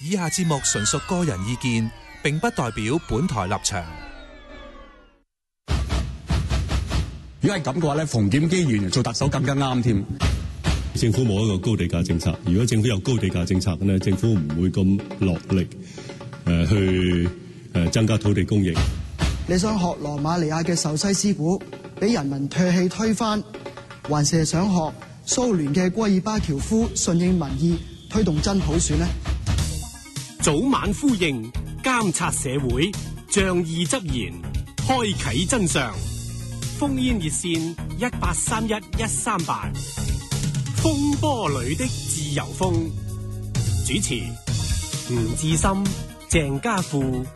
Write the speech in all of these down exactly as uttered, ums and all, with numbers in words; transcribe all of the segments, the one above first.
以下節目純屬個人意見，並不代表本台立場。 如果係咁嘅話咧，馮檢基原來做特首更加啱添。 政府冇一個高地價政策，如果政府有高地價政策咧，政府唔會咁落力誒、呃、去誒、呃、增加土地供應。 你想學羅馬尼亞嘅壽西思古，俾人民唾棄推翻，還是係想學蘇聯嘅戈爾巴喬夫順應民意，推動真普選呢？ 早晚呼應，監察社會，仗義執言，開啟真相。烽煙熱線一八三一一三八。風波裏的自由風，主持吳志森、鄭家富。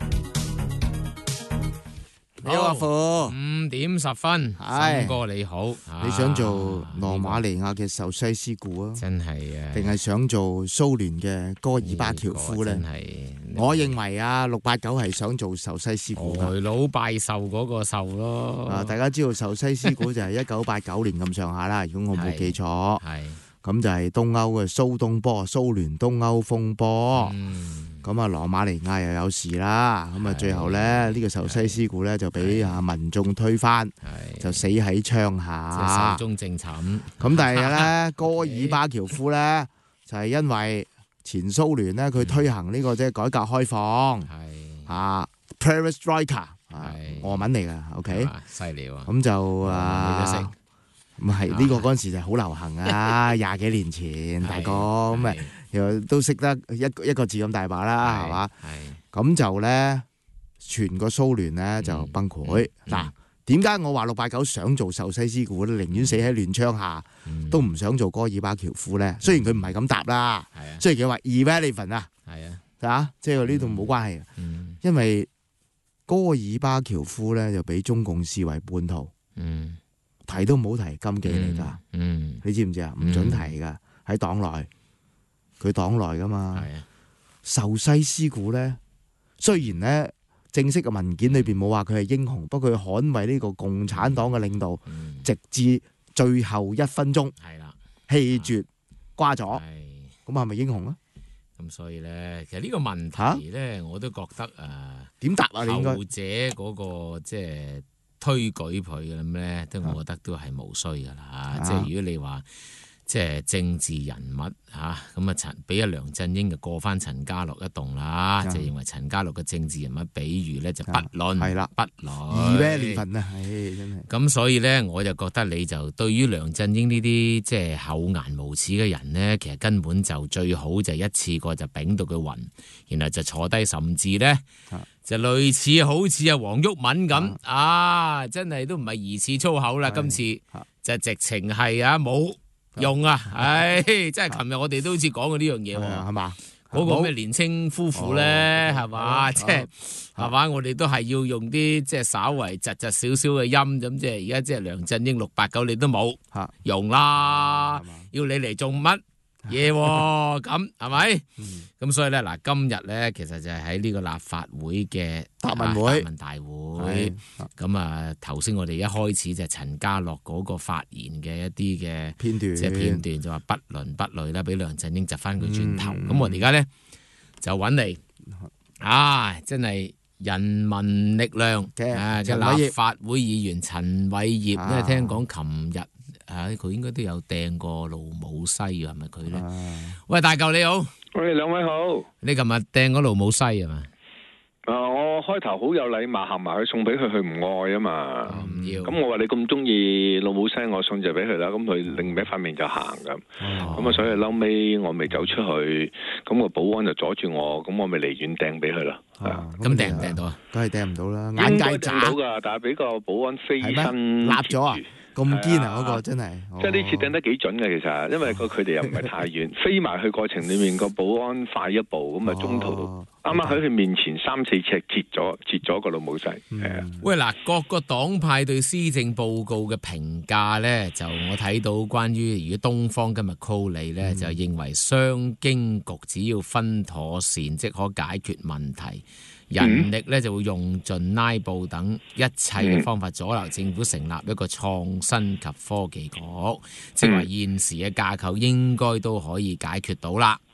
你好，阿富， 五點十分，森哥你好。 你想做羅馬尼亞嘅壽西思古啊？ 真係啊！ 定係想做蘇聯嘅戈爾巴喬夫咧？ 真係， 我認為啊，六八九係想做壽西思古。 呆佬拜壽嗰個壽咯。 啊，大家知道壽西思古就係一九八九年咁上下啦，如果我冇記錯。係。咁就係東歐嘅蘇東波，蘇聯東歐風波。咁啊，羅馬尼亞又有事啦。咁啊，最後咧呢個壽西思古咧就俾啊民眾推翻，就死喺槍下。 壽終正寢。 咁但係咧，戈爾巴喬夫咧就係因為前蘇聯咧佢推行呢個即係改革開放，啊 Perestroika 係俄文嚟㗎 ，OK， 犀利喎。 咁就啊。唔係呢個嗰陣時就好流行啊！廿幾年前，大哥咁咪又都識得一一個字咁大把啦，係嘛？咁就咧，全個蘇聯咧就崩潰。嗱，點解我話六八九想做壽西思古咧？寧願死喺亂槍下，都唔想做戈爾巴喬夫咧。雖然佢唔係咁答啦，雖然佢話 irrelevant 啊，係啊，啊，即係呢度冇關係。因為戈爾巴喬夫咧就俾中共視為叛徒。嗯。提都唔好提，禁忌嚟噶，嗯，你知唔知啊？唔准提噶，喺黨內，佢黨內噶嘛。係啊，壽西思古咧，雖然咧正式嘅文件裏邊冇話佢係英雄，不過佢捍衛呢個共產黨嘅領導，嗯、直至最後一分鐘，係啦，氣絕瓜咗，咁係咪英雄啊？ 咁所以咧，其實呢個問題咧，我都覺得誒， 點答啊？你應該後者嗰個即係。推舉佢嘅咁咧，都我覺得都係無需噶啦、啊、即係如果你話即係政治人物嚇咁啊，陳俾阿梁振英就過翻陳家樂一棟啦，就認為陳家樂嘅政治人物比喻咧就不倫，係啦，不倫。二咩年份啊？係真係。咁所以咧，我就覺得你就對於梁振英呢啲即係厚顏無恥嘅人咧，其實根本就最好就一次過就抦到佢暈，然後就坐低，甚至咧。就類似好似阿黃毓民咁啊，啊，真係都唔係疑似粗口啦。今次就直情係啊冇用啊，唉，真係琴日我哋都好似講過呢樣嘢喎，係嘛？嗰個咩年青夫婦咧，係嘛？即係係嘛？我哋都係要用啲即係稍為窒窒少少嘅音咁，即係而家即係梁振英六八九你都冇用啦，要你嚟做乜？嘢喎，咁係咪？咁、嗯、所以咧，嗱，今日咧，其實就係喺呢個立法會嘅答問會、答問大會。咁啊，頭先我哋一開始就係陳家樂嗰個發言嘅一啲嘅片段，即係片段就話不倫不類啦，俾梁振英窒翻佢轉頭。咁、嗯、我哋而家咧就揾嚟啊，真係人民力量嘅、啊、立法會議員陳偉業咧，啊、聽講琴日。係佢應該都有掟過盧武西嘅，係咪佢咧？喂，大舊你好， 喂，兩位好。 你琴日掟嗰盧武西係嘛？ 啊，我開頭好有禮貌行埋去送俾佢，佢唔愛啊嘛。唔要。咁我話你咁中意盧武西，我送就俾佢啦。咁佢另一塊面就行咁。咁啊，所以嬲尾我未走出去，咁個保安就阻住我，咁我咪離遠掟俾佢啦。 咁掟唔掟到啊？ 梗係掟唔到啦，眼界掟到噶，但係俾個保安飛身立咗啊！咁堅啊！嗰個真係， 即係呢次掟得幾準嘅其實，因為個佢哋又唔係太遠，飛埋去過程裏面個保安快一步，咁啊中途啱啱喺佢面前三四尺截咗截咗個盧武西。係啊， 喂嗱，各個黨派對施政報告嘅評價咧，就我睇到關於如果東方今日 call 你咧，就認為商經局只要分妥善，即可解決問題。人力咧就會用盡拉布等一切嘅方法阻撓政府成立一個創新及科技局，即係話現時嘅架構應該都可以解決到啦。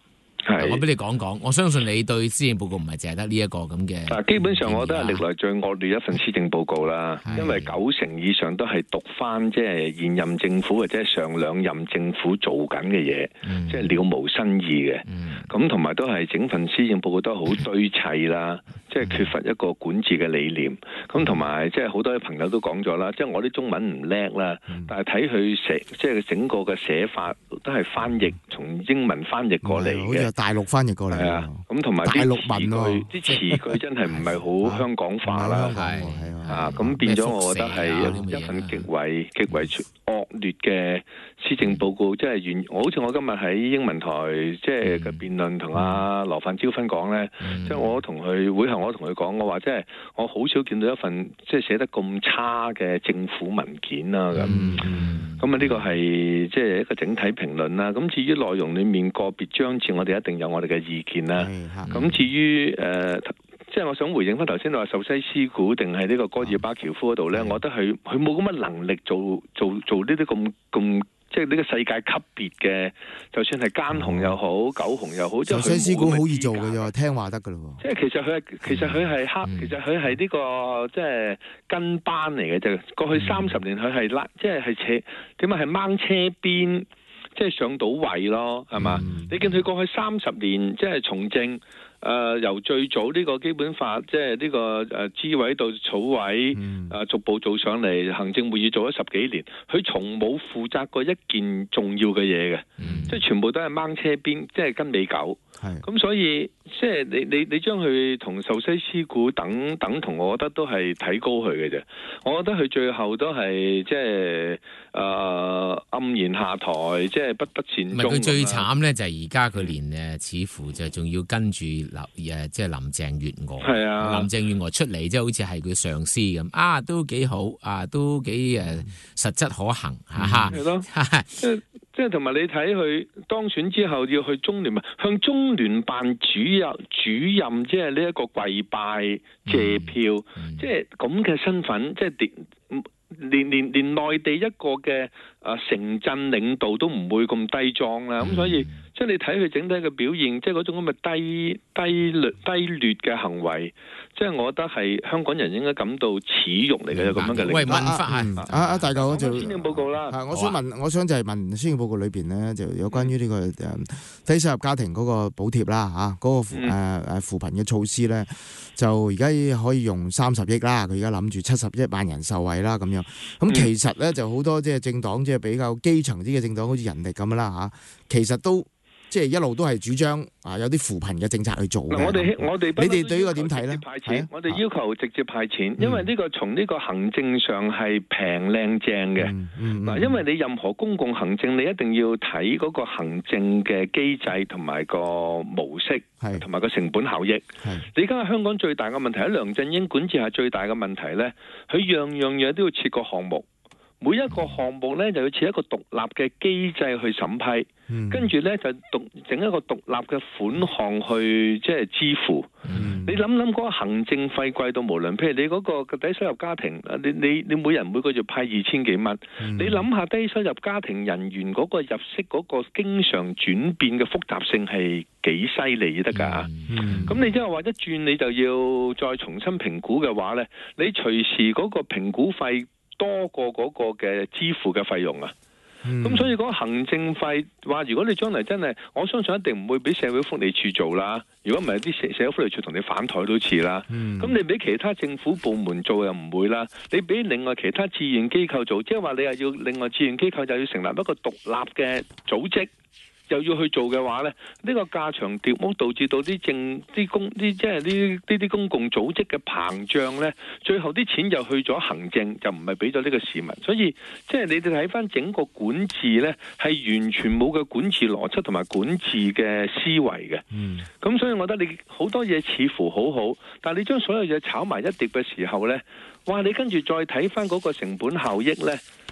我俾你講講，我相信你對施政報告唔係淨係得呢一個咁嘅。 嗱，基本上我覺得係歷來最惡劣一份施政報告啦，因為九成以上都係讀翻即係現任政府或者上兩任政府做緊嘅嘢，嗯、即係了無新意嘅。咁同埋都係整份施政報告都好堆砌啦，即係缺乏一個管治嘅理念。咁同埋即係好多朋友都講咗啦，即係我啲中文唔叻啦，但係睇佢寫即係整個嘅寫法都係翻譯從英文翻譯過嚟嘅， 好似係大陸翻譯過嚟。係啊， 咁同埋大陸文喎， 啲詞句真係唔係好香港化啦，係啊，咁變咗我覺得係一份極為極為惡劣嘅施政報告，即係完。我好似我今日喺英文台即係嘅辯論同阿羅范椒芬講咧，即係我同佢會後我同佢講，我話即係我好少見到一份即係寫得咁差嘅政府文件啦咁。咁啊呢個係即係一個整體評論啦。咁至於內容裡面個別章節，我哋一定有我哋嘅意見啦。咁至於誒。呃即係我想回應翻頭先你話壽西斯古定係呢個戈爾巴喬夫嗰度咧，我覺得佢佢冇咁嘅能力做做做呢啲咁咁即係呢個世界級別嘅，就算係奸雄又好，狗熊又好，壽西斯古好易做嘅啫，聽話得㗎咯。即係其實佢係其實佢係黑，嗯、其實佢係呢個即係跟班嚟嘅啫。過去三十年佢係拉，即係係扯點解係掹車邊，即係上到位咯，係嘛？嗯、你見佢過去三十年即係從政。誒、呃、由最早呢個基本法，即係呢個誒諮委到草委，誒、嗯呃、逐步做上嚟，行政會議做咗十幾年，佢從冇負責過一件重要嘅嘢嘅，嗯、即係全部都係掹車邊，即係跟尾狗。咁是所以即係你你你將佢同壽西斯古等等同，我覺得都係睇高佢嘅啫。我覺得佢最後都係即係誒黯然下台，即係不得善終。唔係佢最慘咧，就係而家佢連誒似乎就仲要跟住林誒即係林鄭月娥。係啊，林鄭月娥出嚟即係好似係佢上司咁啊，都幾好啊，都幾誒、呃、實質可行嚇嚇。係咯， 即係即係同埋你睇佢當選之後要去中聯辦向中聯辦主任主任即係呢一個跪拜謝票，嗯、即係咁嘅身份，即係連連連內地一個嘅啊城鎮領導都唔會咁低莊啦，咁、嗯、所以即係你睇佢整體嘅表現，即係嗰種咁嘅低低劣低劣嘅行為，即係我覺得係香港人應該感到恥辱嚟嘅咁樣嘅。 喂，問翻啊啊大舊就施政報告啦， 我想問，我想就係問施政報告裏邊咧，就有關於呢個誒低收入家庭嗰個補貼啦嚇，嗰個扶誒誒扶貧嘅措施咧，就而家可以用三十億啦，佢而家諗住七十一萬人受惠啦咁樣。咁其實咧就好多即係政黨，即係比較基層啲嘅政黨，好似人力咁樣啦嚇，其實都即係一路都係主張啊有啲扶貧嘅政策去做嘅。 我哋我哋你哋對呢個點睇咧？ 派錢，我哋要求直接派錢，因為呢個從呢個行政上係平靚正嘅。嗱，因為你任何公共行政，你一定要睇嗰個行政嘅機制同埋個模式，同埋個成本效益。你而家香港最大嘅問題喺梁振英管治下最大嘅問題咧，佢樣樣嘢都要設個項目。每一個項目咧就要設一個獨立嘅機制去審批，嗯、跟住咧就獨整一個獨立嘅款項去即係支付。嗯、你諗諗嗰個行政費貴到無論，譬如你嗰個低收入家庭，你你你每人每個月派二千幾蚊，嗯、你諗下低收入家庭人員嗰個入息嗰個經常轉變嘅複雜性係幾犀利得㗎？咁、嗯嗯、你即係話一轉你就要再重新評估嘅話咧，你隨時嗰個評估費多過嗰個嘅支付嘅費用啊，咁、嗯、所以嗰個行政費話，如果你將來真係，我相信一定唔會俾社會福利處做啦。如果唔係，啲社社會福利處同你反台都似啦。咁、嗯、你俾其他政府部門做又唔會啦。你俾另外其他志願機構做，即係話你又要另外志願機構就要成立一個獨立嘅組織。又要去做嘅話咧，呢、這個價場跌幅導致到啲政啲公啲即係呢呢啲公共組織嘅膨脹咧，最後啲錢就去咗行政，就唔係俾咗呢個市民。所以即係你哋睇翻整個管治咧，係完全冇嘅管治邏輯同埋管治嘅思維嘅。嗯，咁所以我覺得你好多嘢似乎好好，但係你將所有嘢炒埋一碟嘅時候咧，哇！你跟住再睇翻嗰個成本效益咧。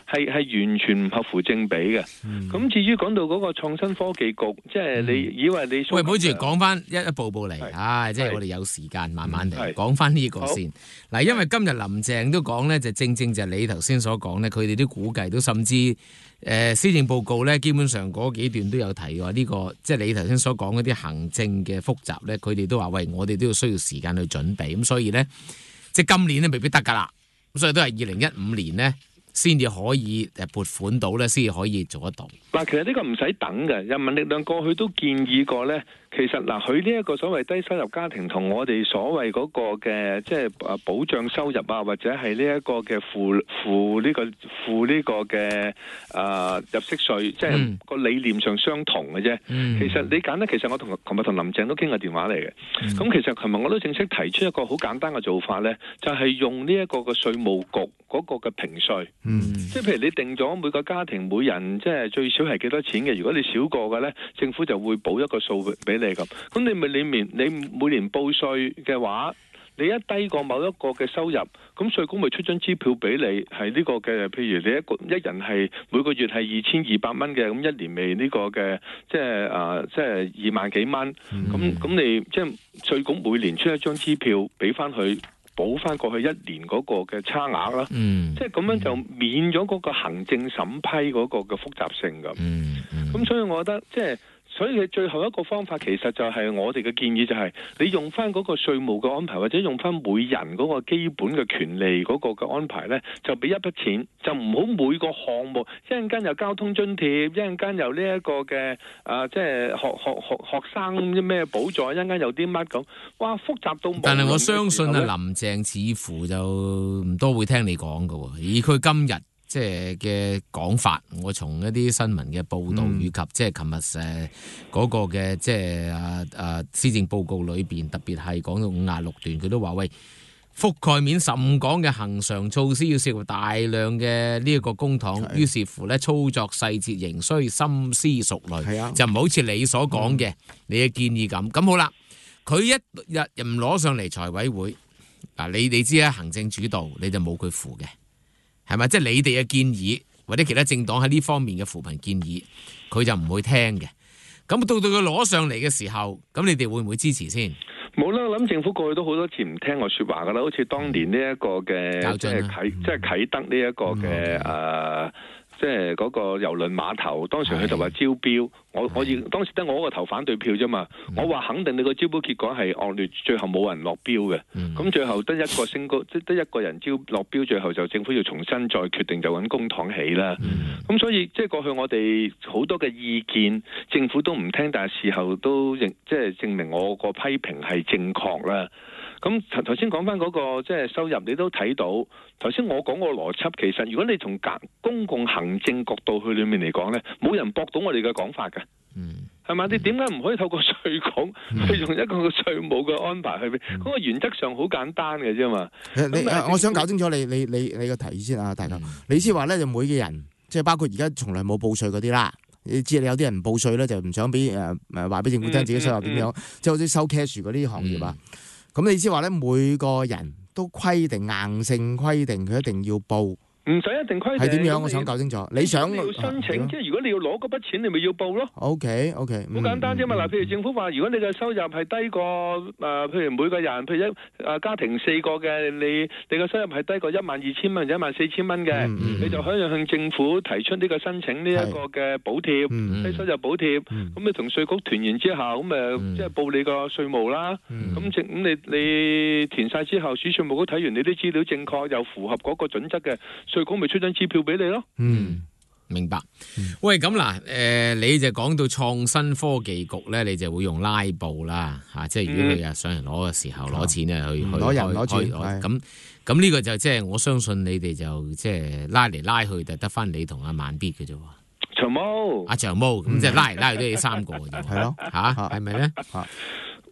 係係完全唔合乎正比嘅。咁、嗯、至於講到嗰個創新科技局，即係你以為你喂，唔好住講翻一一步步嚟，唉，即係我哋有時間慢慢嚟講翻呢個先。嗱，因為今日林鄭都講咧，就正正就係你頭先所講咧，佢哋啲估計都甚至誒施政報告咧，基本上嗰幾段都有提話呢個，即係你頭先所講嗰啲行政嘅複雜咧，佢哋都話喂，我哋都要需要時間去準備，咁所以咧，即係今年咧未必得噶啦，咁所以都係二零一五年咧先至可以誒撥款到咧，先至可以做得到。 嗱，其實呢個唔使等嘅，人民力量過去都建議過咧。其實嗱，佢呢一個所謂低收入家庭同我哋所謂嗰個嘅即係誒保障收入啊，或者係呢一個嘅付付呢個付呢個嘅誒、呃、入息稅，即係個理念上相同嘅啫。嗯、其實你揀咧，其實我同琴日同林鄭都傾過電話嚟嘅。咁、嗯、其實琴日我都正式提出一個好簡單嘅做法咧，就係、是、用呢一個嘅稅務局嗰個嘅評稅。嗯、即係譬如你定咗每個家庭每人即係最少係幾多錢嘅，如果你少過嘅咧，政府就會補一個數俾你。咁，咁你咪你年你每年報稅嘅話，你一低過某一個嘅收入，咁稅局咪出張支票俾你，係呢個嘅，譬如你一個一人係每個月係二千二百蚊嘅，咁一年未呢個嘅，即係啊，即係二萬幾蚊，咁咁、嗯、你即係稅局每年出一張支票俾翻佢，補翻過去一年嗰個嘅差額啦，嗯、即係咁樣就免咗嗰個行政審批嗰個嘅複雜性咁，咁、嗯嗯、所以我覺得即係。所以最後一個方法其實就係我哋嘅建議，就係你用翻嗰個稅務嘅安排，或者用翻每人嗰個基本嘅權利嗰個嘅安排呢，就俾一筆錢，就唔好每個項目一陣間有交通津貼，一陣間有呢一個嘅啊，即係學學學學生啲咩補助，一陣間有啲乜咁，哇複雜到冇。但係我相信啊， 林鄭似乎就唔多會聽你講㗎喎，以佢今日即係嘅講法，我從一啲新聞嘅報導、嗯、以及即係琴日誒嗰個嘅即係啊啊施政報告裏邊，特別係講到五廿六段，佢都話喂，覆蓋面甚廣嘅恆常措施要涉及大量嘅呢一個公帑，的於是乎咧操作細節仍需深思熟慮，的就唔好似你所講嘅、嗯、你嘅建議咁。咁好啦，佢一日唔攞上嚟財委會嗱，你你知啦，行政主導你就冇佢符嘅。係咪？即係你哋嘅建議，或者其他政黨喺呢方面嘅扶貧建議，佢就唔會聽嘅。咁到到佢攞上嚟嘅時候，咁你哋會唔會支持先？ 冇啦，我諗政府過去都好多次唔聽我說話噶啦，好似當年呢一個嘅即係啟即係啟德呢一個嘅誒。即係嗰個郵輪碼頭，當時佢就話招標，我我亦當時得我個投反對票啫嘛。我話肯定你個招標結果係惡劣，最後冇人落標嘅。咁、嗯、最後得一個升高，即得一個人招落標，最後就政府要重新再決定，就揾公帑起啦。咁、嗯、所以即係過去我哋好多嘅意見，政府都唔聽，但係事後都認即係證明我個批評係正確啦。咁頭頭先講翻嗰個即係收入，你都睇到。頭先我講個邏輯，其實如果你從公共行政角度去裏面嚟講咧，冇人駁到我哋嘅講法嘅。嗯，係嘛？你點解唔可以透過稅局、嗯、去用一個稅務嘅安排去？嗰、嗯、個原則上好簡單嘅啫嘛。 你我想搞清楚你你你你個提議先啊，大家。嗯、你先話咧，就每個人即係包括而家從來冇報稅嗰啲啦。你知你有啲人唔報稅咧，就唔想俾誒誒話俾政府聽自己收入點樣，嗯嗯、即係好似收 cash 嗰啲行業啊。咁、嗯、你意思話咧，每個人都規定硬性規定佢一定要報？ 唔使一定規定係點樣？我想搞清楚。你想你要申請，啊、即係如果你要攞嗰筆錢，你咪要報咯。 O K O K， 好簡單啫嘛。嗱、嗯，譬如政府話，如果你嘅收入係低過誒、呃，譬如每個人，譬如一誒、呃、家庭四個嘅，你你嘅收入係低過一萬二千蚊或者一萬四千蚊嘅，嗯嗯、你就可以向政府提出呢個申請呢一個嘅補貼，低、嗯、收入補貼。咁、嗯、你同稅局團完之後，咁咪、嗯、即係報你個稅務啦。咁政咁你你填晒之後，主稅務局睇完你啲資料正確又符合嗰個準則嘅。稅局咪出張支票俾你咯。嗯， 明白。嗯、喂，咁嗱，誒、呃，你就講到創新科技局咧，你就會用拉布啦，吓、啊，即係如果佢日上嚟攞嘅時候攞、嗯、錢咧，去去攞人攞錢， 咁咁呢個就即係我相信你哋就即係拉嚟拉去，就得翻你同阿慢必嘅啫。 長毛， 阿長毛，咁即係拉嚟拉去都係三個嘅啫。 係咯， 吓，係咪咧？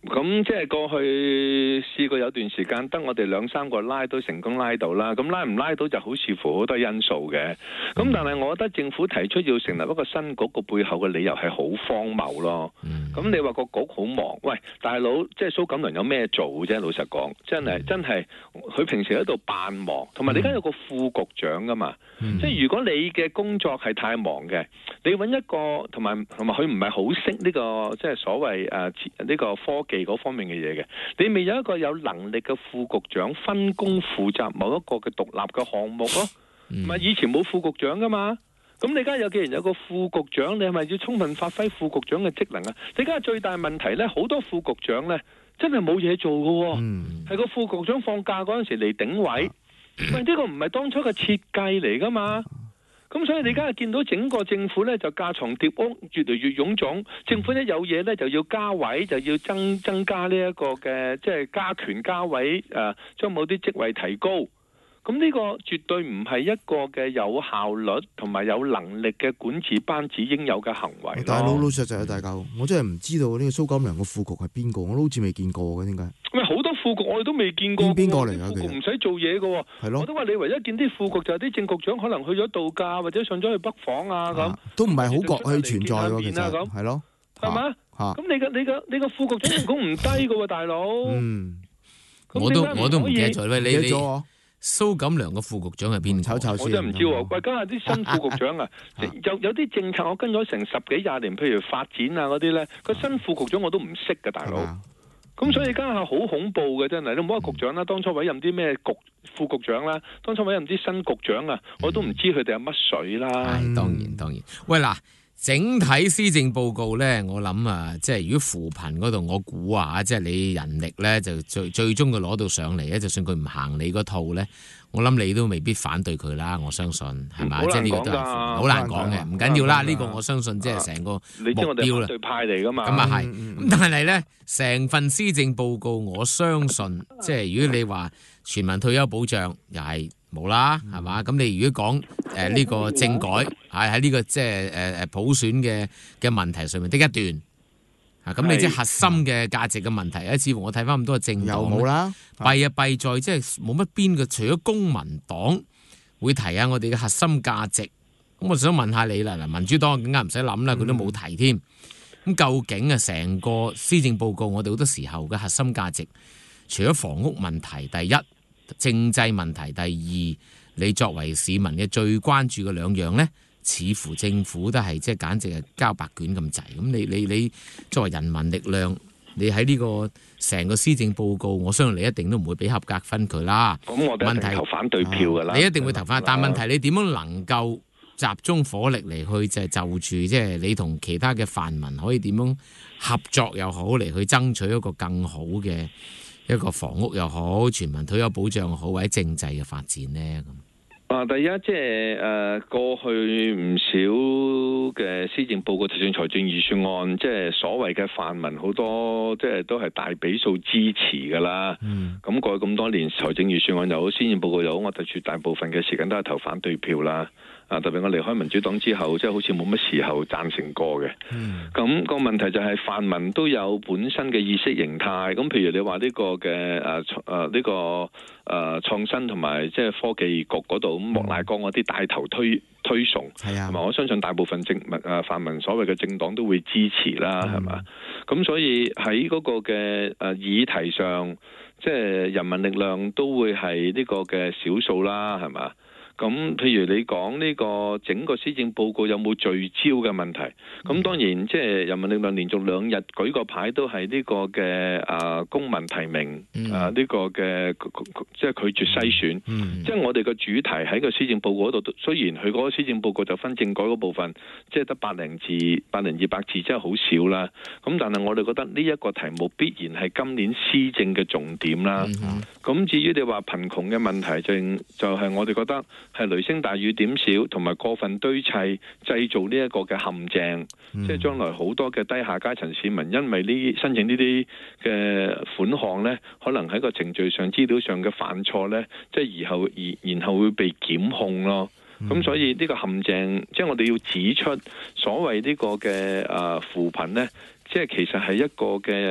咁即係過去試過有段時間，得我哋兩三個拉都成功拉到啦。咁拉唔拉到就好視乎好多因素嘅。咁但係我覺得政府提出要成立一個新局個背後嘅理由係好荒謬咯。咁你話個局好忙，喂大佬，即係蘇錦樑有咩做啫？老實講，真係真係佢平時喺度扮忙，同埋你而家有個副局長噶嘛。嗯、即係如果你嘅工作係太忙嘅，你揾一個同埋同埋佢唔係好識呢個即係所謂誒呢個科技嗰方面嘅嘢嘅，你未有一個有能力嘅副局長分工負責某一個嘅獨立嘅項目咯，唔係、嗯、以前冇副局長噶嘛，咁你而家有既然有個副局長，你係咪要充分發揮副局長嘅職能啊？你而家最大問題呢，好多副局長呢真係冇嘢做噶，係、嗯、個副局長放假嗰陣時嚟頂位。喂，呢個唔係當初嘅設計嚟噶嘛？咁所以你而家見到整個政府咧就架床疊屋，越嚟越臃腫。政府一有嘢咧就要加位，就要增增加呢一個嘅即係加權加位，誒、呃、將某啲職位提高。咁呢個絕對唔係一個嘅有效率同埋有能力嘅管治班子應有嘅行為。 但係老老實實啊，大家，我真係唔知道呢個蘇錦樑個副局係邊個，我都好似未見過嘅，點解？ 咪好多副局我哋都未見過。 邊個嚟㗎？ 副局唔使做嘢嘅，係咯。我都話你唯一見啲副局就係啲正局長可能去咗度假或者上咗去北訪啊咁、啊， 都唔係好覺去存在喎，其實係咯， 係嘛？咁、啊、你嘅你嘅你個副局長人工唔低嘅喎，大佬。嗯， 我都我都唔記得咗喂，你你。蘇錦樑嘅副局長係邊？ 炒炒我真係唔知喎。喂，家下啲新副局長啊，有有啲政策我跟咗成十幾廿年，譬如發展啊嗰啲咧，個新副局長我都唔識嘅，大佬。咁所以家下好恐怖嘅真係，你唔好話局長啦，當初委任啲咩局副局長啦，當初委任啲新局長啊，我都唔知佢哋有乜水啦。 係當然當然。喂嗱。整體施政報告咧，我諗啊，即係如果扶貧嗰度，我估啊，即係你人力咧就最最終佢攞到上嚟咧，就算佢唔行你嗰套咧，我諗你都未必反對佢啦。我相信係咪？即係呢個都係好難講嘅，唔緊要啦。呢個我相信即係成個目標啦。 對派嚟噶嘛？ 咁啊係。咁但係咧，成份施政報告，我相信即係如果你話全民退休保障又係。冇啦，係嘛？咁你如果講誒呢個政改，係喺呢個即係誒誒普選嘅嘅問題上面的一段，啊咁你即係核心嘅價值嘅問題咧，似乎我睇翻咁多嘅政黨冇啦， 弊啊弊在即係冇乜邊個，除咗公民黨會提下我哋嘅核心價值。咁我想問下你啦，嗱民主黨更加唔使諗啦，佢都冇提添。咁、嗯、究竟啊成個施政報告，我哋好多時候嘅核心價值，除咗房屋問題，第一。政制問題，第二，你作為市民嘅最關注嘅兩樣呢，似乎政府都係即係簡直係交白卷咁滯。咁你你你作為人民力量，你喺呢個成個施政報告，我相信你一定都唔會俾合格分佢啦。 咁我哋一定投反對票噶啦。 你一定會投反，但問題你點樣能夠集中火力嚟去就係就住即係你同其他嘅泛民可以點樣合作又好，嚟去爭取一個更好嘅。一個房屋又好，全民退休保障又好，或者政制嘅發展呢？咁啊，第一即係誒過去唔少嘅施政報告，就算財政預算案，即係所謂嘅泛民好多，即係都係大比數支持噶啦。咁、嗯、過去咁多年，財政預算案又好，施政報告又好，我哋絕大部分嘅時間都係投反對票啦。啊！特別我離開民主黨之後，即係好似冇乜時候贊成過嘅。咁、嗯、個問題就係泛民都有本身嘅意識形態。咁譬如你話呢個嘅誒誒呢個誒、啊、創新同埋即係科技局嗰度，咁莫乃光嗰啲帶頭推推崇，係啊，同埋我相信大部分政誒泛民所謂嘅政黨都會支持啦，係嘛？咁、嗯、所以喺嗰個嘅誒議題上，即係人民力量都會係呢個嘅少數啦，係嘛？咁譬如你講呢個整個施政報告有冇聚焦嘅問題？咁當然即係人民力量連續兩日舉個牌都係呢個嘅啊公民提名、嗯、啊呢、呢個嘅即係拒絕篩選。嗯、即係我哋個主題喺個施政報告嗰度，雖然佢嗰個施政報告就分政改嗰部分，即係得百零字、百零二百字，真係好少啦。咁但係我哋覺得呢一個題目必然係今年施政嘅重點啦。咁、嗯、至於你話貧窮嘅問題，就就係我哋覺得。係雷聲大雨點小，同埋過分堆砌，製造呢一個嘅陷阱，嗯、即係將來好多嘅低下階層市民，因為呢申請呢啲嘅款項呢，可能喺個程序上、資料上嘅犯錯呢，即係以後而然後會被檢控咯。咁、嗯、所以呢個陷阱，即係我哋要指出所謂呢個嘅誒扶貧呢，即係其實係一個嘅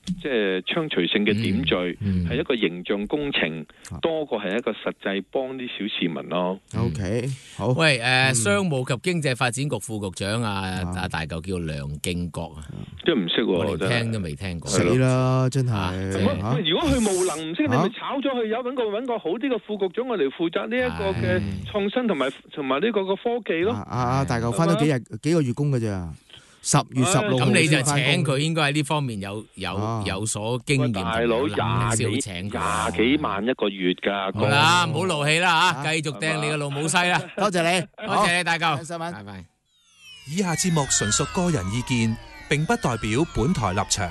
即係槍隨性嘅點綴，係、 嗯嗯、 一個形象工程多過係一個實際幫啲小市民咯。 O、okay, K， 好。 喂，誒、呃嗯，商務及經濟發展局副局長啊，阿、啊、大嚿叫梁敬國啊， 都唔識喎， 我連聽都未聽過。 死啦，真係、啊啊。如果佢無能唔識、啊，你咪炒咗佢，有揾個揾個好啲嘅副局長，我嚟負責呢一個嘅創新同埋同埋呢個嘅科技咯。 阿阿大嚿翻咗幾日幾個月工㗎咋？十月十六號咁你就請佢，應該喺呢方面有有、啊、有所經驗。 大佬廿幾廿幾萬一個月㗎。 好啦，唔好勞氣啦嚇，繼續掟你個老母西啦。 多謝你， 多謝你大嚿。 新聞， 拜拜。 以下節目純屬個人意見，並不代表本台立場。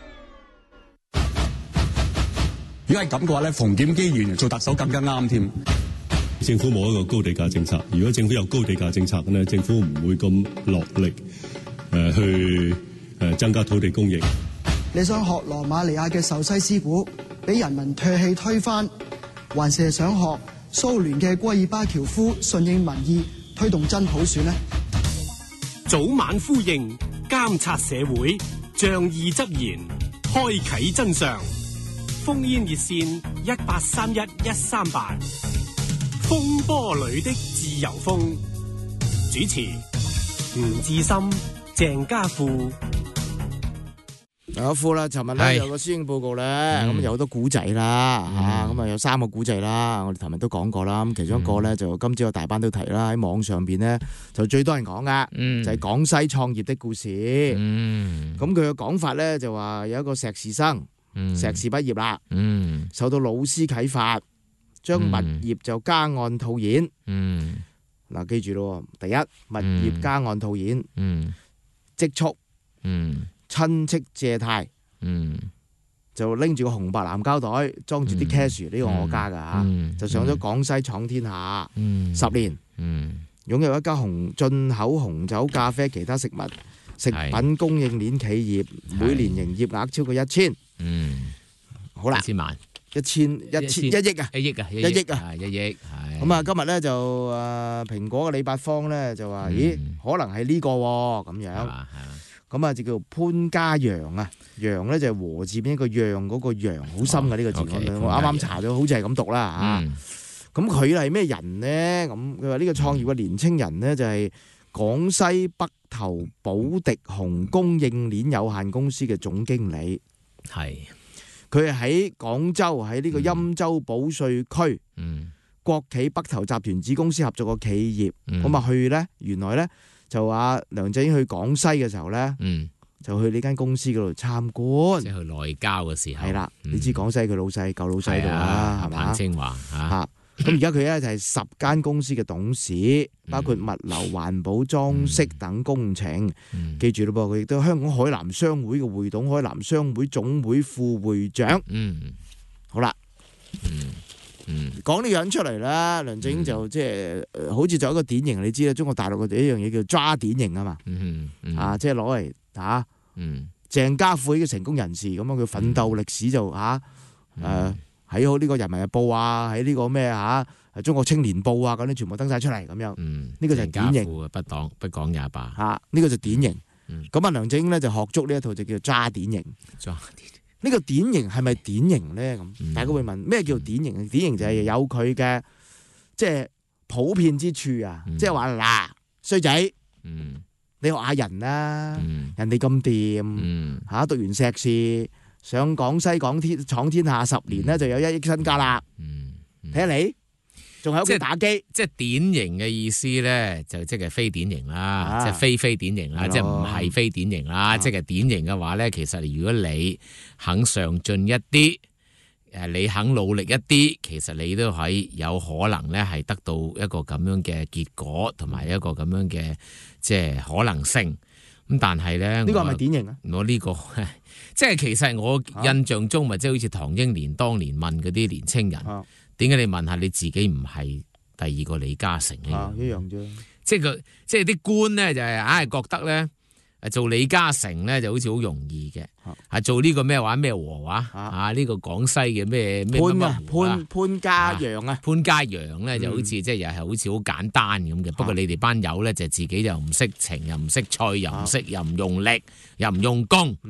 如果係咁嘅話咧，馮檢基員做特首更加啱添。 政府冇一個高地價政策，如果政府有高地價政策咧，政府唔會咁落力。誒去誒增加土地供應。 你想學羅馬尼亞嘅壽西師傅，俾人民唾棄推翻，還是想學蘇聯嘅戈爾巴喬夫順應民意，推動真普選呢？ 早晚呼應，監察社會，仗義執言，開啟真相。烽煙熱線一八三一一三八，風波裏的自由風。主持吳志森、鄭家富。 有副啦，尋日咧有個施政報告咧，咁、嗯、有好多古仔啦，吓咁啊有三個古仔啦，我哋尋日都講過啦。咁其中一個咧、嗯、就今朝有大班都提啦，喺網上邊咧就最多人講噶、嗯，就係、是、廣西創業的故事。咁佢嘅講法咧就話有一個碩士生，嗯、碩士畢業啦、嗯，受到老師啟發，將物業就加按套現。嗱、嗯，記住咯，第一物業加按套現，積、嗯、蓄。嗯親戚借貸，嗯，就拎住個紅白藍膠袋裝住啲 cash，呢個我家噶吓、嗯，就上咗廣西闖天下，嗯、十年，嗯，擁有一家紅進口紅酒、咖啡、其他食物、食品供應鏈企業，每年營業額超過一千，嗯，好啦，一千萬，一千一千一億啊，一億啊，一億啊，一億，咁啊，今日咧就誒蘋果嘅李八方咧就話，咦，可能係呢個咁樣。咁啊，就叫潘家陽啊，陽咧就係和字邊一個讓嗰個陽，好深嘅呢個字，我啱啱查咗，好似係咁讀啦嚇。咁佢係咩人呢？咁佢話呢個創業嘅年青人呢，就係廣西北投寶迪紅供應鏈有限公司嘅總經理。係，佢係喺廣州喺呢個欽州保稅區，嗯，國企北投集團子公司合作嘅企業。咁啊去咧，原來咧。就話梁振英去廣西嘅時候咧、嗯，就去呢間公司嗰度參觀，即係去內交嘅時候。係啦、嗯，你知廣西佢老細舊老細度啦，係嘛？彭清華嚇。咁而家佢咧就係十間公司嘅董事，包括物流、環保、裝飾等工程。嗯、記住咯噃，佢亦都係香港海南商會嘅會董、海南商會總會副會長。嗯，好啦。嗯。嗯，講呢個人出嚟啦，梁振英就即係、嗯、好似就一個典型，你知啦，中國大陸嘅一樣嘢叫抓典型啊嘛，嗯嗯、啊，即係攞嚟打，嗯，鄭家富呢個成功人士咁樣，佢奮鬥歷史就吓，誒喺好呢個人民日報啊，喺呢個咩吓，中國青年報啊，咁啲全部登晒出嚟咁樣，嗯，呢個就係典型，不黨不講也罷，吓、啊、呢、這個就典型，咁、嗯、啊梁振英咧就學足呢一套就叫抓典型，抓典型。呢、這個典型係咪典型咧？咁、嗯、大家會問咩叫典型？典型就係有佢嘅即係普遍之處啊！即係話嗱，衰仔，你學下人啦，嗯、人哋咁掂嚇，讀完碩士上廣西廣天闖天下十年咧，就有一億身家啦。睇下你仲喺屋企打機，即係典型嘅意思咧，就即係非典型啦，啊、即係非非典型啦，即係唔係非典型啦。啊、即係典型嘅話咧，其實如果你肯上進一啲，誒你肯努力一啲，其實你都係有可能咧係得到一個咁樣嘅結果，同埋一個咁樣嘅即係可能性。咁但係咧，呢、呢個係咪典型啊？我呢、呢個即係其實我印象中咪即係好似唐英年當年問嗰啲年青人。啊點解你問下你自己唔係第二個李嘉誠呢、啊？一樣啫。即係佢，即係啲官咧就係硬係覺得咧，誒做李嘉誠咧就好似好容易嘅，係、啊、做呢個咩話咩和話啊？呢、這個廣西嘅咩咩潘啊潘潘家陽啊潘家陽咧就好似即係又係好似好簡單咁嘅、嗯。不過你哋班友咧就自己又唔識情，又唔識趣，又唔識、啊，又唔用力，又唔用功。嗯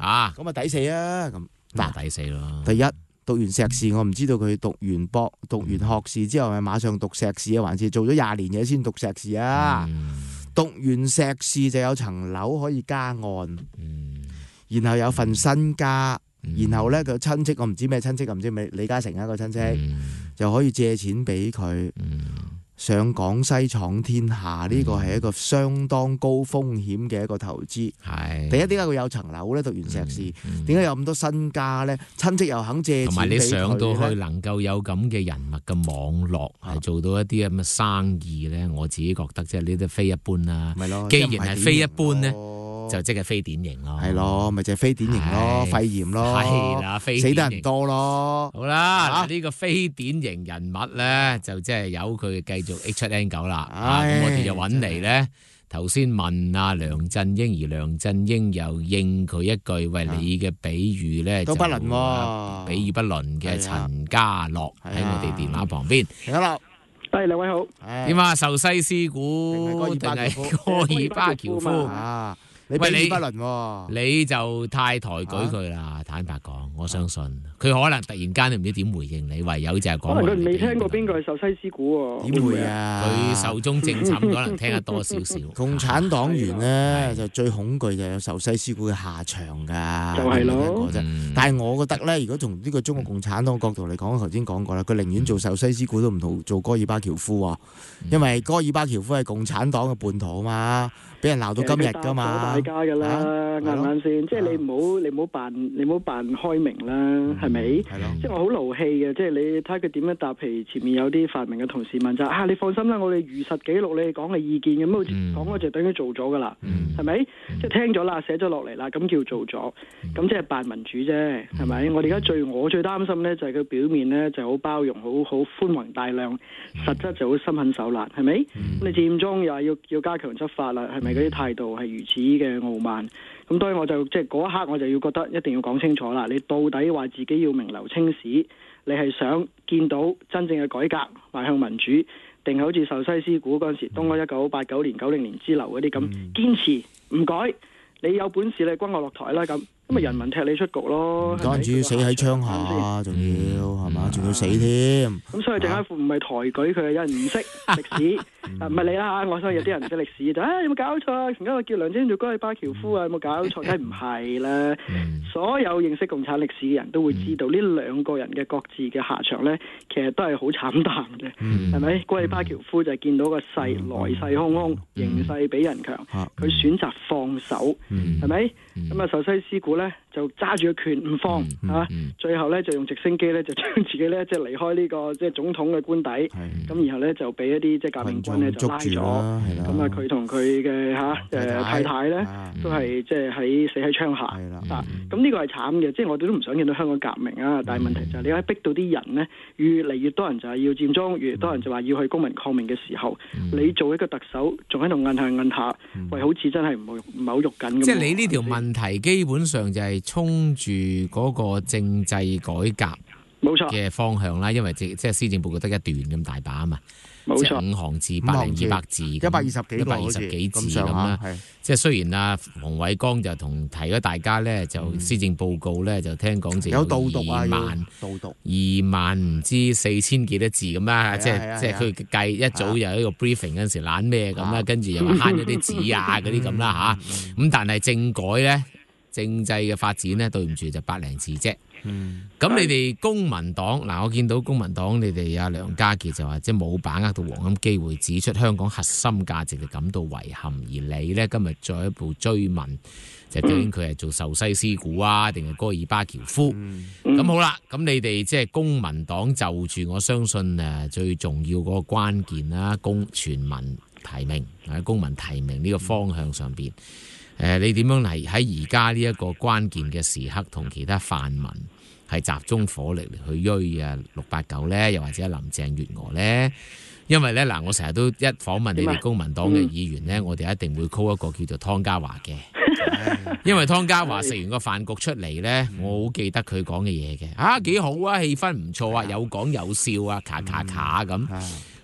啊， 咁啊抵死啊！咁嗱抵死咯。 第一讀完碩士，我唔知道佢讀完博讀完學士之後係馬上讀碩士啊，還是做咗廿年嘢先讀碩士啊？ 嗯、 讀完碩士就有層樓可以加按， 嗯、 然後有份身家。 嗯、 然後咧，佢親戚我唔知咩親戚，唔知咪李嘉誠一個親戚， 嗯、 就可以借錢俾佢、 嗯、 上廣西闖天下。呢、嗯、個係一個相當高風險嘅一個投資。 係第一，點解佢有層樓咧？讀完碩士，點、嗯、解、嗯、有咁多身家咧？親戚又肯借錢俾佢， 同埋你上到去能夠有咁嘅人脈嘅網絡，係做到一啲咁嘅生意咧，我自己覺得即係呢啲非一般啦。 咪咯， 既然係非一般咧。就即係非典型咯， 係咯，咪就係非典型咯，肺炎咯， 係啦，非死得人多咯。 好啦，嗱、啊、呢、這個非典型人物咧，就即係由佢繼續 H 七 N 九啦。咁、啊、我哋就揾嚟咧，頭先問阿梁振英，而梁振英又應佢一句，喂，你嘅比喻咧都不倫喎， 比喻不倫嘅陳家樂喺我哋電話旁邊。 陳家樂， 係兩位好。 點啊？壽西師股定係哥爾巴喬夫啊？ 你比喻不倫喎， 你就太抬舉佢啦、啊！坦白講，我相信佢可能突然間都唔知點回應你，唯有就係講。 可能佢未聽過邊個係壽西師股喎？ 點會啊？ 佢壽終正寢，可能聽得多少少。 共產黨員咧就最恐懼就有壽西師股嘅下場㗎， 就係咯。 但係我覺得咧，如果從呢個中國共產黨角度嚟講，我頭先講過啦，佢寧願做壽西師股都唔做做戈爾巴喬夫喎，因為戈爾巴喬夫係共產黨嘅叛徒啊嘛。俾人鬧到今日㗎嘛， 大家㗎啦，啱唔啱先？即係你唔好你唔好扮你唔好扮開明啦，係咪？即係我好勞氣嘅，即係你睇下佢點樣答。譬如前面有啲發明嘅同事問就啊，你放心啦，我哋如實記錄你哋講嘅意見，咁好似講嗰就等於做咗㗎啦，係咪？即係聽咗啦，寫咗落嚟啦，咁叫做咗，咁即係扮民主啫，係咪？我哋而家最我最擔心咧就係佢表面咧就好包容，好好寬宏大量，實質就好心狠手辣，係咪？咁你佔中又係要要加強執法啦，係咪？嗰啲態度係如此嘅傲慢，咁當然我就即係嗰一刻我就要覺得一定要講清楚啦。你到底話自己要名留青史，你係想見到真正嘅改革，邁向民主，定係好似壽西師股嗰陣時，東哥一九八九年、九零年之流嗰啲咁堅持唔改？你有本事你轟我落台啦咁。咁咪人民踢你出局咯， 唔單止死喺槍下，仲要係嘛，仲要死添。 咁所以鄭家富唔係抬舉佢，有人唔識歷史，唔係你啦，我相信有啲人唔識歷史就啊有冇搞錯啊？而家我叫梁振英做戈爾巴喬夫啊，有冇搞錯？梗係唔係啦。所有認識共產歷史嘅人都會知道呢兩個人嘅各自嘅下場咧，其實都係好慘淡嘅，係咪？戈爾巴喬夫就係見到個勢來勢洶洶，形勢比人強，佢選擇放手，係咪？咁啊，壽西師股咧就揸住個權唔放、嗯啊嗯、最後咧就用直升機咧就將自己咧即係離開呢、這個即係、就是、總統嘅官邸，咁然後咧就俾一啲即係革命軍咧就拉咗，咁啊佢同佢嘅嚇誒太太咧、啊、都係即係喺死喺槍下，啊咁呢個係慘嘅，即係我哋都唔想見到香港革命啊，但係問題就係你可以逼到啲人咧越嚟越多人就係要佔中，越嚟越多人就話要去公民抗命嘅時候，嗯、你做一個特首仲喺度摁下摁下，喂、嗯、好似真係唔係唔係好肉緊咁。即係你呢條問問題基本上就係衝住嗰個政制改革冇錯嘅方向啦，因為即係施政報告得一段咁大把啊嘛，冇錯，五行字百零二百字，一百二十幾一百二十幾字咁啦。即係雖然啊，馮偉光就同提咗大家咧，就施政報告咧就聽講就有二萬導讀二萬唔知四千幾多字咁啦，即係即係佢計一早有一個 briefing 嗰陣時懶咩咁啦，跟住又話慳咗啲紙啊嗰啲咁啦吓，咁但係政改咧政制嘅發展咧，對唔住就百零字啫。咁、嗯、你哋公民黨嗱，我見到公民黨你哋阿梁家傑就話，即係冇把握到黃金機會，指出香港核心價值就感到遺憾。而你呢，今日再一步追問，就究竟佢係做壽西師股啊，定係戈爾巴喬夫？咁、嗯、好啦，咁你哋即係公民黨就住，我相信誒最重要嗰個關鍵啦，公全民提名或者公民提名呢個方向上邊。誒、呃，你點樣嚟喺而家呢一個關鍵嘅時刻，同其他泛民係集中火力嚟去追啊六八九咧，又或者林鄭月娥咧？因為咧嗱，我成日都一訪問你哋公民黨嘅議員咧，嗯、我哋一定會 call 一個叫做湯家驊嘅，因為湯家驊食完個飯局出嚟咧，我好記得佢講嘅嘢嘅，啊幾好啊，氣氛唔錯啊，有講有笑啊，卡卡卡咁。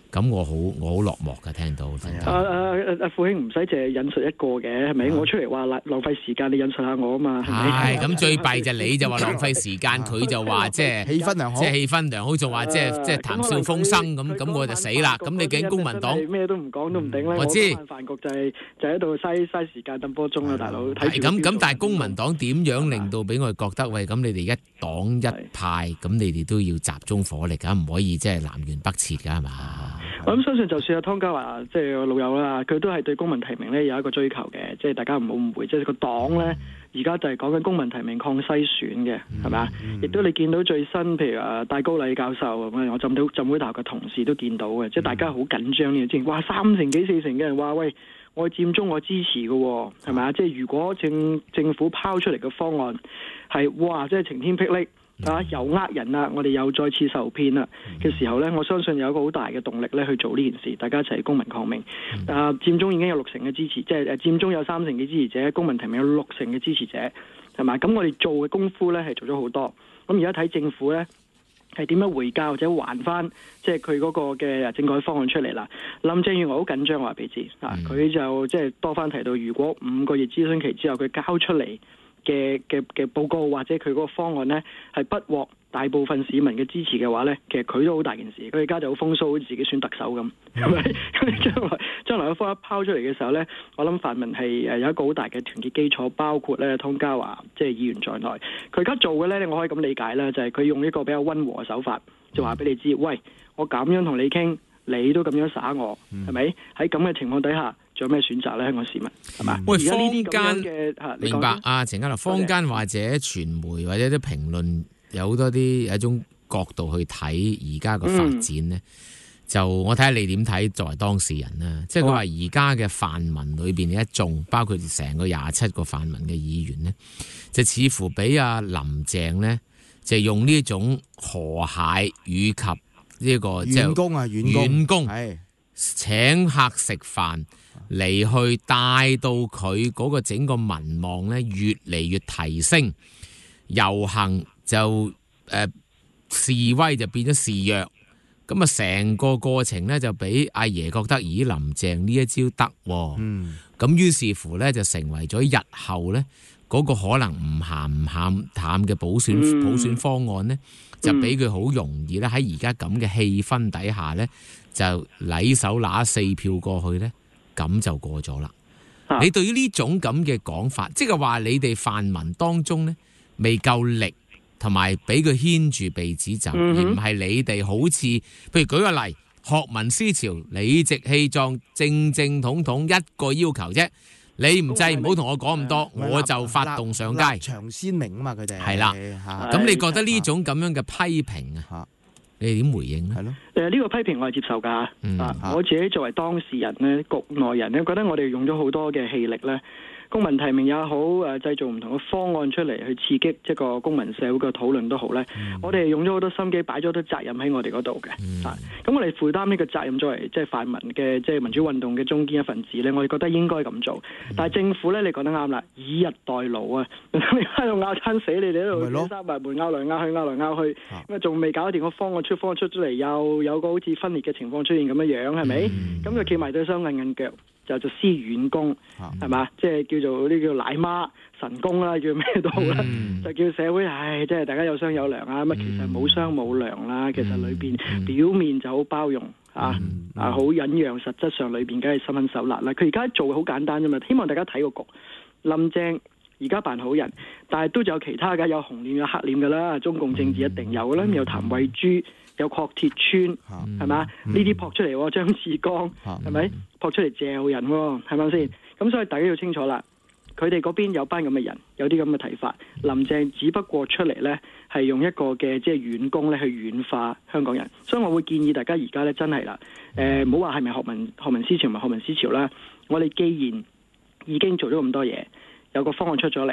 咁我好我好落寞㗎，聽到。 啊啊啊！傅兄唔使淨係引述一個嘅，係咪？我出嚟話浪浪費時間，你引述下我啊嘛。 係咁最弊就你就話浪費時間，佢就話即係氣氛良好， 即係氣氛良好，仲話即係即係談笑風生咁，咁我就死啦。咁你竟公民黨咩都唔講都唔頂咧？ 我知飯局就係就喺度嘥嘥時間等波鐘啦，大佬。 係咁咁，但係公民黨點樣令到俾我哋覺得喂？咁你哋一黨一派，咁你哋都要集中火力㗎，唔可以即係南轅北轍㗎，係嘛？ 我諗相信就算阿湯家驊即係老友啦，佢都係對公民提名咧有一個追求嘅，即係大家唔好誤會，即係個黨咧而家就係講緊公民提名抗篩選嘅，係咪啊？亦都你見到最新，譬如啊戴高禮教授咁，我浸到浸會大學嘅同事都見到嘅，即係大家好緊張呢個之前，哇三成幾四成嘅人話喂，我佔中我支持嘅，係咪啊？即係如果政政府拋出嚟嘅方案係哇，即係晴天霹靂。啊！又呃人啦，我哋又再次受騙啦嘅時候呢，我相信有一個好大嘅動力咧去做呢件事，大家一齊公民抗命。啊，佔中已經有六成嘅支持，即係誒佔中有三成嘅支持者，公民提名有六成嘅支持者，係咪？咁我哋做嘅功夫呢係做咗好多。咁而家睇政府呢係點樣回教或者還翻，即係佢嗰個嘅政改方案出嚟啦。林鄭月娥好緊張，我話俾你知啊，佢就即係多番提到，如果五個月諮詢期之後佢交出嚟嘅嘅嘅報告或者佢嗰個方案呢係不獲大部分市民嘅支持嘅話呢，其實佢都好大件事。佢而家就好風騷，自己選特首咁，係咪？咁你將來將來個方案拋出嚟嘅時候呢，我諗泛民係誒有一個好大嘅團結基礎，包括咧湯家驊即係議員在內。佢而家做嘅呢，我可以咁理解啦，就係、是、佢用一個比較溫和嘅手法，就話俾你知，喂，我咁樣同你傾，你都咁樣耍我，係咪？喺咁嘅情況底下，仲有咩選擇咧？香港市民係嘛？ 喂，坊間嘅明白啊，陳家樂，坊間或者傳媒或者啲評論有好多啲有一種角度去睇而家個發展咧，嗯、就我睇下你點睇作為當事人啦。即係佢話而家嘅泛民裏邊嘅一眾，包括成個廿七個泛民嘅議員咧，就似乎俾阿林鄭咧，就用呢種和諧以及呢、這個遠工啊，遠工， 遠工係請客食飯嚟去帶到佢嗰個整個民望咧越嚟越提升，遊行就誒、呃、示威就變咗示弱，咁啊成個過程咧就俾阿爺覺得咦林鄭呢一招得，嗯，咁於是乎咧就成為咗日後咧嗰個可能唔鹹唔鹹淡嘅補選補選方案咧。就俾佢好容易咧，喺而家咁嘅氣氛底下咧，就禮手拿四票過去咧，咁就過咗啦。啊、你對於呢種咁嘅講法，即係話你哋泛民當中咧未夠力，同埋俾佢牽住鼻子走，嗯、而唔係你哋好似，譬如舉個例，學民思潮，理直氣壯，正正統統一個要求啫。你唔制，唔好同我講咁多，嗯、我就發動上街。 立場鮮明啊嘛，佢哋係啦。咁你覺得呢種咁樣嘅批評啊，你哋點回應咧？係咯。誒， 呢個批評我係接受㗎。嗯、啊，我自己作為當事人咧，局內人咧，覺得我哋用咗好多嘅氣力咧。公民提名也好，誒製造唔同嘅方案出嚟去刺激即係個公民社會嘅討論都好咧。嗯、我哋用咗好多心機，擺咗好多責任喺我哋嗰度嘅。嗯、啊，咁我哋負擔呢個責任，作為即係泛民嘅即係民主運動嘅中堅一份子咧，我哋覺得應該咁做。嗯、但係政府咧，你講得啱啦，以逸待勞啊！你喺度拗餐死，你哋喺度三埋門拗來拗去，拗來拗去，咁啊仲未搞掂個方案出方案出咗嚟，又有個好似分裂嘅情況出現咁樣樣，係咪？咁就企埋對手，硬硬腳。就就施遠功，係嘛？即係叫做呢叫奶媽神功啦，叫咩都好啦。嗯、就叫社會，唉，即係大家有商有量啊。咁、嗯、其實冇商冇量啦。其實裏邊表面就好包容、嗯、啊，啊好忍讓，實質上裏邊梗係心狠手辣啦。佢而家做嘅好簡單啫嘛。希望大家睇個局。林鄭而家扮好人，但係都有其他嘅，有紅臉有黑臉噶啦。中共政治一定有啦。有譚慧珠。有郝鐵川，係嘛？呢啲撲出嚟，張志剛係咪撲出嚟嚼人？係咪先？咁所以大家要清楚啦。佢哋嗰邊有班咁嘅人，有啲咁嘅睇法。林鄭只不過出嚟呢，係用一個嘅即係軟攻咧去軟化香港人。所以我會建議大家而家咧真係啦，誒唔好話係咪學民學民思潮，唔係學民思潮啦。我哋既然已經做咗咁多嘢，有個方案出咗嚟。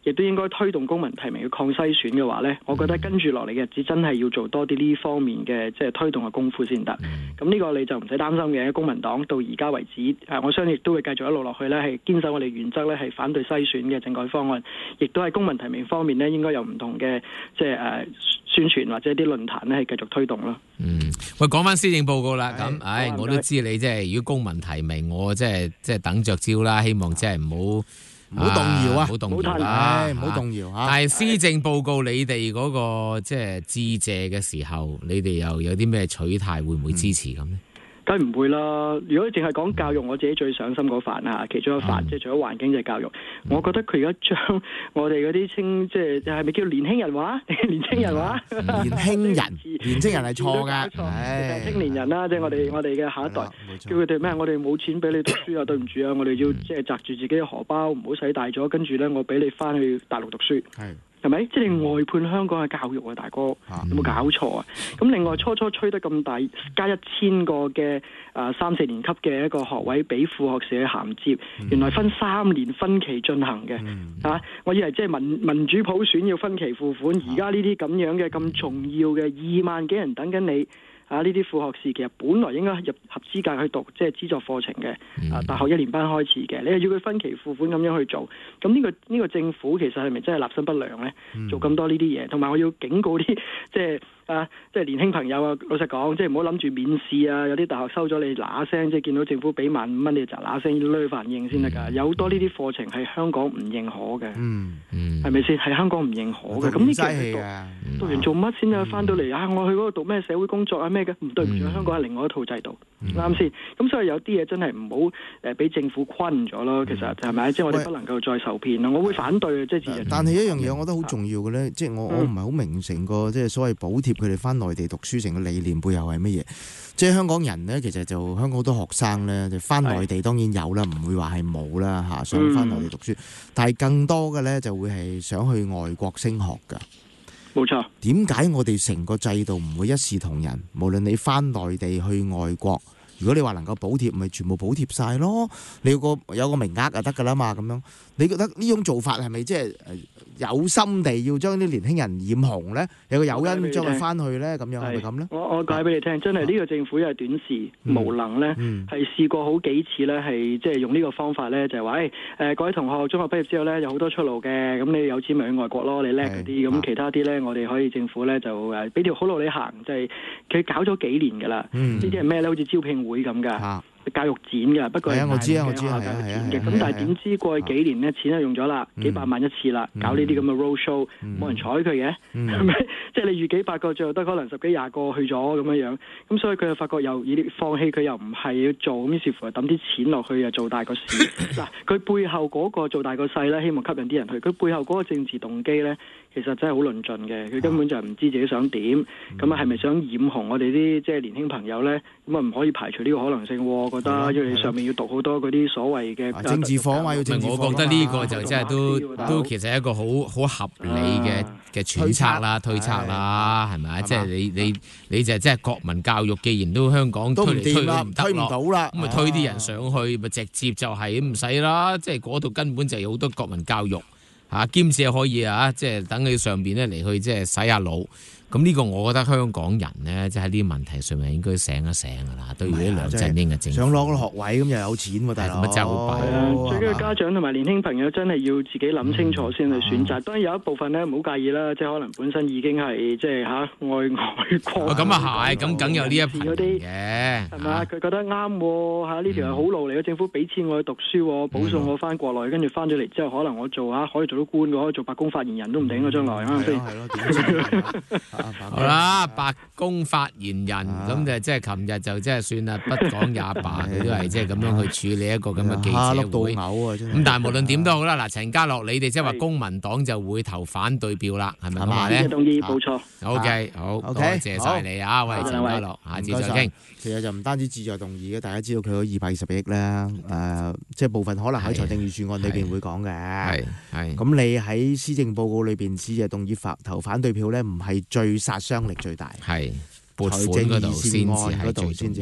亦都應該推動公民提名嘅抗篩選嘅話咧，我覺得跟住落嚟嘅日子真係要做多啲呢方面嘅即係推動嘅功夫先得。咁呢個你就唔使擔心嘅。公民黨到而家為止，誒，我相信亦都會繼續一路落去咧，係堅守我哋原則咧，係反對篩選嘅政改方案，亦都係公民提名方面咧，應該有唔同嘅即係誒宣傳或者啲論壇咧，係繼續推動咯。 嗯，喂，講翻施政報告啦，咁，唉、哎，我都知你即係如果公民提名，我即係即係等着招啦，希望即係唔好唔好動搖啊， 唔好動搖啦， 唔好動搖嚇。 但係施政報告你哋嗰個即係致謝嘅時候，你哋又有啲咩取態，會唔會支持咁呢？ 梗係唔會啦！如果淨係講教育，我自己最上心嗰範啊，其中一範、嗯、即係除咗環境就係教育。嗯、我覺得佢而家將我哋嗰啲青即係係咪叫年輕人話？年青人話？ 嗯、年輕人，年青人係錯㗎， 係青年人啦，即係我哋我哋嘅下一代，叫佢哋咩？我哋冇錢俾你讀書啊！對唔住啊！我哋要即係擲住自己嘅荷包，唔好使大咗，跟住咧我俾你翻去大陸讀書。係。係咪？即係你外判香港嘅教育啊，大哥，啊、有冇搞錯啊？咁另外初初吹得咁大，加一千個嘅誒、呃、三四年級嘅一個學位俾副學士去銜接，嗯、原來分三年分期進行嘅，嗯、啊！我以為即係民民主普選要分期付款，而家呢啲咁樣嘅咁重要嘅二萬幾人等緊你。啊！呢啲副學士其實本來應該入合資格去讀即係資助課程嘅，啊大學一年班開始嘅，你又要佢分期付款咁樣去做，咁呢、呢個呢、呢個政府其實係咪真係立心不良咧？嗯、做咁多呢啲嘢，同埋我要警告啲即係啊，即係年輕朋友啊，老實講，即係唔好諗住免試啊！有啲大學收咗你嗱聲，即係見到政府俾萬五蚊，你就嗱聲攞反應先得㗎。嗯、有好多呢啲課程係香港唔認可嘅，嗯嗯，係咪先？係香港唔認可嘅，咁呢個係讀讀完做乜先啊？翻到嚟啊，我去嗰度讀咩社會工作啊咩嘅？唔對唔住，香港係另外一套制度，啱先、嗯。咁所以有啲嘢真係唔好誒俾政府困咗咯。其實係咪？即係我哋不能夠再受騙咯。我會反對即係自但係一樣嘢，我覺得好重要嘅咧，即係我我唔係好明成個即係所謂補貼佢哋翻內地讀書成個理念背後係乜嘢？即係香港人咧，其實就香港好多學生咧，就翻內地當然有啦，唔會話係冇啦嚇，想翻內地讀書。嗯、但係更多嘅咧就會係想去外國升學㗎。 冇錯。點解我哋成個制度唔會一視同仁？無論你翻內地去外國，如果你話能夠補貼，咪全部補貼晒咯。你有個有個名額就得㗎啦嘛。咁樣你覺得呢種做法係咪即係有心地要將啲年輕人染紅咧？有個誘因將佢翻去咧？咁樣係咪咁咧？ 我我解俾你聽，真係呢個政府因為短視、嗯、無能咧，係、嗯、試過好幾次咧，係即係用呢個方法咧，就係話誒誒各位同學中學畢業之後咧有好多出路嘅，咁你有錢咪去外國咯，你叻嗰啲，咁其他啲咧我哋可以政府咧就誒俾條好路你行，就係、是、佢搞咗幾年㗎啦。呢啲係咩咧？好似招聘會咁㗎。啊教育展㗎，不過係我知啊，我知啊， 嘅。咁但係點知過去幾年咧，錢就用咗啦，幾百萬一次啦，搞呢啲咁嘅 road show，冇人睬佢嘅，係咪？即係你預幾百個，最後得可能十幾廿個去咗咁樣樣，咁所以佢就發覺又已放棄，佢又唔係要做，咁於是乎就抌啲錢落去又做大個事。嗱，佢背後嗰個做大個勢咧，希望吸引啲人去，佢背後嗰個政治動機咧，其實真係好論盡嘅，佢根本就係唔知自己想點，咁啊係咪想染紅我哋啲即係年輕朋友咧？咁啊唔可以排除呢個可能性喎。覺得因為上面要讀好多嗰啲所謂嘅政治課嘛，要政治課。 我覺得呢個就真係都都其實係一個好好合理嘅嘅揣測啦、推測啦，係咪？即係你你你就即係國民教育，既然都香港推嚟推都唔得落，咁咪推啲人上去，咪直接就係唔使啦。即係嗰度根本就有好多國民教育嚇，兼且可以啊，即係等佢上邊咧嚟去即係洗下腦。咁呢個我覺得香港人咧，即係喺呢啲問題上面應該醒一醒噶啦。對於啲梁振英嘅政府， 想攞個學位咁又有錢喎，大佬。 咁真係好弊啊！最緊要家長同埋年輕朋友真係要自己諗清楚先去選擇。當然有一部分咧唔好介意啦，即係可能本身已經係即係嚇愛外國。 咁啊係，咁梗有呢一批嘅， 係嘛？佢覺得啱喎嚇，呢條係好路嚟嘅。政府俾錢我去讀書，保送我翻國內，跟住翻咗嚟之後，可能我做嚇可以做到官嘅，可以做白宮發言人都唔定嘅將來啱唔啱先？ 係咯。 好啦，白宮發言人咁就即係琴日就即係算啦，不講也罷，佢都係即係咁樣去處理一個咁嘅記者會。咁但係無論點都好啦，嗱，陳家樂，你哋即係話公民黨就會投反對票啦，係咪咁話咧？ 同意，冇錯。 O K， 好，多謝晒你啊，喂，陳家樂，下次再傾。 其實就唔單止志在動議嘅，大家知道佢嗰二百二十億啦，誒，即係部分可能喺財政預算案裏邊會講嘅。係係。咁你喺施政報告裏邊志在動議發投反對票咧，唔係最殺傷力最大。 係撥款嗰度先至係最重要。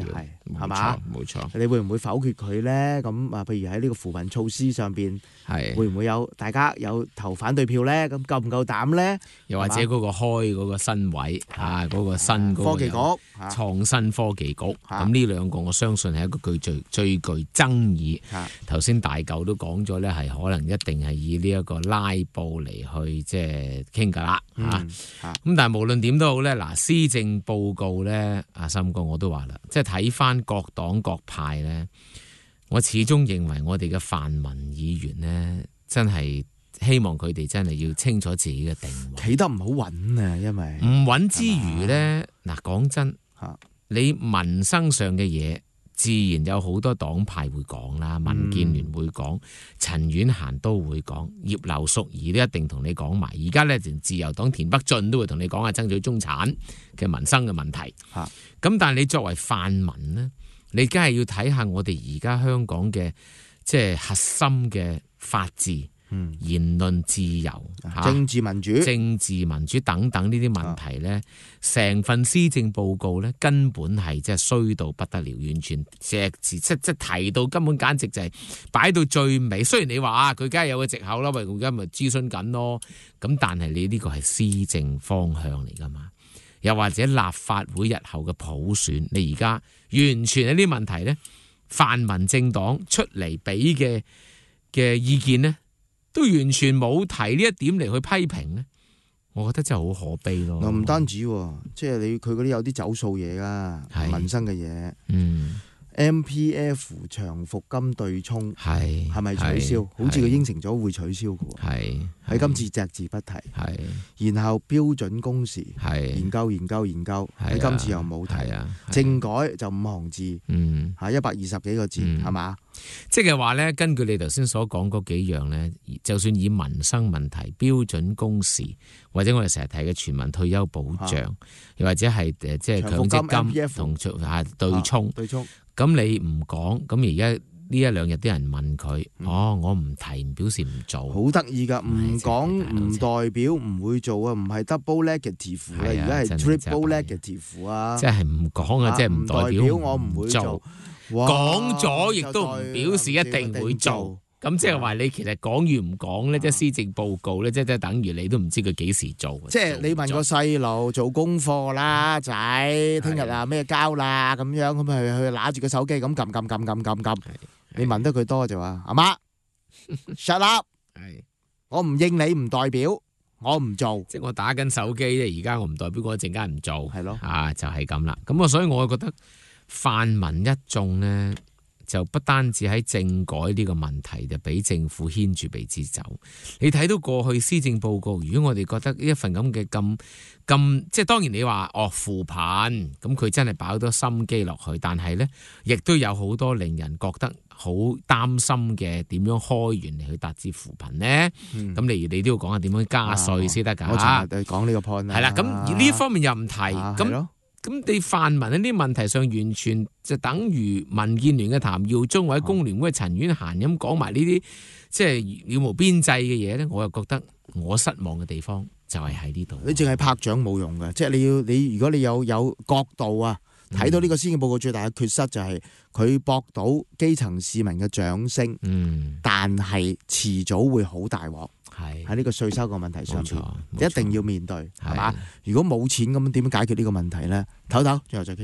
係嘛？ 冇錯， 你會唔會否決佢咧？咁啊，譬如喺呢個扶貧措施上邊， 係會唔會有大家有投反對票咧？咁夠唔夠膽咧？ 又或者嗰個開嗰個新位啊，嗰個新嗰個科技局創新科技局，咁呢兩個我相信係一個具最最具爭議。頭先大嚿都講咗咧，係可能一定係以呢一個拉布嚟去即係傾㗎啦嚇。咁但係無論點都好咧，嗱施政報告咧，阿森哥我都話啦，即係睇翻各黨各派咧，我始終認為我哋嘅泛民議員咧，真係希望佢哋真係要清楚自己嘅定位， 企得唔好穩啊，因為唔穩之餘咧，嗱講真嚇，你民生上嘅嘢，自然有好多黨派會講啦，民建聯會講，陳婉嫻都會講，葉劉淑儀都一定同你講埋。而家咧，連自由黨田北俊都會同你講下爭取中產嘅民生嘅問題。嚇，咁但係你作為泛民呢，你梗係要睇下我哋而家香港嘅即係核心嘅法治。嗯、言論自由、 政治民主、 政治民主等等呢啲問題呢，成、啊、份施政報告呢，根本係即係衰到不得了，完全隻字即即提到根本簡直就係擺到最尾。雖然你話啊，佢梗係有個藉口啦，喂，而家咪諮詢緊咯。咁但係你呢個係施政方向嚟噶嘛？又或者立法會日後嘅普選，你而家完全係呢啲問題呢，泛民政黨出嚟俾嘅嘅意見呢，都完全冇提呢一點嚟去批評咧，我覺得真係好可悲咯。 唔單止，即係你佢嗰啲有啲走數嘢噶，民生嘅嘢。嗯 ，M P F 長服金對沖係係咪取消？好似佢應承咗會取消嘅喎。係喺今次隻字不提。係，然後標準工時係研究研究研究，喺今次又冇提。政改就五行字，嗯，嚇一百二十幾個字，係嘛？ 即係話咧，根據你頭先所講嗰幾樣咧，就算以民生問題、標準工時，或者我哋成日提嘅全民退休保障，啊、又或者係誒即係強積金同啊對沖， 對沖， 咁你唔講，咁而家呢一兩日啲人問佢，嗯、哦，我唔提唔表示唔做， 好得意㗎，唔講唔代表唔會做啊，唔係 double negative 啊，而家係 triple negative 啊， 即係唔講啊，即係唔代表我唔會做。 講咗亦都唔表示一定會做，咁即係話你其實講與唔講咧，即係施政報告咧，即係等於你都唔知佢幾時做。 即係你問個細路做功課啦，仔，聽日啊咩交啦咁樣，咁佢去揦住個手機咁撳撳撳撳撳撳，你問得佢多就話阿媽 shut up， 我唔應你唔代表我唔做， 即係我打緊手機啫，而家我唔代表我一陣間唔做， 係咯， 啊就係咁啦。咁啊，所以我覺得。泛民一眾呢，就不單止喺政改呢個問題就俾政府牽住鼻子走。你睇到過去施政報告，如果我哋覺得呢一份咁嘅咁咁，即係當然你話哦扶貧，咁佢真係擺咗心機落去，但係呢，亦都有好多令人覺得好擔心嘅點樣開源嚟去達至扶貧呢？咁例如你都要講下點樣加稅先得㗎。 我尋日講呢個 point 啦。 係啦，咁而呢方面又唔提咁。啊咁你泛民喺啲問題上完全就等於民建聯嘅譚耀宗或者工聯會嘅陳婉嫻咁講埋呢啲即係了無邊際嘅嘢咧，我又覺得我失望嘅地方就係喺呢度。 你淨係拍掌冇用嘅，即係你要你如果你有有角度啊，睇到呢個施政報告最大嘅缺失就係佢博到基層市民嘅掌聲，嗯，但係遲早會好大鑊。係喺呢個稅收個問題上邊，一定要面對，係嘛？如果冇錢咁，點樣解決呢個問題咧？唞唞，最後再傾。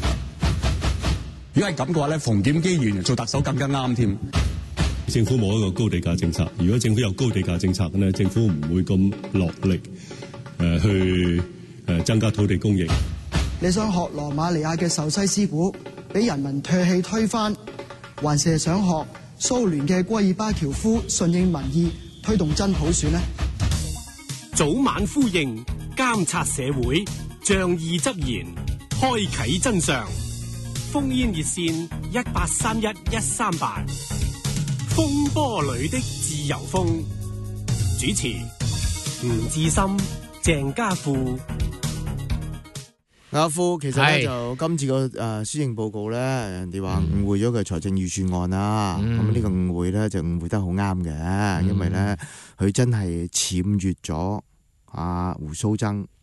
如果係咁嘅話咧，馮檢基員做特首更加啱添。 政府冇一個高地價政策，如果政府有高地價政策咧，政府唔會咁落力誒、呃、去誒增加土地供應。 你想學羅馬尼亞嘅壽西斯古，俾人民唾棄推翻，還是係想學蘇聯嘅戈爾巴喬夫順應民意？推動真普選呢？ 早晚呼應，監察社會，仗義執言，開啟真相。烽煙熱線一八三一一三八，風波裏的自由風。主持吳志森、鄭家富。 阿富其實咧就今次個誒施政報告咧，人哋話誤會咗佢財政預算案啦。咁呢、嗯、個誤會咧就誤會得好啱嘅，嗯、因為咧佢真係僭越咗阿胡鬚曾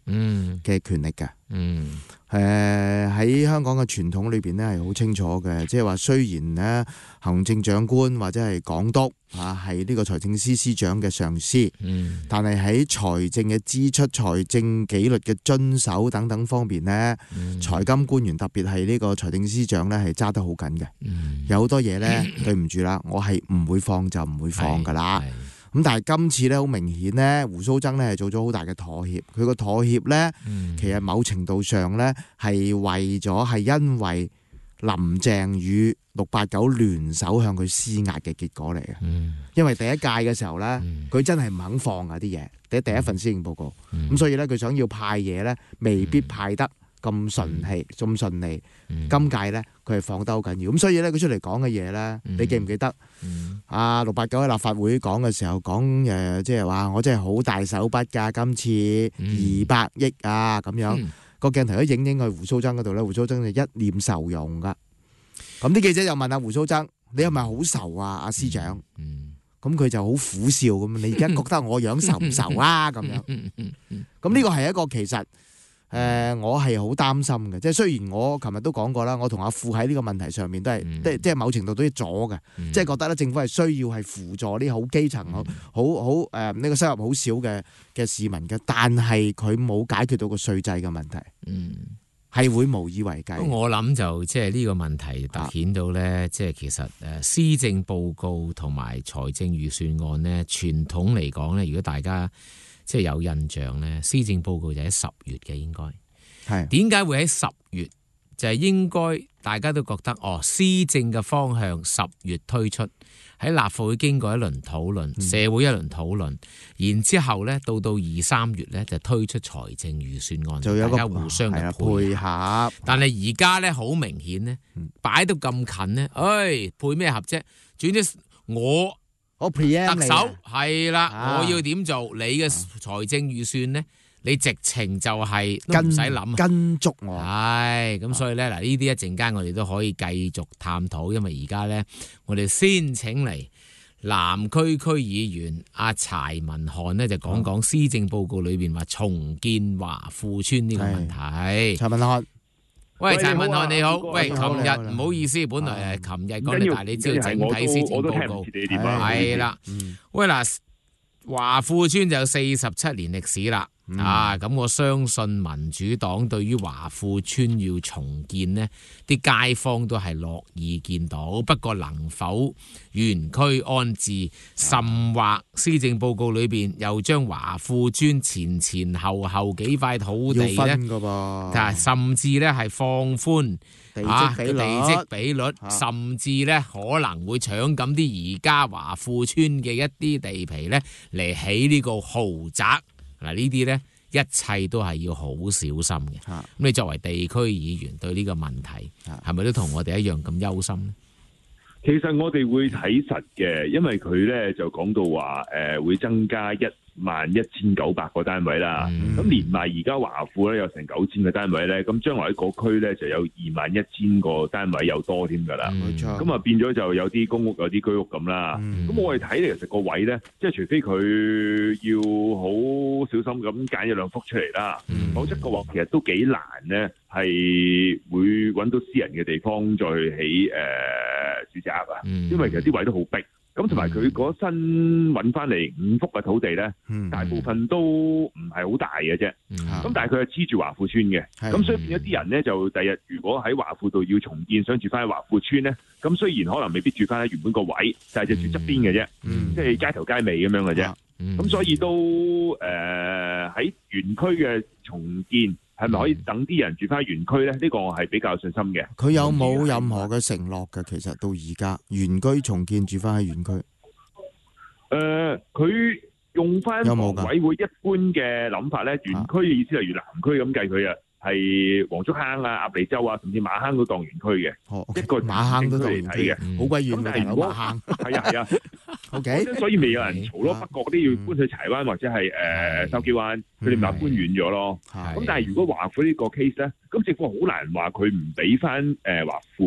嘅權力嘅。 嗯， 誒喺香港嘅傳統裏邊咧係好清楚嘅，即係話雖然咧行政長官或者係港督啊係呢個財政司司長嘅上司， 嗯， 但係喺財政嘅支出、財政紀律嘅遵守等等方面咧， 嗯、 財金官員特別係呢個財政司長咧係揸得好緊嘅。 嗯、 有好多嘢咧，對唔住啦，我係唔會放就唔會放㗎啦。咁但係今次咧好明顯咧，胡鬚曾咧係做咗好大嘅妥協。佢個妥協咧， 嗯、 其實某程度上咧係為咗係因為林鄭與六八九聯手向佢施壓嘅結果嚟嘅。 嗯、 因為第一屆嘅時候咧，佢、 嗯、 真係唔肯放啊啲嘢，第第一份施政報告。咁、 嗯、 所以咧佢想要派嘢咧，未必派得咁順氣、咁、嗯、順利。嗯、今屆咧佢係放得好緊要。咁所以咧佢出嚟講嘅嘢咧， 嗯、 你記唔記得？ 嗯、 啊六八九喺立法會講嘅時候講誒，即係話我真係好大手筆㗎，今次二百億啊咁樣。 嗯、個鏡頭一影影去胡鬚曾嗰度咧，胡鬚曾就一臉愁容㗎。咁啲記者又問阿胡鬚曾：你係咪好愁啊？阿司長？咁佢、嗯、就好苦笑咁。你而家覺得我樣愁唔愁啊？咁樣。咁呢個係一個其實。誒、呃，我係好擔心嘅，即係雖然我琴日都講過啦，我同阿富喺呢個問題上面都係，即係、嗯、即係某程度都係阻嘅，嗯、即係覺得咧政府係需要係輔助啲好基層、好好好誒呢個收入好少嘅嘅市民嘅，但係佢冇解決到個稅制嘅問題，係、嗯、會無以為繼。 我諗就即係呢個問題凸顯到咧，啊、即係其實誒施政報告同埋財政預算案呢，傳統嚟講咧，如果大家即係有印象咧，施政報告就喺十月嘅，應該係點解會喺十月？就係、是、應該大家都覺得哦，施政嘅方向十月推出，喺立法會經過一輪討論，嗯、社會一輪討論，然之後咧到到二三月咧就推出財政預算案，就有大家互相嘅配合。但係而家咧好明顯咧，擺到咁近咧，誒、哎、配咩合啫？總之我。 我特首係啦，啊、我要點做？你嘅財政預算呢？你直情就係都唔使諗， 跟足我。 係咁，所以咧嗱，呢啲一陣間我哋都可以繼續探討，因為而家咧，我哋先請嚟南區區議員阿柴文漢呢，就講講施政報告裏邊話重建華富村呢個問題。 柴文漢。 喂，柴文漢你好，喂，琴日唔好意思，本來誒琴日講你，但係你知道整體施政報告係啦。喂嗱，華富村就有四十七年歷史啦。嗯、啊，咁我相信民主黨對於華富村要重建呢啲街坊都係樂意見到。不過能否原區安置，甚或施政報告裏邊又將華富村前前後後幾塊土地呢，甚至呢係放寬地積比率，地積比率啊、甚至呢可能會搶緊啲而家華富村嘅一啲地皮呢嚟起呢個豪宅。嗱，呢啲咧一切都係要好小心嘅。咁、啊、你作為地區議員，對呢個問題係咪、啊、都同我哋一樣咁憂心咧？ 其實我哋會睇實嘅，因為佢咧就講到話誒、呃、會增加一萬一千九百個單位啦。咁、嗯、連埋而家華富咧有成九千個單位咧，咁將來喺個區咧就有二萬一千個單位有多添㗎啦。冇錯。咁啊變咗就有啲公屋有啲居屋咁啦。咁、嗯、我哋睇嚟其實個位咧，即係除非佢要好小心咁揀一兩幅出嚟啦，嗯、否則嘅話其實都幾難咧，係會揾到私人嘅地方再起誒、呃、住宅啊。嗯、因為其實啲位都好逼。咁同埋佢嗰新揾翻嚟五幅嘅土地咧，嗯、大部分都唔係好大嘅啫。咁、嗯、但係佢係黐住華富村嘅，咁、嗯、所以變咗啲人咧就第日如果喺華富度要重建，想住翻喺華富村咧，咁雖然可能未必住翻喺原本個位，但係就住側邊嘅啫，嗯、即係街頭街尾咁樣嘅啫。咁、嗯、所以都誒喺、呃、原區嘅重建。係咪可以等啲人住翻原區咧？呢、這個我係比較有信心嘅。 佢有冇任何嘅承諾嘅？其實到而家原居重建住翻喺原區。誒、 呃，佢用翻房委會一般嘅諗法咧，原區嘅意思係如南區咁計佢啊，係黃竹坑啊、鴨脷洲啊，甚至馬坑都當原區嘅。哦，一個馬坑都當原區嘅，好鬼遠嘅大佬馬坑。係啊係啊。O K， 所以未有人嘈咯。北角嗰啲要搬去柴灣或者係誒筲箕灣，佢哋咪搬遠咗咯。咁但係如果華富呢個 case 咧，咁政府好難話佢唔俾翻誒華附近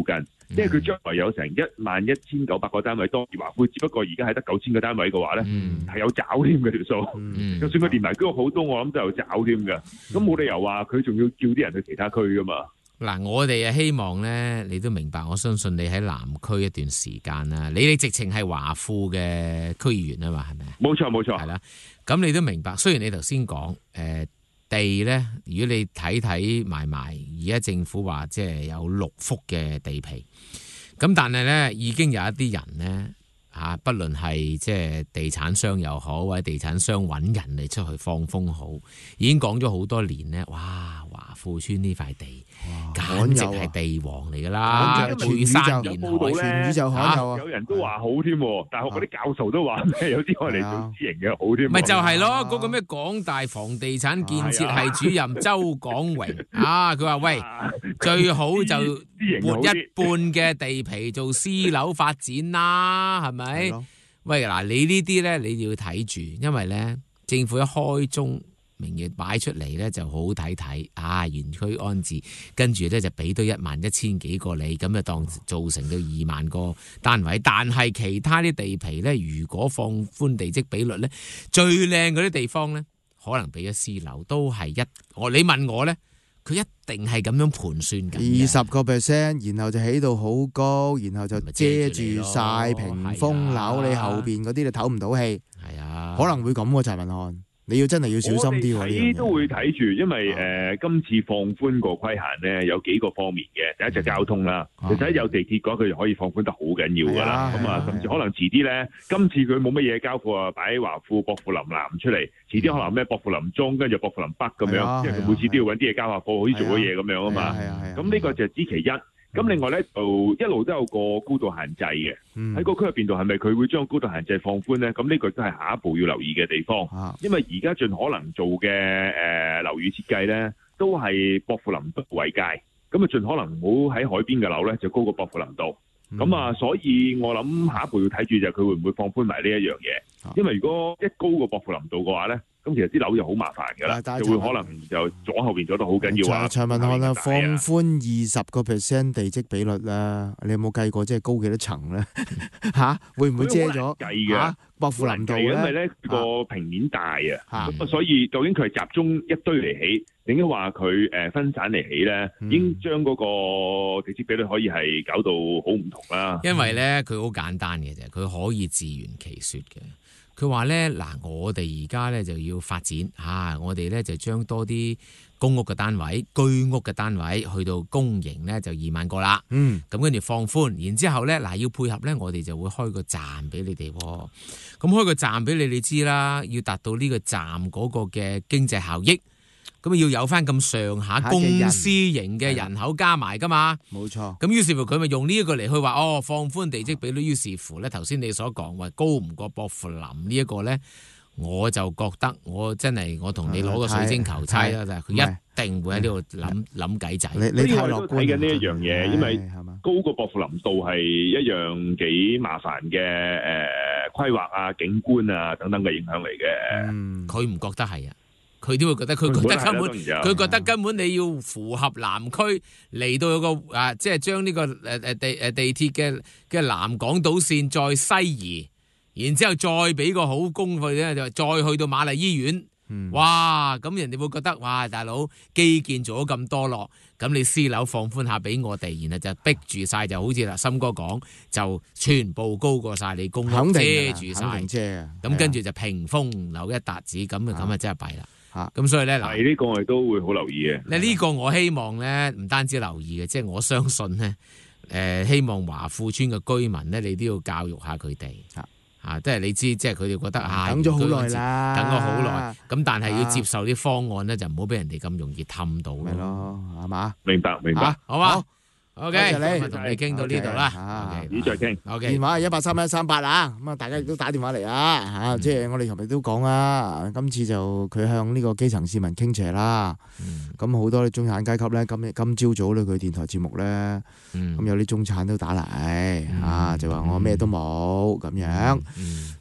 即係佢將來有成一萬一千九百個單位多於華富，只不過而家係得九千個單位嘅話咧，係、嗯、有找添嘅條數。嗯、就算佢連埋居屋好多，我諗都有找添嘅。咁冇、嗯、理由話佢仲要叫啲人去其他區噶嘛？ 嗱，我哋啊希望咧，你都明白，我相信你喺南區一段時間啦，你哋直情係華富嘅區議員啊嘛，係咪？ 冇錯冇錯， 係啦。咁你都明白，雖然你頭先講誒地咧，如果你睇睇埋埋，而家政府話即係有六幅嘅地皮，咁但係咧已經有一啲人咧嚇，不論係即係地產商又好，或者地產商揾人嚟出去放風好，已經講咗好多年咧，哇！華富村呢塊地簡直係地王嚟㗎啦，背山連海， 全宇宙罕有啊！有人都話好添，大學嗰啲教授都話咩？有啲我嚟做私營嘅好添。 咪就係咯，嗰個咩港大房地產建設系主任周廣榮啊，佢話喂，最好就撥一半嘅地皮做私樓發展啦，係咪？喂，嗱，你呢啲咧你要睇住，因為咧政府一開宗明月擺出嚟咧就好好睇睇啊，原區安置，跟住咧就俾多一萬一千幾個你，咁就當造成到二萬個單位。但係其他啲地皮咧，如果放寬地積比率咧，最靚嗰啲地方咧，可能俾咗私樓都係一，我你問我咧，佢一定係咁樣盤算緊。 二十個 percent， 然後就起到好高，然後就遮住晒屏風樓，你後邊嗰啲就唞唔到氣。係啊，可能會咁喎，陳文漢。你要真係要小心啲喎，呢樣嘢都會睇住，因為誒、呃、今次放寬個規限咧，有幾個方面嘅。第一就交通啦，其實、啊、有地鐵嗰佢就可以放寬得好緊要㗎啦。咁啊，甚至可能遲啲咧，今次佢冇乜嘢交付啊，擺喺華富、薄扶林南出嚟，遲啲可能咩薄扶林中，跟住薄扶林北咁樣，因為佢每次都要揾啲嘢交下貨，好似做咗嘢咁樣啊嘛。咁呢個就係知其一。咁另外咧就一路都有個高度限制嘅，喺、嗯、個區入邊度係咪佢會將高度限制放寬咧？咁呢個都係下一步要留意嘅地方，啊、因為而家盡可能做嘅誒樓宇設計咧，都係薄扶林北為界，咁啊盡可能唔好喺海邊嘅樓咧就高過薄扶林道。咁、嗯、啊，所以我諗下一步要睇住就係佢會唔會放寬埋呢一樣嘢，啊、因為如果一高過薄扶林道嘅話咧。咁其實啲樓就好麻煩㗎啦，就會可能就左後邊左得好緊要啊！ 長文漢啊，放寬二十個 percent 地積比率啦，你有冇計過即係高幾多層咧？嚇，會唔會遮咗？ 計嘅薄扶林道咧， 因為咧個平面大啊，咁啊，所以究竟佢係集中一堆嚟起，定係話佢誒分散嚟起咧？已經將嗰個地積比率可以係搞到好唔同啦。 因為咧，佢好簡單嘅啫，佢可以自圓其説嘅。佢話咧嗱，我哋而家咧就要發展嚇、啊，我哋咧就將多啲公屋嘅單位、居屋嘅單位去到公營咧就二萬個啦。嗯，咁跟住放寬，然之後咧嗱要配合咧，我哋就會開個站俾你哋。咁開個站俾你，你知啦，要達到呢個站嗰個嘅經濟效益。咁要有翻咁上下公司型嘅人口加埋噶嘛？冇錯。咁於是乎佢咪用呢一個嚟去話哦，放寬地積比率。於是乎咧，頭先你所講話高唔過薄扶林呢一個咧，我就覺得我真係我同你攞個水晶球猜啦，就係佢一定會喺呢度諗諗計仔。 你你太樂觀睇緊呢一樣嘢，因為高過薄扶林道係一樣幾麻煩嘅誒規劃啊、景觀啊等等嘅影響嚟嘅。 佢唔覺得係啊。佢都會覺得，佢覺得根本，佢覺得根本你要符合南區嚟到有個啊，即係將呢個誒誒地誒地鐵嘅嘅南港島線再西移，然之後再俾個好工佢咧，就再去到瑪麗醫院。嗯、哇！咁人哋會覺得哇，大佬基建做咗咁多咯，咁你私樓放寬下俾我哋，然後就逼住晒，就好似嗱森哥講，就全部高過晒你公屋，遮住晒，咁跟住就屏風樓一笪子，咁啊咁啊真係弊啦。吓咁、啊、所以咧嗱， 呢個我哋都會好留意嘅。 嗱呢個我希望咧唔單止留意嘅，即係我相信咧，誒、呃、希望華富村嘅居民咧，你都要教育下佢哋吓吓，即係你知，即係佢哋覺得啊， 等咗好耐啦， 等咗好耐，咁但係要接受啲方案咧，就唔好俾人哋咁容易氹到咪咯，係嘛？ 明白明白， 啊、好嘛？好 O K，今日同你傾到呢度啦， 咦再傾。 O K， 電話係一八三一三八啊，咁啊大家亦都打電話嚟啊，吓，即係我哋琴日都講啦，今次就佢向呢個基層市民傾斜啦，咁好多啲中產階級咧，今今朝早咧佢電台節目咧，咁有啲中產都打嚟啊，就話我咩都冇咁樣，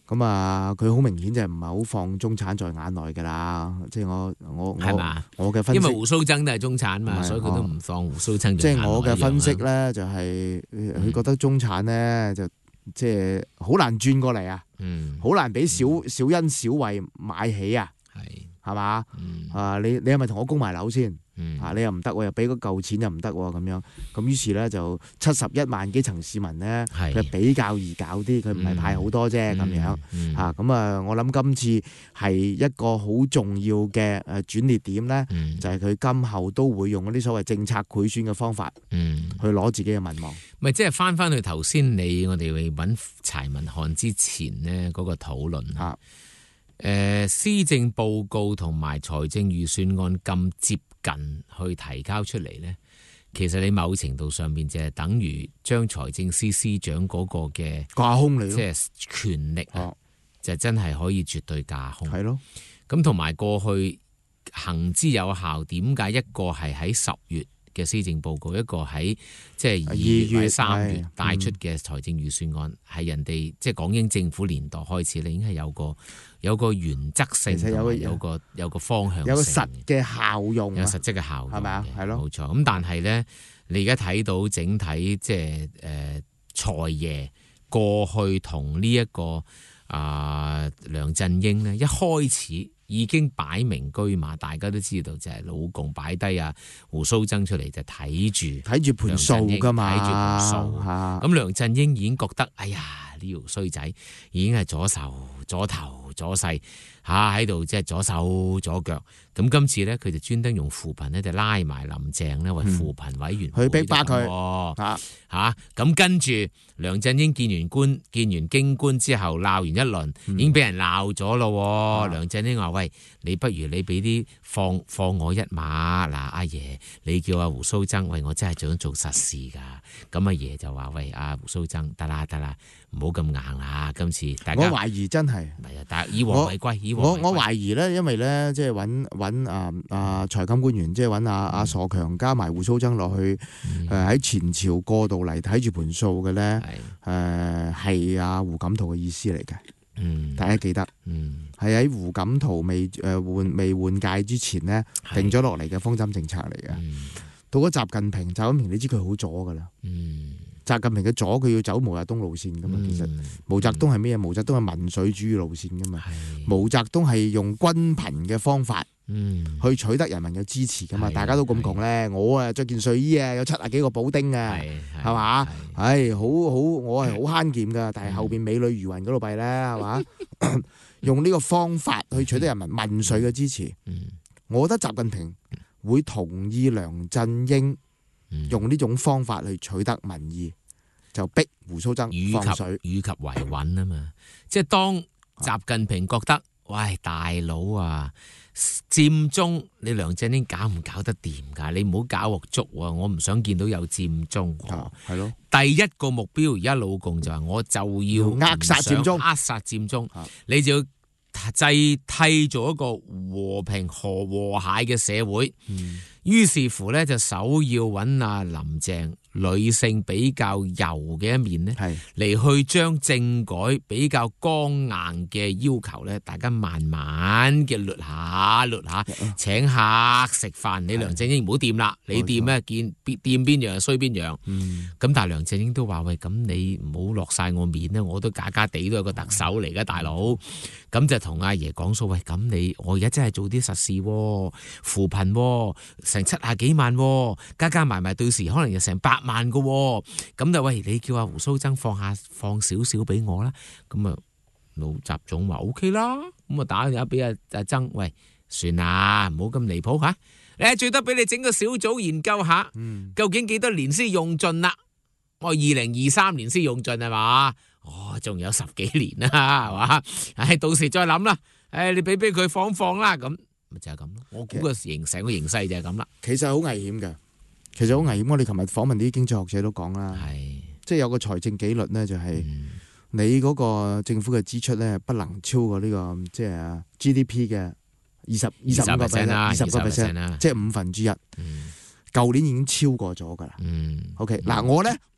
咁啊，佢好明顯就係唔係好放中產在眼內㗎啦。即係我我係嘛？ 我嘅分析， 因為胡鬚曾都係中產嘛，所以佢都唔放胡鬚曾。 即係我嘅分析咧，就係佢覺得中產咧就即係好難轉過嚟啊，好難俾小小恩小惠買起啊，係嘛？啊，你你係咪同我供埋樓先？啊！你又唔得喎，又俾嗰嚿錢又唔得喎，咁樣咁於是咧就七十一萬幾層市民咧，佢比較易搞啲，佢唔係派好多啫咁樣嚇。咁啊，我諗今次係一個好重要嘅誒轉捩點咧，就係佢今後都會用嗰啲所謂政策賄選嘅方法，去攞自己嘅民望。 咪即係翻翻去頭先你我哋去揾柴文漢之前呢嗰個討論嚇。誒，施政報告同埋財政預算案咁接近去提交出嚟呢，其實你某程度上面就係等於將財政司司長嗰個嘅架空嚟， 即係權力啊，就真係可以絕對架空。 係咯， 咁同埋過去行之有效，點解一個係喺十月嘅施政報告，一個喺即係二月或者三月帶出嘅財政預算案，係、嗯、人哋即係港英政府年代開始，你已經係有個有個原則性， 其實有個有個有個方向性， 有個實嘅效用， 有實質嘅效用， 係咪啊？係咯， 冇錯。咁但係咧，你而家睇到整體即係誒財爺過去同呢一個啊、呃、梁振英咧，一開始已經擺明車馬，大家都知道就係老共擺低啊胡鬚曾出嚟就睇住睇住盤數㗎嘛， 睇住盤數。咁梁振英已經覺得，哎呀呢條衰仔已經係左手左頭左勢嚇喺度，即係左手左腳。咁今次咧，佢就專登用扶貧咧，就拉埋林鄭咧為扶貧委員會， 去逼巴佢嚇嚇。咁跟住梁振英見完官見完京官之後鬧完一輪，嗯、已經俾人鬧咗咯。梁振英話：喂，你不如你俾啲放放我一馬嗱，阿爺你叫阿胡鬚曾，喂，我真係想做實事㗎。咁阿爺就話：喂，阿胡鬚曾得啦得啦，唔好咁硬啦。今次大家我懷疑真係係啊，但係以和為貴，以和為貴。 我我懷疑咧，因為咧即係揾揾。揾啊啊財金官員，即係揾阿阿傻強加埋胡鬚曾落去，誒喺、呃、前朝過渡嚟睇住盤數嘅咧，誒係阿胡錦濤嘅意思嚟嘅。嗯，大家記得，嗯，係喺胡錦濤未誒換未換屆之前咧，定咗落嚟嘅方針政策嚟嘅。嗯、到咗習近平，習近平你知佢好左噶啦。嗯。習近平嘅左，佢要走毛澤東路線噶嘛？其實毛澤東係咩？毛澤東係民粹主義路線噶嘛？毛澤東係用均貧嘅方法去取得人民嘅支持噶嘛？大家都咁窮咧，我啊着件睡衣啊，有七啊幾個補丁啊，係嘛？唉，好好，我係好慳儉噶，但係後邊美女如雲嗰度弊咧，係嘛？用呢個方法去取得人民民粹嘅支持，我覺得習近平會同意梁振英用呢種方法去取得民意。就逼胡鬚曾放水， 以及維穩啊嘛！即係當習近平覺得，喂大佬啊，佔中你梁振英搞唔搞得掂㗎？你唔好搞鑊粥啊！我唔想見到有佔中。 係咯， 第一個目標而家老共就係我就要扼殺佔中， 扼殺佔中，你就要製替做一個和平和和諧嘅社會。嗯、於是乎咧，就首要揾阿林鄭。女性比較柔嘅一面呢，嚟去將政改比較剛硬嘅要求呢，大家慢慢嘅掠下掠下，請客食飯，你梁振英唔好掂啦，你掂咧見掂邊樣衰邊樣。咁、嗯、但係梁振英都話喂，咁你唔好落晒我面咧，我都假假地都有個特首嚟噶，大佬。咁就同阿爺講數，喂，咁你我而家真係做啲實事，扶貧成七啊幾萬，加加埋埋到時可能有成百萬噶，咁就喂，你叫阿胡鬚曾放下放少少俾我啦，咁啊老習總話 O K 啦，咁啊打電話俾阿阿曾，喂，算啦，唔好咁離譜吓，你最多俾你整個小組研究下，嗯、究竟幾多年先用盡啦？我二零二三年先用盡係嘛？哦，仲有十幾年啦，係嘛？唉，到時再諗啦。唉，你俾俾佢放放啦，咁咪就係咁咯。我估個形成個形勢就係咁啦。 其實好危險嘅。其實好危險，我哋琴日訪問啲經濟學者都講啦，即係有個財政紀律咧，就係你嗰個政府嘅支出咧，不能超過呢個即係 G D P 嘅二十二十五個 percent 啦，二十個 percent，即係五分之一。舊年已經超過咗噶啦。OK，嗱我咧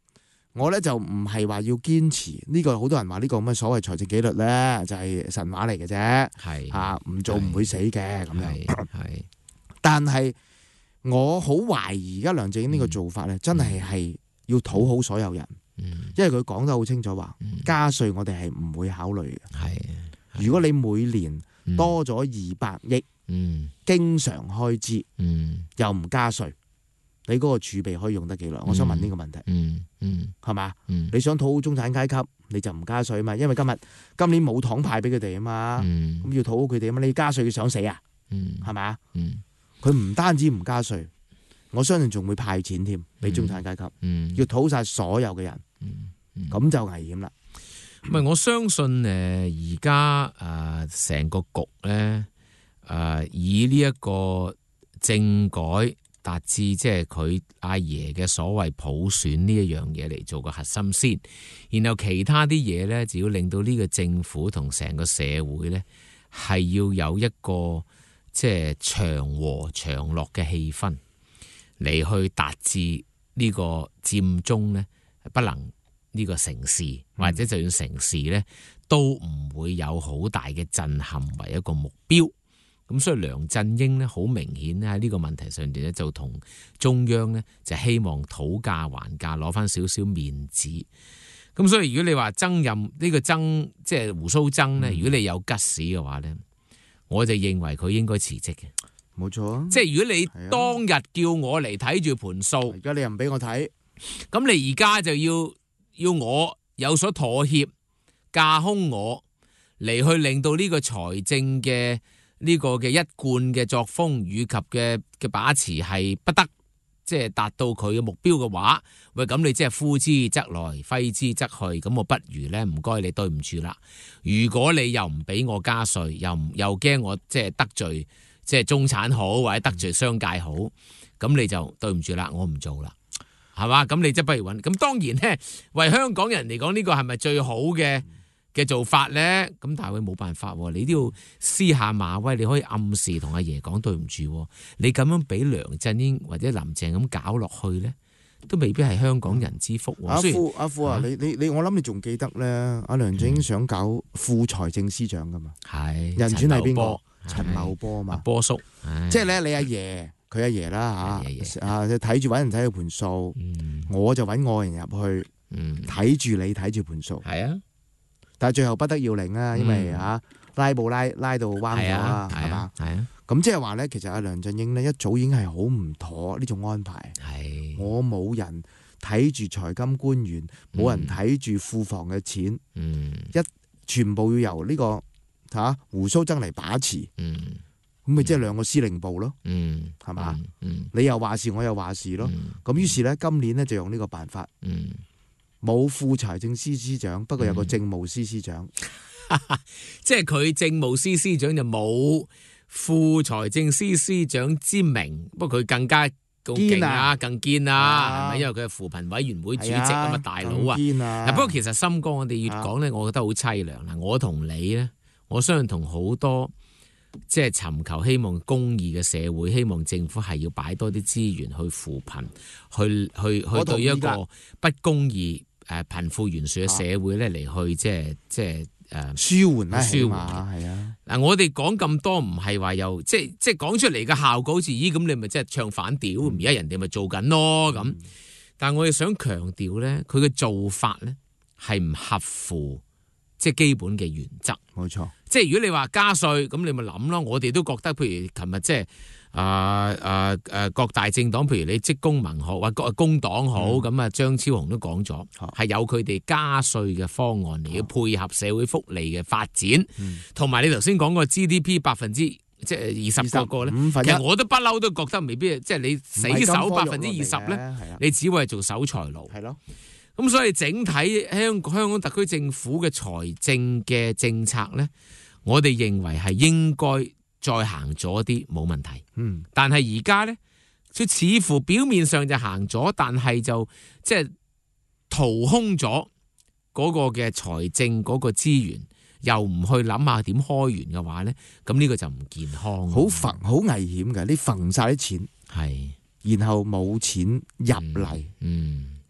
我咧就唔係話要堅持呢、這個，好多人話呢個咁嘅所謂財政紀律咧就係、是、神話嚟嘅啫，係嚇唔做唔會死嘅咁樣。係，但係我好懷疑而家梁振英呢個做法咧，真係係要討好所有人，嗯、因為佢講得好清楚話，嗯、加稅我哋係唔會考慮嘅。係，如果你每年多咗二百億，嗯，經常開支，嗯，又唔加稅。你嗰個儲備可以用得幾耐？我想問呢個問題。嗯嗯，係嘛？嗯，你想討好中產階級，你就唔加稅啊嘛？因為今日今年冇糖派俾佢哋啊嘛。嗯，咁要討好佢哋啊嘛？你加稅要想死啊？嗯，係咪？嗯，佢唔單止唔加稅，我相信仲會派錢添俾中產階級。嗯，要討晒所有嘅人。嗯，咁就危險啦。 唔係，我相信誒而家誒成個局咧誒以呢一個政改達至即係佢阿爺嘅所謂普選呢一樣嘢嚟做個核心先，然後其他啲嘢咧就要令到呢個政府同成個社會咧係要有一個即係長和長樂嘅氣氛嚟去達至呢個佔中咧不能呢個成事，或者就算成事咧都唔會有好大嘅震撼為一個目標。咁所以梁振英咧好明顯咧喺呢個問題上邊咧就同中央咧就希望討價還價，攞翻少少面子。咁所以如果你話曾任呢個曾即係胡鬚曾咧，如果你有吉屎嘅話咧，我就認為佢應該辭職嘅。 冇錯啊！ 即係如果你當日叫我嚟睇住盤數， 而家你又唔俾我睇， 咁你而家就要要我有所妥協，架空我嚟去令到呢個財政嘅呢個嘅一貫嘅作風以及嘅嘅把持係不得即係達到佢嘅目標嘅話，喂，咁你即係呼之則來，揮之則去，咁我不如咧唔該你對唔住啦。如果你又唔俾我加稅，又唔又驚我即係得罪即係中產好或者得罪商界好，咁你就對唔住啦，我唔做啦，係嘛？咁你即係不如揾。咁當然咧，為香港人嚟講呢個係咪最好嘅嘅做法咧？咁但係佢冇辦法，你都要施下馬威，你可以暗示同阿爺講對唔住，你咁樣俾梁振英或者林鄭咁搞落去咧，都未必係香港人之福。 阿富阿富啊，你你你，我諗你仲記得咧？阿梁振英想搞副財政司長噶嘛？係人選係邊個？陳茂波啊嘛， 波叔， 即係咧你阿爺，佢阿爺啦吓，啊睇住搵人睇佢盤數，我就搵外人入去，睇住你睇住盤數，係啊。但係最後不得要領啊，因為吓拉布拉拉到彎咗啦，係嘛？係啊。咁即係話咧，其實阿梁振英咧一早已經係好唔妥呢種安排。係我冇人睇住財金官員，冇人睇住庫房嘅錢，一全部要由呢個。吓胡鬚曾嚟把持，咁咪即係兩個司令部咯，係嘛？你又話事，我又話事咯。咁於是咧，今年咧就用呢個辦法，冇副財政司司長，不過有個政務司司長， 即係佢政務司司長就冇副財政司司長之名，不過佢更加勁啊，更堅啊，係咪？因為佢係扶貧委員會主席啊嘛，大佬啊。嗱，不過其實森哥，我哋越講咧，我覺得好凄涼啦。我同你咧。我相信同好多即係尋求希望公義嘅社會，希望政府係要擺多啲資源去扶貧，去去去對一個不公義誒貧富懸殊嘅社會咧嚟去即係即係誒舒緩啦， 舒緩係啊！嗱，我哋講咁多唔係話又即係即係講出嚟嘅效果好似咦咁，你咪即係唱反調，而家人哋咪做緊咯咁。但係我哋想強調咧，佢嘅做法咧係唔合乎即係基本嘅原則， 冇錯。 即係如果你話加稅，咁你咪諗咯。我哋都覺得，譬如琴日即係啊啊誒各大政黨，譬如你職工盟好，或者工黨好，咁啊、嗯、張超雄都講咗，係、嗯、有佢哋加稅嘅方案嚟，要配合社會福利嘅發展，同、嗯、埋你頭先講個 G D P 百分之即係二十個個咧，其實我都不嬲都覺得未必，即係你死守百分之二十咧，你只會係做守財奴。係咯。咁所以整體香香港特區政府嘅財政嘅政策咧，我哋認為係應該再行咗啲冇問題。嗯，但係而家咧，佢似乎表面上就行咗，但係就即係掏空咗嗰個嘅財政嗰個資源，又唔去諗下點開源嘅話咧，咁呢個就唔健康。好浮好危險嘅，你揈晒啲錢，係然後冇錢入嚟。嗯。嗯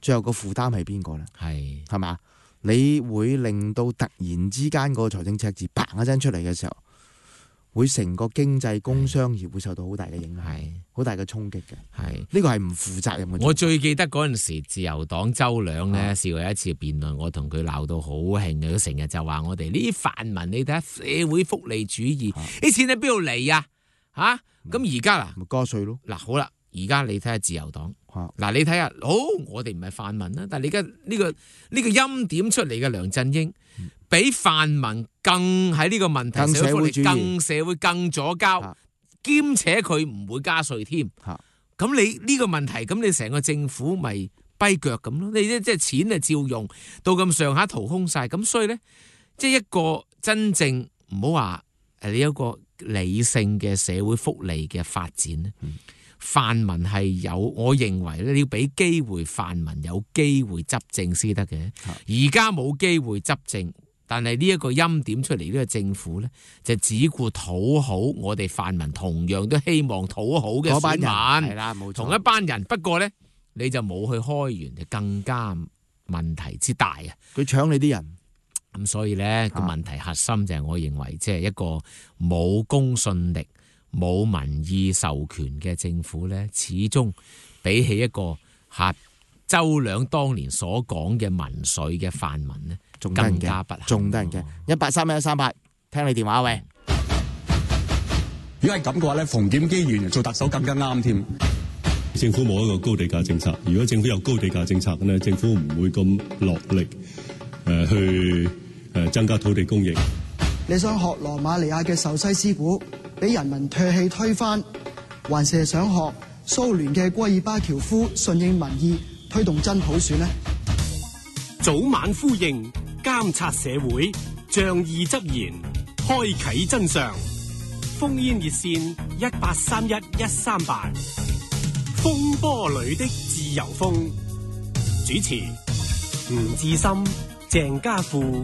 最後個負擔係邊個咧？ 係係嘛？你會令到突然之間個財政赤字嘭一聲出嚟嘅時候，會成個經濟工商業會受到好大嘅影響，好大嘅衝擊嘅。 係呢個係唔負責任嘅。 我最記得嗰陣時，自由黨周梁咧試過有一次辯論，我同佢鬧到好興嘅，佢成日就話我哋呢啲泛民，你睇下社會福利主義，啲錢喺邊度嚟啊？吓咁而家嗱， 咪加稅咯。 嗱好啦，而家你睇下自由黨，嗱你睇下，好我哋唔係泛民啦，但係你而家呢個呢個欽點出嚟嘅梁振英，比泛民更喺呢個問題更社會福利社會主義更社會更左膠，兼且佢唔會加稅添。咁你呢個問題，咁你成個政府咪跛腳咁咯？你即係錢啊照用到咁上下掏空晒，咁所以咧，即係一個真正唔好話誒，你有個理性嘅社會福利嘅發展咧。嗯泛民係有，我認為咧，你要俾機會泛民有機會執政先得嘅。而家冇機會執政，但係呢一個欽點出嚟呢個政府咧，就只顧討好我哋泛民，同樣都希望討好嘅選民， 係啦，冇錯， 同一班人。不過咧，你就冇去開源，就更加問題之大啊！ 佢搶你啲人， 咁所以咧個問題核心就係我認為，即係一個冇公信力、冇民意授權嘅政府咧，始終比起一個嚇周梁當年所講嘅民粹嘅泛民咧，仲更加不幸， 仲得人驚。一八三一一三八，聽你電話喂。 如果係咁嘅話咧，馮檢基原來做特首更加啱添。 政府冇一個高地價政策，如果政府有高地價政策咧，政府唔會咁落力誒、呃、去誒增加土地供應。 你想學羅馬尼亞嘅壽西斯古，俾人民唾棄推翻，還是想學蘇聯嘅戈爾巴喬夫順應民意推動真普選呢？ 早晚呼應，監察社會，仗義執言，開啟真相。烽煙熱線一八三一一三八，風波裏的自由風。主持吳志森、鄭家富。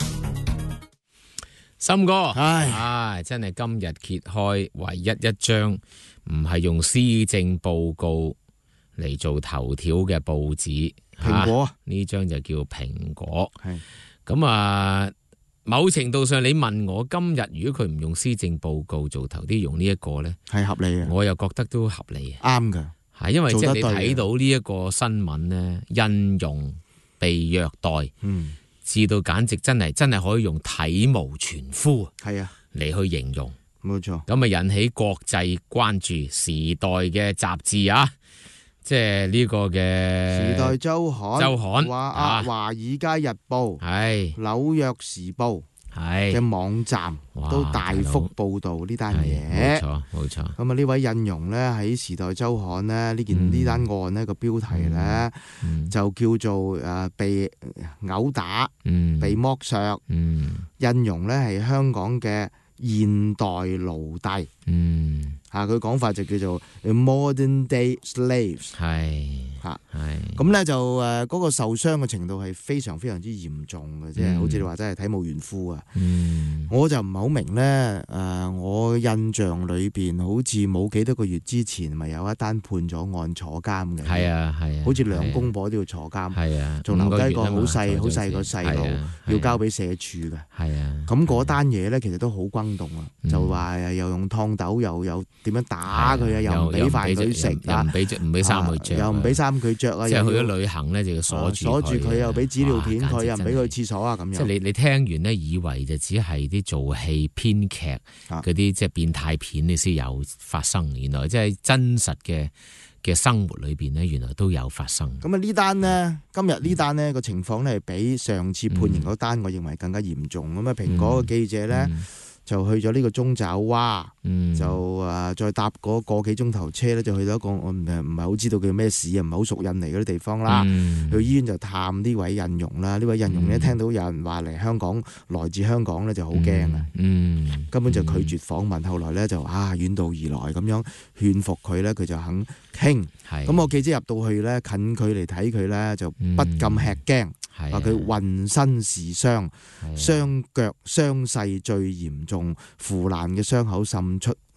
森哥，唉唉，真係今日揭開唯一一張唔係用施政報告嚟做頭條嘅報紙， 蘋果呢張就叫蘋果。係咁啊，某程度上你問我今日如果佢唔用施政報告做頭條，用呢一個咧， 係合理嘅， 我又覺得都合理， 啱㗎。 係因為即係你睇到呢一個新聞咧，印傭被虐待，嗯。至到簡直真係真係可以用體無全膚係啊嚟去形容， 冇錯。 咁啊引起國際關注，《時代》嘅雜誌啊，即係呢個嘅《 時代週刊》 週刊話啊，《華爾街日報》 係《 紐約時報》係嘅網站都大幅報導呢單嘢， 冇錯冇錯。 咁啊呢位印傭咧喺《時代週刊》咧呢件呢單案呢個標題咧、嗯、就叫做誒被毆打、嗯、被剝削。嗯、印傭咧係香港嘅現代奴隸。嗯，嚇佢講法就叫做 modern day slaves。係嚇係。咁咧就誒嗰個受傷嘅程度係非常非常之嚴重嘅，即係、嗯、好似你話真係體無完膚啊！嗯，我就唔係好明咧誒、呃，我印象裏邊好似冇幾多個月之前咪有一單判咗案坐監嘅。係啊係啊，好似兩公婆都要坐監。係啊，仲留低個好細好細個細路要交俾社署嘅。係啊，咁嗰單嘢咧其實都好轟動啊！嗯、就話又用燙斗又有點樣打佢啊，又唔俾飯佢食啊，唔俾唔俾衫佢着，又唔俾衫佢着啊，即係去咗旅行咧就要鎖住鎖住佢，又俾紙尿片佢，又唔俾佢去廁所啊咁樣。即係你你聽完咧，以為就只係啲做戲編劇嗰啲即係變態片你先有發生，原來即係真實嘅嘅生活裏邊咧，原來都有發生。咁啊呢單呢，今日呢單呢個情況咧，比上次判刑嗰單，我認為更加嚴重。咁啊，蘋果嘅記者咧。嗯嗯就去咗呢個中爪哇，嗯、就誒、呃、再搭嗰個幾鐘頭車咧，就去到一個我唔係唔係好知道叫咩市啊，唔係好熟印尼嗰啲地方啦。嗯、去醫院就探呢位印傭啦，呢位印傭咧、嗯、聽到有人話嚟香港，來自香港咧就好驚啊，嗯、根本就拒絕訪問。後來咧就啊遠道而來咁樣勸服佢咧，佢就肯傾。咁我記者入到去咧，近距離睇佢咧就不禁吃驚。話佢渾身是傷，雙腳傷勢最嚴重，腐爛嘅傷口滲出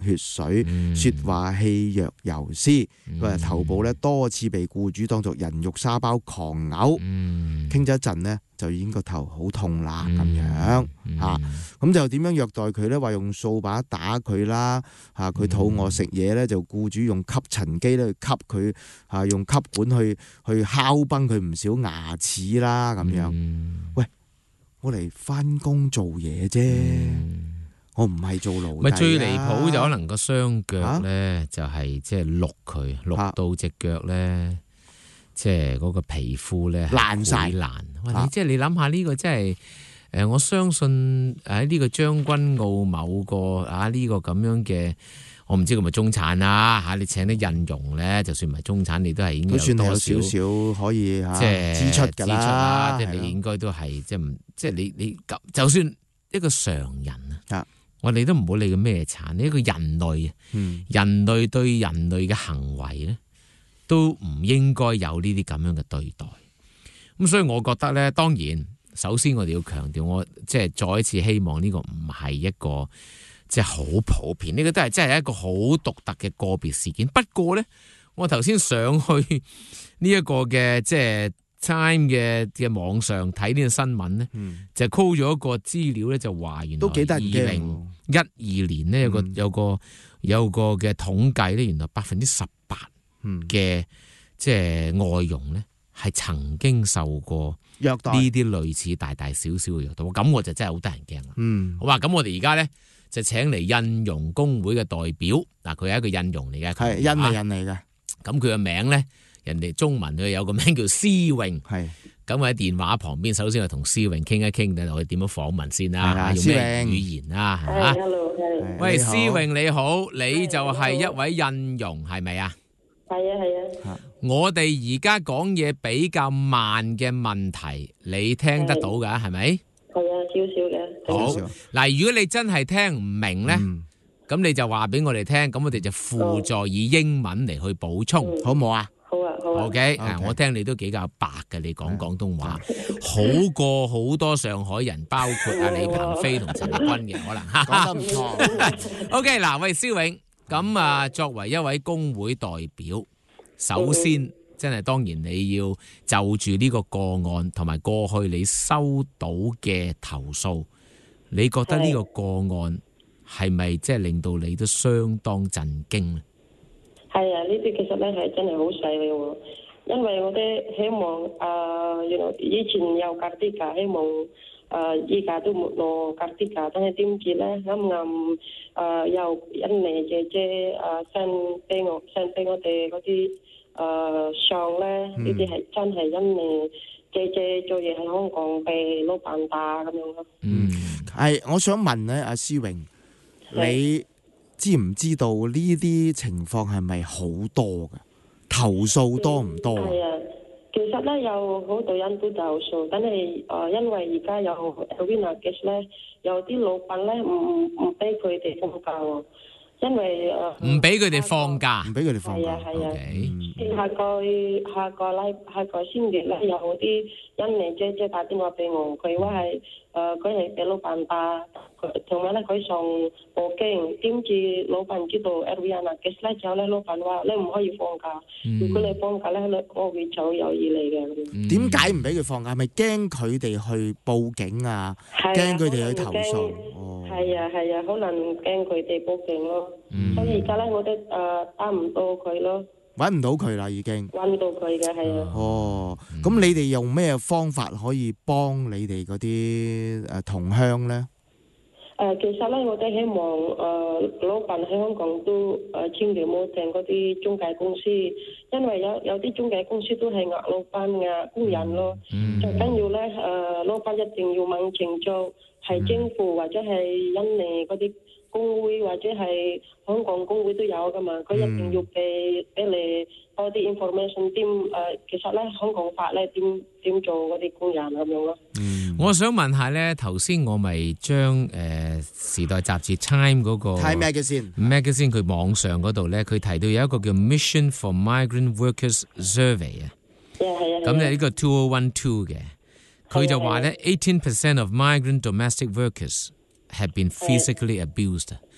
血水，説話氣若游絲。佢話頭部咧多次被僱主當作人肉沙包狂嘔，傾咗一陣呢，就已經個頭好痛啦咁樣嚇。咁就點樣虐待佢咧？話用掃把打佢啦嚇，佢肚餓食嘢咧就僱主用吸塵機咧去吸佢嚇，用吸管去去敲崩佢唔少牙齒啦咁樣。喂，我嚟翻工做嘢啫。我唔係做奴隸。 咪最離譜就可能個雙腳咧，就係即係淥佢，淥到隻腳咧，即係嗰個皮膚咧爛晒爛。哇！你即係你諗下呢個真係誒，我相信喺呢個將軍澳某個啊呢個咁樣嘅，我唔知佢咪中產啦嚇。你請啲印傭咧，就算唔係中產，你都係已經有多少少少可以嚇即係支出㗎啦。 即係你應該都係即係唔即係你你就算一個常人啊。我哋都唔好理佢咩產，呢一個人類，嗯、人類對人類嘅行為咧，都唔應該有呢啲咁樣嘅對待。咁所以我覺得咧，當然，首先我哋要強調，我即係再一次希望呢個唔係一個即係好普遍，呢、呢個都係真係一個好獨特嘅個別事件。不過咧，我頭先上去呢一個嘅即係。Time 嘅嘅網上睇呢個新聞咧，嗯、就 call 咗一個資料咧，就話原來二零一二年咧有個、嗯、有個有個嘅統計咧，原來百分之十八嘅即係外傭咧係曾經受過虐待呢啲類似大大小小嘅虐待，咁我就真係好得人驚啦。嗯，好嘛，咁我哋而家咧就請嚟印傭工會嘅代表，嗱佢係一個印傭嚟嘅， 係印係印嚟嘅， 咁佢嘅名咧。人哋中文佢有個名叫施穎，係咁喺電話旁邊，首先我同施穎傾一傾，等我哋點樣訪問先啦，用咩語言啊？嚇 ，hello， 喂，施穎你好，你就係一位印傭係咪啊？ 係啊係啊。 我哋而家講嘢比較慢嘅問題，你聽得到㗎係咪？ 係啊，少少嘅。 好嗱，如果你真係聽唔明咧，咁你就話俾我哋聽，咁我哋就輔助以英文嚟去補充，好唔好啊？ 好啊，好啊。 OK，啊，我聽你都幾較白嘅，你講廣東話，好過好多上海人，包括阿李鵬飛同陳立君嘅可能。 講得唔錯。 OK，嗱，喂，施穎，咁啊，作為一位工會代表，首先真係當然你要就住呢個個案同埋過去你收到嘅投訴，你覺得呢個個案係咪即係令到你都相當震驚咧？ 係啊，呢啲其實咧係真係好細嘅喎，因為我哋希望誒，原來以前有格啲價，希望誒依家都冇攞格啲價，但係點知咧啱啱誒有印尼姐姐誒 send 俾我 send 俾我哋嗰啲誒相咧，呢啲係真係印尼姐姐做嘢喺香港被老闆打咁樣咯。 嗯，係，我想問咧，阿施穎，你知唔知道呢啲情況係咪好多嘅？投訴多唔多？ 係啊，其實咧有好多人都投訴，但係誒，因為而家有 Erwin case 咧，有啲老闆咧唔唔俾佢哋放假喎，因為誒唔俾佢哋放假， 唔俾佢哋放假。 係啊係啊，下個下個禮下個星期咧有啲印尼姐姐打電話俾我，佢話係誒佢係俾老闆打。同埋咧，佢上報警，點知老闆知道 Erwiana case 咧之後咧，老闆話你唔可以放假，嗯、如果你放假咧，我會走有意嚟嘅。 點解唔俾佢放假？係咪驚佢哋去報警啊？驚佢哋去投訴？哦， 係啊係啊，可能驚佢哋報警咯。嗯、所以而家咧，我哋誒打唔到佢咯。 揾唔到佢啦，已經揾唔到佢嘅係啊。 哦，咁、嗯、你哋用咩方法可以幫你哋嗰啲誒同鄉咧？ 誒、呃，其實咧，我哋希望誒、呃、老闆喺香港都誒千祈唔好訂嗰啲中介公司，因為有有啲中介公司都係呃老闆呃工人咯。嗯、最緊要咧誒、呃，老闆一定要問清楚，係政府或者係印尼嗰啲工會或者係香港工會都有噶嘛，佢一定要俾俾你多啲 information 點誒，其實咧香港法咧點點做嗰啲工人咁樣咯。 嗯我想問下咧，頭先我咪將誒時代雜誌 Time 嗰個 Time Magazine Magazine 佢網上嗰度咧，佢提到有一個叫 Mission for Migrant Workers Survey 啊，咁就呢個two oh one two嘅，佢就話咧 eighteen percent of migrant domestic workers have been physically abused。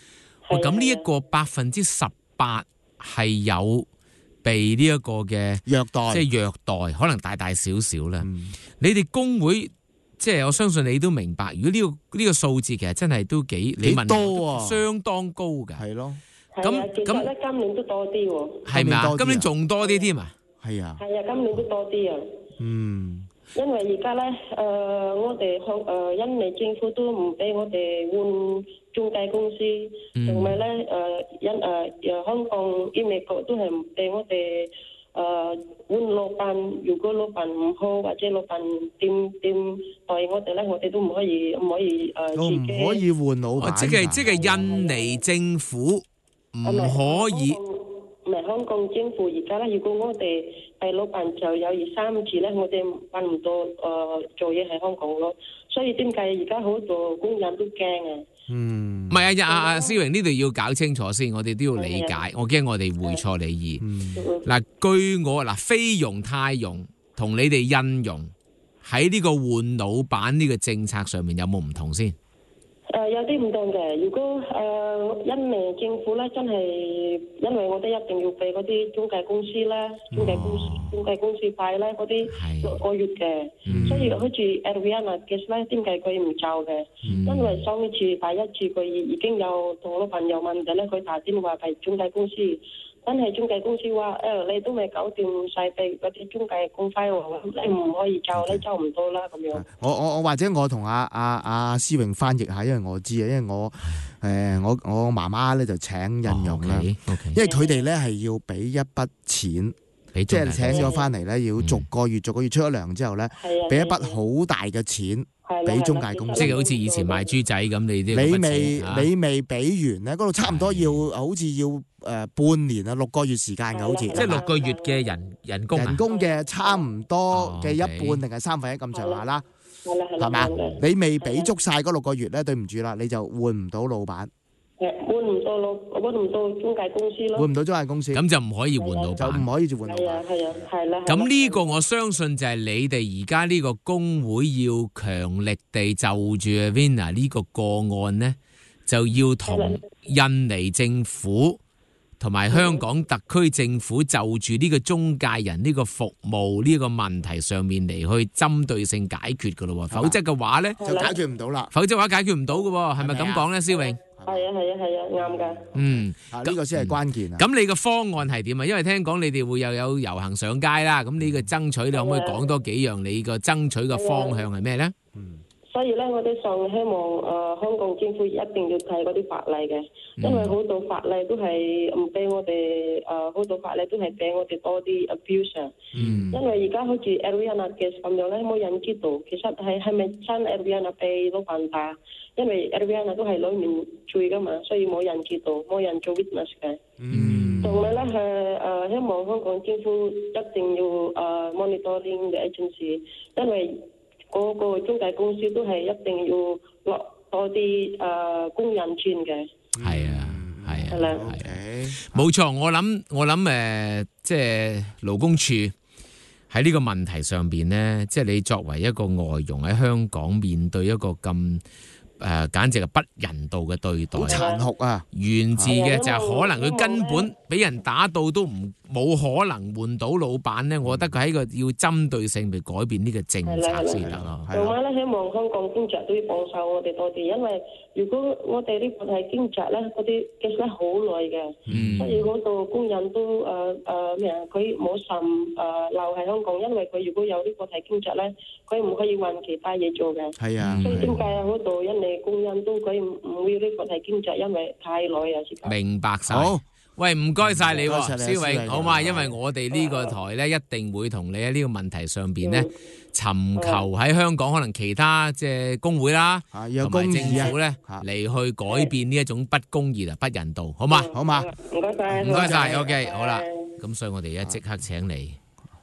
喂，咁呢一個百分之十八係有被呢一個嘅虐待， 即係虐待，可能大大小小啦。 嗯、 你哋工會即係我相信你都明白，如果呢、呢個呢、呢個數字其實真係都幾你問多啊， 相當高㗎。 係咯。 咁咁咧，今年都多啲喎。 係咪啊？今年仲多啲添啊？ 係啊。 係啊，今年都多啲啊。 嗯。 因為而家咧，誒、呃，我哋香誒印尼政府都唔俾我哋換中介公司，同埋咧誒印誒誒香港印尼局都係唔俾我哋誒換老闆。如果老闆唔好或者老闆點點待我哋咧，我哋都唔可以唔可以誒自己。 唔可以換老闆。 即係即係印尼政府。唔可以， 唔係香港政府而家咧。如果我哋係老闆就有二三次咧，我哋揾唔到誒、呃、做嘢喺香港咯。所以點解而家好多工人都驚啊？ 嗯，唔係啊，阿阿思榮呢度要搞清楚先，我哋都要理解。我驚我哋會錯你意。嗱、嗯，據我嗱，菲傭、泰傭同你哋印傭喺呢個換老闆呢個政策上面有冇唔同先？ 誒、呃、有啲唔同嘅，如果誒、呃、印尼政府咧真係，因為我哋一定要俾嗰啲中介公司咧，中介公司、哦、中介公司費咧嗰啲六個月嘅，所以好似 Adriana case 咧，點解佢唔做嘅？因為上一次第一次佢已經有同老朋友問嘅咧，佢打電話俾中介公司。真係中介公司話誒、呃，你都未搞掂晒俾嗰啲中介公費喎，你唔可以交，你交唔到啦咁樣。 我我我或者我同阿阿阿思榮翻譯下，因為我知啊，因為我誒、呃、我我媽媽咧就請印傭啦， oh, okay, okay. 因為佢哋咧係要俾一筆錢，即係請咗翻嚟咧，要逐個月逐個月出咗糧之後咧，俾一筆好大嘅錢。俾中介公司， 即係好似以前賣豬仔咁，你啲你未、啊、你未俾完咧，嗰度差唔多要好似要誒、呃、半年啊六個月時間嘅，好似即係六個月嘅人人工、啊、 人工嘅差唔多嘅一半定係三分一咁上下啦，係咪啊？你未俾足晒嗰六個月咧，對唔住啦，你就換唔到老闆。 誒，換唔到老，換唔到中介公司咯。 換唔到中介公司， 咁就唔可以換老闆， 就唔可以換老闆。 係啊，係啊，係啦。 咁呢個我相信就係你哋而家呢個工會要強力地就住 Vina 呢個個案呢，就要同印尼政府同埋香港特區政府就住呢個中介人呢個服務呢個問題上面嚟去針對性解決噶咯，否則嘅話呢， 就解決唔到啦。 否則嘅話解決唔到噶，係咪咁講呢？蕭穎？ 係啊，係啊，係啊，啱噶。 嗯， 呢、這個先係關鍵啊。 咁、嗯、你個方案係點啊？因為聽講你哋會又有遊行上街啦。咁你個爭取，你可唔可以講多幾樣？你個爭取嘅方向係咩咧？ 嗯。所以咧，我哋上希望誒、呃、香港政府一定要睇嗰啲法例嘅，因為好多法例都係唔俾我哋誒，好多法例都係俾我哋多啲 abuse。嗯。因為而家好似 Adriana 嘅咁樣咧，冇人知道其實係係咪真 Adriana 被老闆打？因為 Adriana 都係裏面罪噶嘛，所以冇人知道，冇人做 witness 嘅。嗯。同埋咧係誒，希望香港政府一定要誒、呃、monitoring the agency，因為嗰個中介公司都係一定要落多啲誒工人錢嘅。係啊，係啊，係啦， 冇錯。我諗我諗誒，即係勞工處喺呢個問題上邊咧，即係你作為一個外傭喺香港面對一個咁。誒、呃，簡直係不人道嘅對待，好殘酷啊！ 源自嘅就係可能佢根本俾人打到都唔冇可能換到老闆咧，我覺得佢喺個要針對性地改變呢個政策先得咯。 同埋咧，希望香港警察都要幫手我哋多啲，因為如果我哋呢個係警察咧，嗰啲其實好耐嘅，所以嗰度工人都誒誒咩啊？佢冇心誒留喺香港，因為佢如果有呢個係警察咧，佢唔可以揾其他嘢做嘅。係啊，所以點解啊？嗰度因工人都佢唔唔會呢個係經濟，因為太耐啊！ 明白晒。好，喂，唔該晒你，蕭穎，好嘛？因為我哋呢個台咧，一定會同你喺呢個問題上邊咧，尋求喺香港可能其他即係工會啦，同埋政府咧嚟去改變呢一種不公義啊、不人道，好嘛？ 好嘛？ 唔該晒， 唔該晒。OK，好啦，咁所以我哋而家即刻請嚟。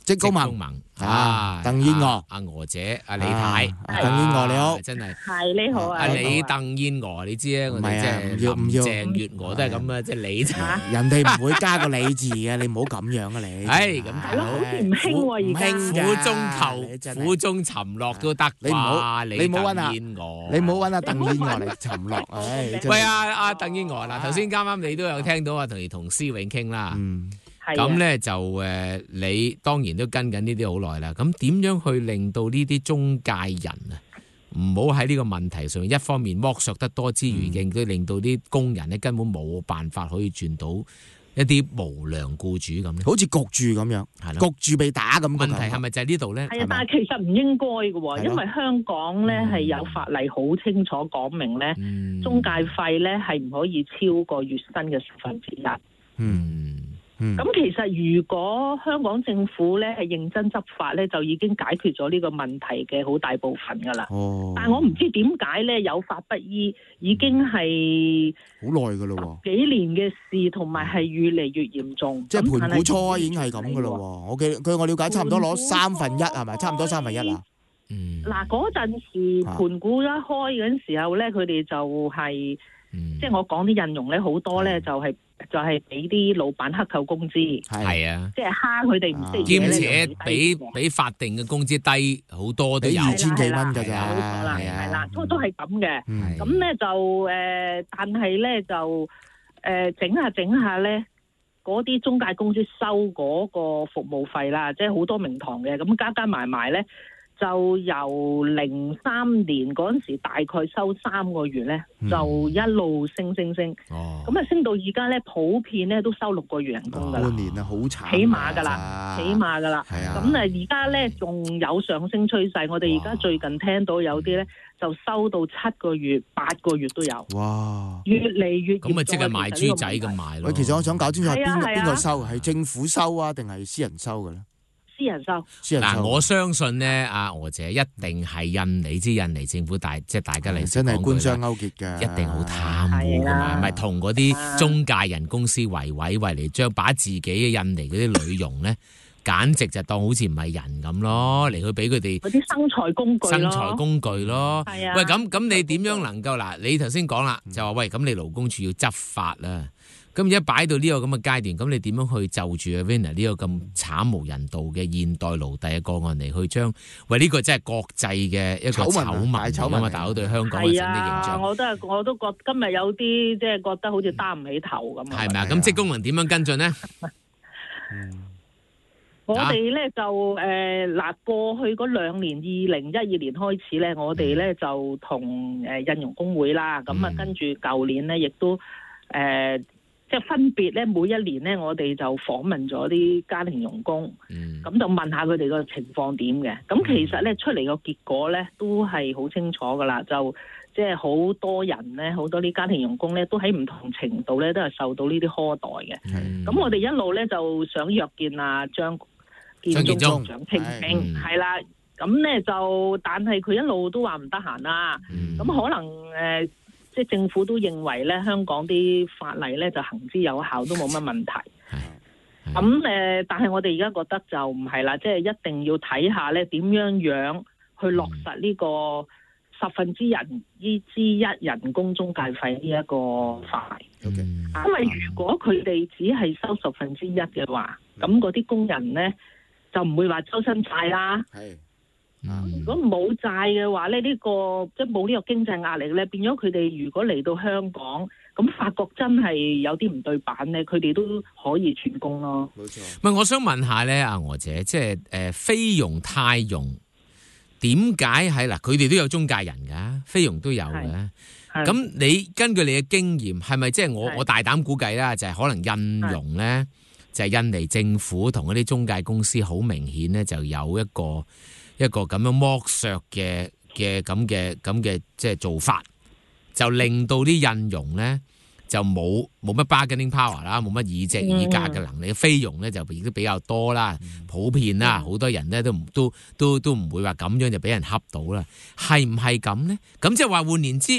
職工盟盟啊，鄧燕娥， 阿娥姐，阿李太， 鄧燕娥你好， 真係係你好啊， 阿李鄧燕娥，你知啊，我哋即係林鄭月娥都係咁啊，即係李， 人哋唔會加個李字嘅，你唔好咁樣啊你。 係咁係咯，好似唔興喎而家。 苦中求苦中尋樂都得你唔好，你唔好揾阿你唔好揾阿鄧燕娥嚟尋樂。唉， 喂阿阿鄧燕娥嗱，頭先啱啱你都有聽到啊，同同施永傾啦。 嗯。 咁咧就誒，你當然都跟緊呢啲好耐啦。咁點樣去令到呢啲中介人啊，唔好喺呢個問題上一方面剝削得多之餘，亦都令到啲工人咧根本冇辦法可以轉到一啲無良僱主咁咧？ 好似焗住咁樣，係咯，焗住被打咁。 問題係咪就係呢度咧？ 係啊，但係其實唔應該嘅喎，因為香港咧係有法例好清楚講明咧，中介費咧係唔可以超過月薪嘅十分之一。 嗯。 咁、嗯、其實如果香港政府咧係認真執法咧，就已經解決咗呢個問題嘅好大部分噶啦。 哦， 但係我唔知點解咧有法不依，已經係好耐噶咯， 幾年嘅事，同埋係越嚟越嚴重。 即係盤古初已經係咁噶咯。我記據我了解，差唔多攞三分一係咪？差唔多三分一啊。 嗯。 嗱，嗰陣時盤古一開嗰陣時候咧，佢哋就係、是嗯、即係我講啲印傭咧，好多咧就係、是。就係俾啲老闆克扣工資， 係啊， 即係蝦佢哋唔識嘢， 兼且比比法定嘅工資低好多都有， 二千幾蚊㗎咋， 冇錯啦，係啦，都都係咁嘅。咁咧、嗯、就誒、呃，但係咧就誒、呃、整下整下咧，嗰啲中介公司收嗰個服務費啦，即係好多名堂嘅，咁加加埋埋咧。就由零三年嗰陣時，大概收三個月咧，嗯、就一路升升升，咁啊、哦、升到而家咧，普遍咧都收六個月人工噶啦， 半年啊好慘， 起碼噶啦，起碼噶啦。咁啊而家咧仲有上升趨勢，我哋而家最近聽到有啲咧就收到七個月、八個月都有。 哇！ 越嚟越咁咪即係賣豬仔咁賣咯。 喂，其實我想搞清楚係邊邊個收，係政府收啊，定係私人收嘅咧？ 私人收嗱，我相信咧，阿娥姐一定係印尼之印尼政府大，即係大家嚟真係官商勾結嘅， 一定好貪污噶嘛，咪同嗰啲中介人公司為位，為嚟將把自己嘅印尼嗰啲女傭咧，簡直就當好似唔係人咁咯，嚟去俾佢哋嗰啲生財工具咯， 生財工具咯。 係啊， 喂，咁咁你點樣能夠嗱？你頭先講啦，就話喂，咁你勞工處要執法啦。咁而家擺到呢個咁嘅階段，咁你點樣去就住阿 Vinna 呢個咁慘無人道嘅現代奴隸嘅個案嚟去將？喂，呢、呢個真係國際嘅一個醜聞啊嘛！大佬對香港嘅整體形象， 我都係我都覺得今日有啲即係覺得好似擔唔起頭咁。 係咪啊？咁職工盟點樣跟進呢？ 嗯、我哋咧就誒嗱、呃，過去嗰兩年，二零一二年開始咧，我哋咧就同誒印傭工會啦，咁啊、嗯、跟住舊年咧亦都誒。呃即係分別咧，每一年咧，我哋就訪問咗啲家庭傭工，咁、嗯、就問下佢哋個情況點嘅。咁其實咧出嚟個結果咧都係好清楚噶啦，就即係好多人咧，好多啲家庭傭工咧都喺唔同程度咧都係受到呢啲苛待嘅。咁、嗯、我哋一路咧就想約見啊張建宗局長傾傾，係啦。咁咧就但係佢一路都話唔得閒啦。咁、嗯、可能誒。呃即係政府都認為咧，香港啲法例咧就行之有效，都冇乜問題。咁誒、呃，但係我哋而家覺得就唔係啦，即係一定要睇下咧點樣樣去落實呢個十分之人之一人工中介費呢一個法例。Okay. 因為如果佢哋只係收十分之一嘅話，咁嗰啲工人咧就唔會話周身債啦。嗯、如果冇債嘅話咧，呢、這個即係冇呢個經濟壓力咧，變咗佢哋如果嚟到香港，咁發覺真係有啲唔對版咧，佢哋都可以轉工咯。冇錯。 唔係，我想問下咧，阿娥姐，即係誒菲傭泰傭點解喺嗱？佢哋都有中介人㗎，菲傭都有嘅。咁你根據你嘅經驗，係咪即係我我大膽估計啦，就係、是、可能印傭咧，就係、是、印尼政府同嗰啲中介公司好明顯咧，就有一個。一個咁樣剝削嘅嘅咁嘅咁嘅即係做法，就令到啲印傭咧就冇冇乜 bargaining power 啦，冇乜議價議價嘅能力。菲傭咧就亦都比較多啦，普遍啦，好多人咧都唔都都都唔會話咁樣就俾人恰到啦。係唔係咁咧？咁即係話換言之，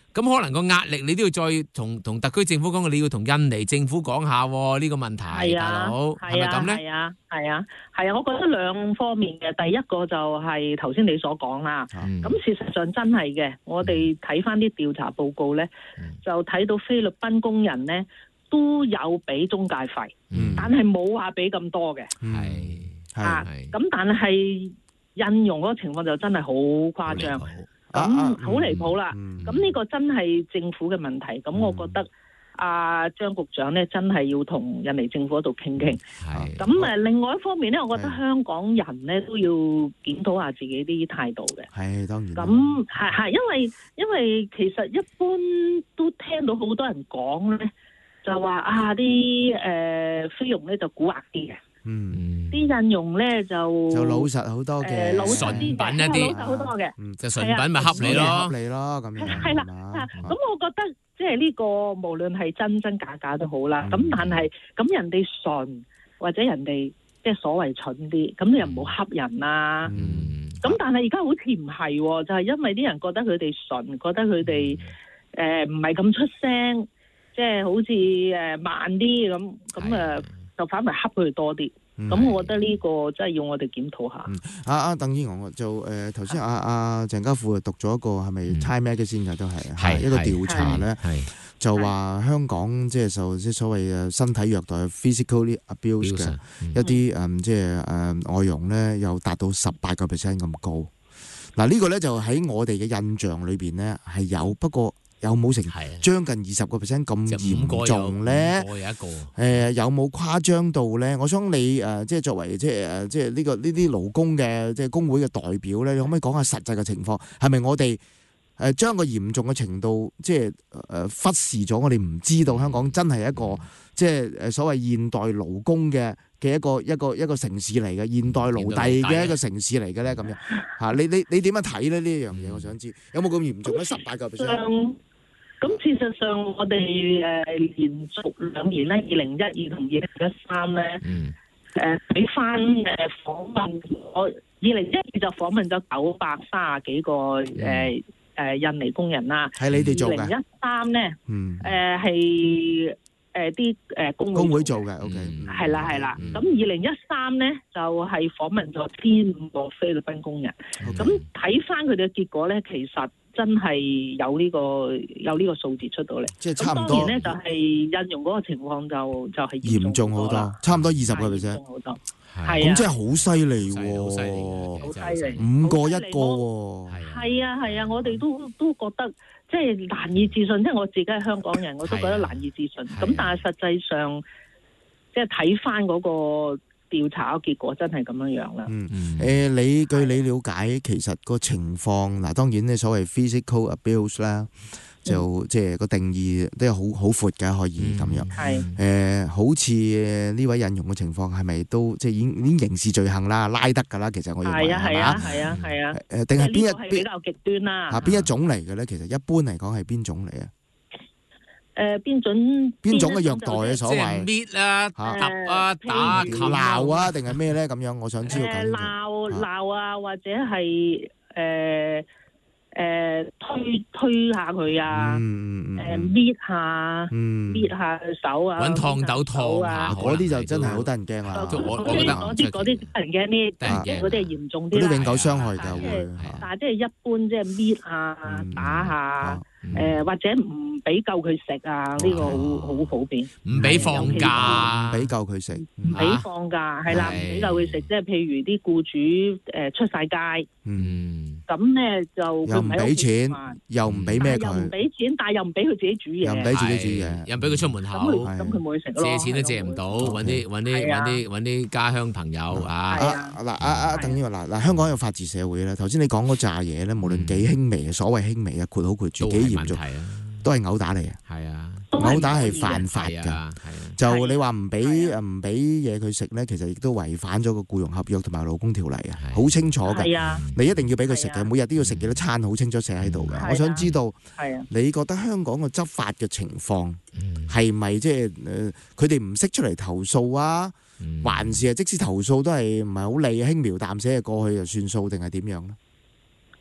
咁可能個壓力你都要再同同特區政府講，你要同印尼政府講下呢個問題， 係啊， 大佬係咪咁咧？ 係啊，係啊，係啊，我覺得兩方面嘅，第一個就係頭先你所講啦。咁、嗯、事實上真係嘅，我哋睇翻啲調查報告咧，嗯、就睇到菲律賓工人咧都有俾中介費，嗯、但係冇話俾咁多嘅。係、嗯、啊，咁但係印傭嗰個情況就真係好誇張。咁好離譜啦！咁呢、嗯、個真係政府嘅問題。咁、嗯、我覺得阿張、啊、局長咧真係要同印尼政府嗰度傾傾。咁誒，另外一方面咧，我覺得香港人咧都要檢討下自己啲態度嘅。係當然。咁係係，因為因為其實一般都聽到好多人講咧，就話啊啲誒菲傭咧就蠱惑啲嘅。嗯，啲印傭咧就就老實好多嘅， 老實啲嘅，老實好多嘅， 就純品咪恰你咯， 恰你咯咁樣。 係啦，咁我覺得即係呢個無論係真真假假都好啦。咁但係咁人哋純或者人哋即係所謂蠢啲，咁你又唔好恰人啦。咁但係而家好似唔係，就係因為啲人覺得佢哋純，覺得佢哋誒唔係咁出聲，即係好似誒慢啲咁咁誒。就反為恰佢哋多啲，咁、嗯、我覺得呢個真係要我哋檢討下。 阿阿鄧英昂就誒頭先阿阿鄭家富讀咗一個係咪 Time Magazine 嘅都係係一個調查咧，就話香港即係受即係所謂嘅身體虐待 physically abuse 嘅一啲誒即係誒外傭咧，又達到十八個 percent 咁高。嗱呢個咧就喺我哋嘅印象裏邊咧係有，不過。有冇成將近二十個 percent 咁嚴重咧？ 有一個誒有冇誇張到咧？我想你誒即係作為即係誒即係呢個呢啲勞工嘅即係工會嘅代表咧，你可唔可以講下實際嘅情況？係咪我哋誒將個嚴重嘅程度即係誒忽視咗？我哋唔知道香港真係一個即係誒所謂現代勞工嘅嘅一個一個一個城市嚟嘅，現代奴隸嘅一個城市嚟嘅咧咁樣嚇？你你你點樣睇咧呢一樣嘢？我想知有冇咁嚴重咧？十八個 percent。 咁事實上，我哋誒連續兩年咧，二零一二同二零一三咧，誒俾翻誒訪問，我二零一二就訪問咗九百三十幾個誒誒印尼工人啦。係你哋做嘅。二零一三咧，誒係誒啲誒工工會做嘅。O K。 係啦係啦。咁二零一三咧就係訪問咗千五個菲律賓工人。咁睇翻佢哋嘅結果咧，其實。真係有呢、這個有呢個數字出到嚟， 即係差唔多。 當然咧，就係印傭嗰個情況就就係嚴重好多，差唔多二十個 percent。 嚴重好多， 係啊，咁真係好犀利喎， 好犀利， 五個一個喎。 係啊係啊，我哋都都覺得即係難以置信，即係我自己係香港人，我都覺得難以置信。咁但係實際上，即係睇翻嗰個。調查嘅結果真係咁樣樣啦。 嗯嗯。誒、呃，你據你了解，其實個情況嗱，當然咧所謂 physical abuse 啦，就、嗯、即係個定義都有好好闊嘅，可以咁樣。係、嗯。誒、呃，好似呢位印傭嘅情況係咪都即係已經已經刑事罪行啦，拉得㗎啦？其實我認為係嘛？ 係啊係啊係啊。 誒，定係邊一邊比較極端啦？ 嚇，邊一種嚟嘅咧？其實一般嚟講係邊種嚟啊？ 誒邊種邊種嘅虐待嘅所謂搣啊、揼啊、打、 鬧啊，定係咩咧？咁樣我想知道。 誒鬧鬧啊，或者係誒誒推推下佢啊，誒搣下搣下手啊， 揾燙斗燙下， 嗰啲就真係好得人驚啦。 我我覺得嗰啲嗰啲得人驚啲，嗰啲係嚴重啲啦。 嗰啲永久傷害㗎會。 但係即係一般即係搣下打下。誒、呃，或者唔俾夠佢食啊？呢、這個好好普遍。 唔俾放假， 唔俾夠佢食， 唔俾放假，係、啊、啦，唔俾夠佢食。即係譬如啲僱主誒、呃、出晒街，嗯，咁咧就又唔俾錢，又唔俾咩佢， 又唔俾錢，但係又唔俾佢自己煮嘢， 又唔俾自己煮嘢， 又唔俾佢出門口。 咁佢冇去食咯。 借錢都借唔到，揾啲揾啲揾啲揾啲家鄉朋友啊！ 嗱阿阿鄧英話嗱嗱，香港有法治社會啦。頭先你講嗰扎嘢咧，無論幾輕微嘅，所謂輕微啊，括好括住幾嚴重，都係毆打嚟嘅。係啊，毆打係犯法㗎。就你話唔俾唔俾嘢佢食咧，其實亦都違反咗個僱傭合約同埋勞工條例啊，好清楚嘅。你一定要俾佢食嘅，每日都要食幾多餐，好清楚寫喺度嘅。我想知道，你覺得香港嘅執法嘅情況係咪即係誒佢哋唔識出嚟投訴啊？還是係即使投訴都係唔係好理，輕描淡寫嘅過去就算數，定係點樣咧？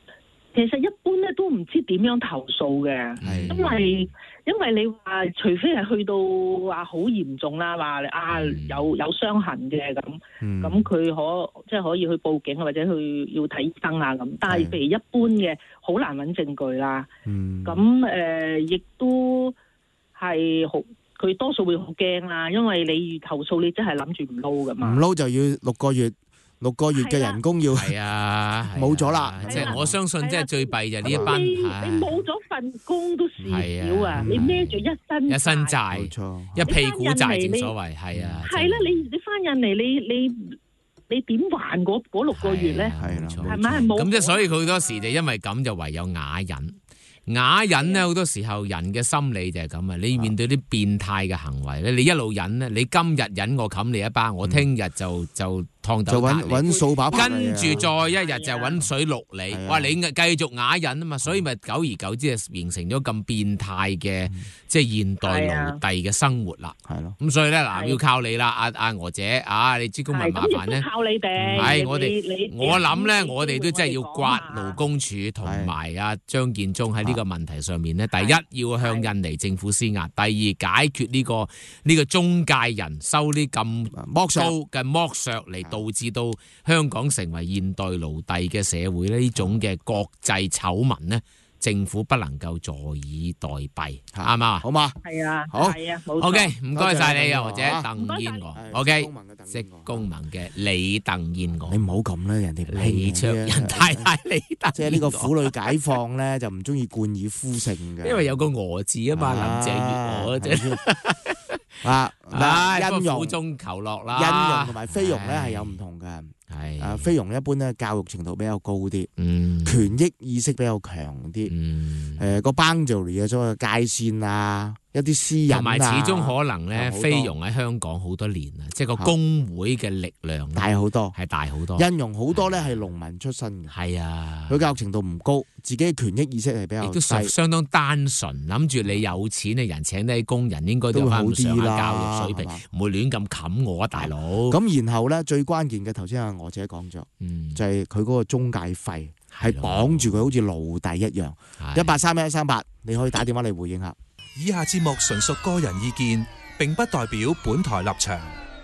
其實一般咧都唔知點樣投訴嘅，因為因為你話除非係去到話好嚴重啦，話啊有有傷痕嘅咁，咁佢可即係可以去報警或者去要睇醫生啊咁。但係譬如一般嘅好難揾證據啦，咁誒亦都係好，佢多數會好驚啦，因為你投訴你真係諗住唔撈噶嘛， 唔撈就要六個月。六個月嘅人工要係啊， 冇咗啦。 即係我相信，即係最弊就呢一班。 你你冇咗份工都事少啊！你孭住一身一身債，一屁股債，正所謂係啊。 係啦，你你翻印嚟，你你你點還嗰嗰六個月咧？ 係啦， 係咪冇？ 咁即係所以佢好多時就因為咁就唯有啞忍。啞忍咧，好多時候人嘅心理就係咁啊！你面對啲變態嘅行為咧，你一路忍咧，你今日忍我冚你一巴，我聽日就就燙斗就揾揾掃把拍跟住再一日就揾水淥你，哇！你繼續啞忍啊嘛，所以咪久而久之就形成咗咁變態嘅即係現代奴隸嘅生活啦。 係咯， 咁所以咧嗱，要靠你啦，阿阿娥姐啊，你知公民麻煩咧， 靠你哋。 係我哋，我諗咧，我哋都真係要刮勞工處同埋阿張建宗喺呢個問題上面咧，第一要向印尼政府施壓，第二解決呢個呢個中介人收呢咁剝削嘅剝削嚟導致到香港成為現代奴隸嘅社會呢種嘅國際醜聞呢，政府不能夠坐以待斃，啱嘛？ 好嘛？ 係啊， 好， 係啊，冇錯。 O K，唔該晒你啊，或者鄧燕娥。O K，職工盟嘅李鄧燕娥。 你唔好咁啦，人哋李卓人太太李鄧。 即係呢個婦女解放咧，就唔中意冠以夫姓嘅。 因為有個娥字啊嘛，林鄭月娥啫。 啊， 嗱， 印傭苦中求樂啦， 印傭同埋菲傭咧係有唔同嘅。係啊，菲傭一般咧教育程度比較高啲， 嗯， 權益意識比較強啲， 嗯， 誒個 boundary 嘅所謂界線啊，一啲私隱啊， 同埋始終可能咧，菲傭喺香港好多年啊，即係個工會嘅力量大好多， 係大好多。 印傭好多咧係農民出身嘅， 係啊， 佢教育程度唔高，自己嘅權益意識係比較亦都相當單純，諗住你有錢嘅人請啲工人應該都翻咁上下教育水平，唔會亂咁冚我啊，大佬。 咁然後咧最關鍵嘅頭先阿娥姐講咗， 嗯， 就係佢嗰個中介費係綁住佢好似奴隸一樣。一八三一一三八，你可以打電話嚟回應下。 以下節目純屬個人意見，並不代表本台立場。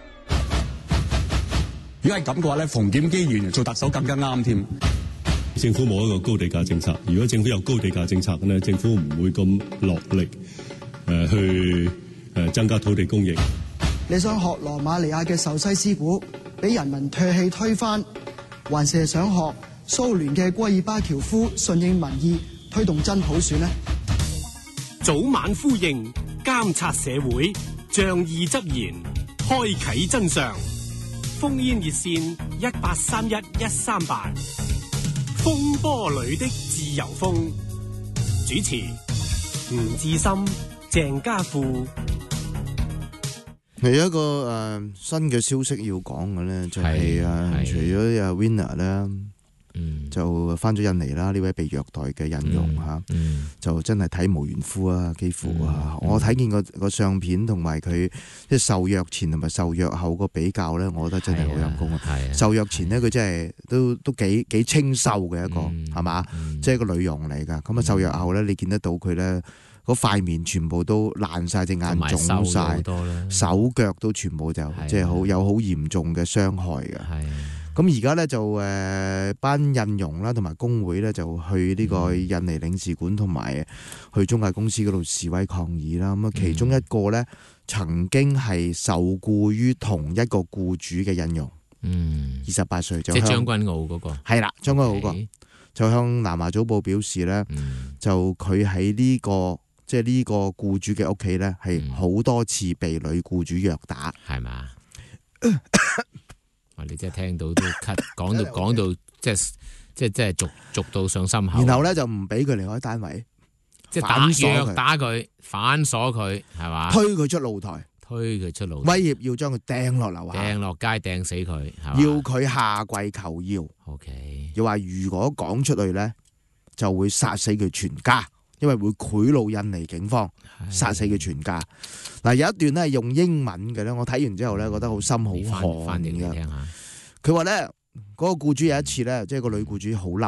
如果係咁嘅話咧，馮檢基員做特首更加啱添。 政府冇一個高地價政策，如果政府有高地價政策咧，政府唔會咁落力誒、呃、去誒、呃、增加土地供應。 你想學羅馬尼亞嘅壽西師傅，俾人民唾棄推翻，還是係想學蘇聯嘅戈爾巴喬夫順應民意，推動真普選呢？ 早晚呼應，監察社會，仗義執言，開啟真相。烽煙熱線一八三一一三八，風波裏的自由風。主持吳志森、鄭家富。 係一個誒、呃、新嘅消息要講嘅咧，就係、是、啊，除咗阿 Winner 咧。嗯、就翻咗印尼啦！呢位被虐待嘅印傭嚇，嗯、就真係體無完膚啊！幾乎啊，嗯、我睇見個個相片同埋佢即係受虐前同埋受虐後個比較咧，我覺得真係好陰功啊！受虐前呢，佢真係都都幾幾清秀嘅一個係嘛，即係、嗯、個女傭嚟㗎。咁啊受虐後咧，你見得到佢咧嗰塊面全部都爛晒，隻眼腫晒，手腳都全部就即係好有好嚴重嘅傷害嘅。咁而家咧就誒、呃、班印傭啦，同埋工會咧就去呢個印尼領事館同埋去中介公司嗰度示威抗議啦。咁啊，其中一個咧曾經係受僱於同一個僱主嘅印傭，嗯，二十八歲就即係將軍澳嗰、那個，係啦，將軍澳嗰、那個 Okay. 就向南華早報表示咧，嗯、就佢喺呢個即係呢個僱主嘅屋企咧係好多次被女僱主虐打，係嘛？我哋真係聽到都咳，講到講到即係即係即係逐逐到上心口。然後咧就唔俾佢離開單位，即係打虐打佢，反鎖佢，係嘛？推佢出露台，推佢出露台，威脅要將佢掟落樓下，掟落街掟死佢，要佢下跪求饒。OK， 要話如果講出去咧，就會殺死佢全家。因為會賄賂印尼警方，殺死佢全家。嗱，有一段咧係用英文嘅咧，我睇完之後咧覺得好心好寒嘅。佢話咧嗰個僱主有一次咧，即係個女僱主好嬲，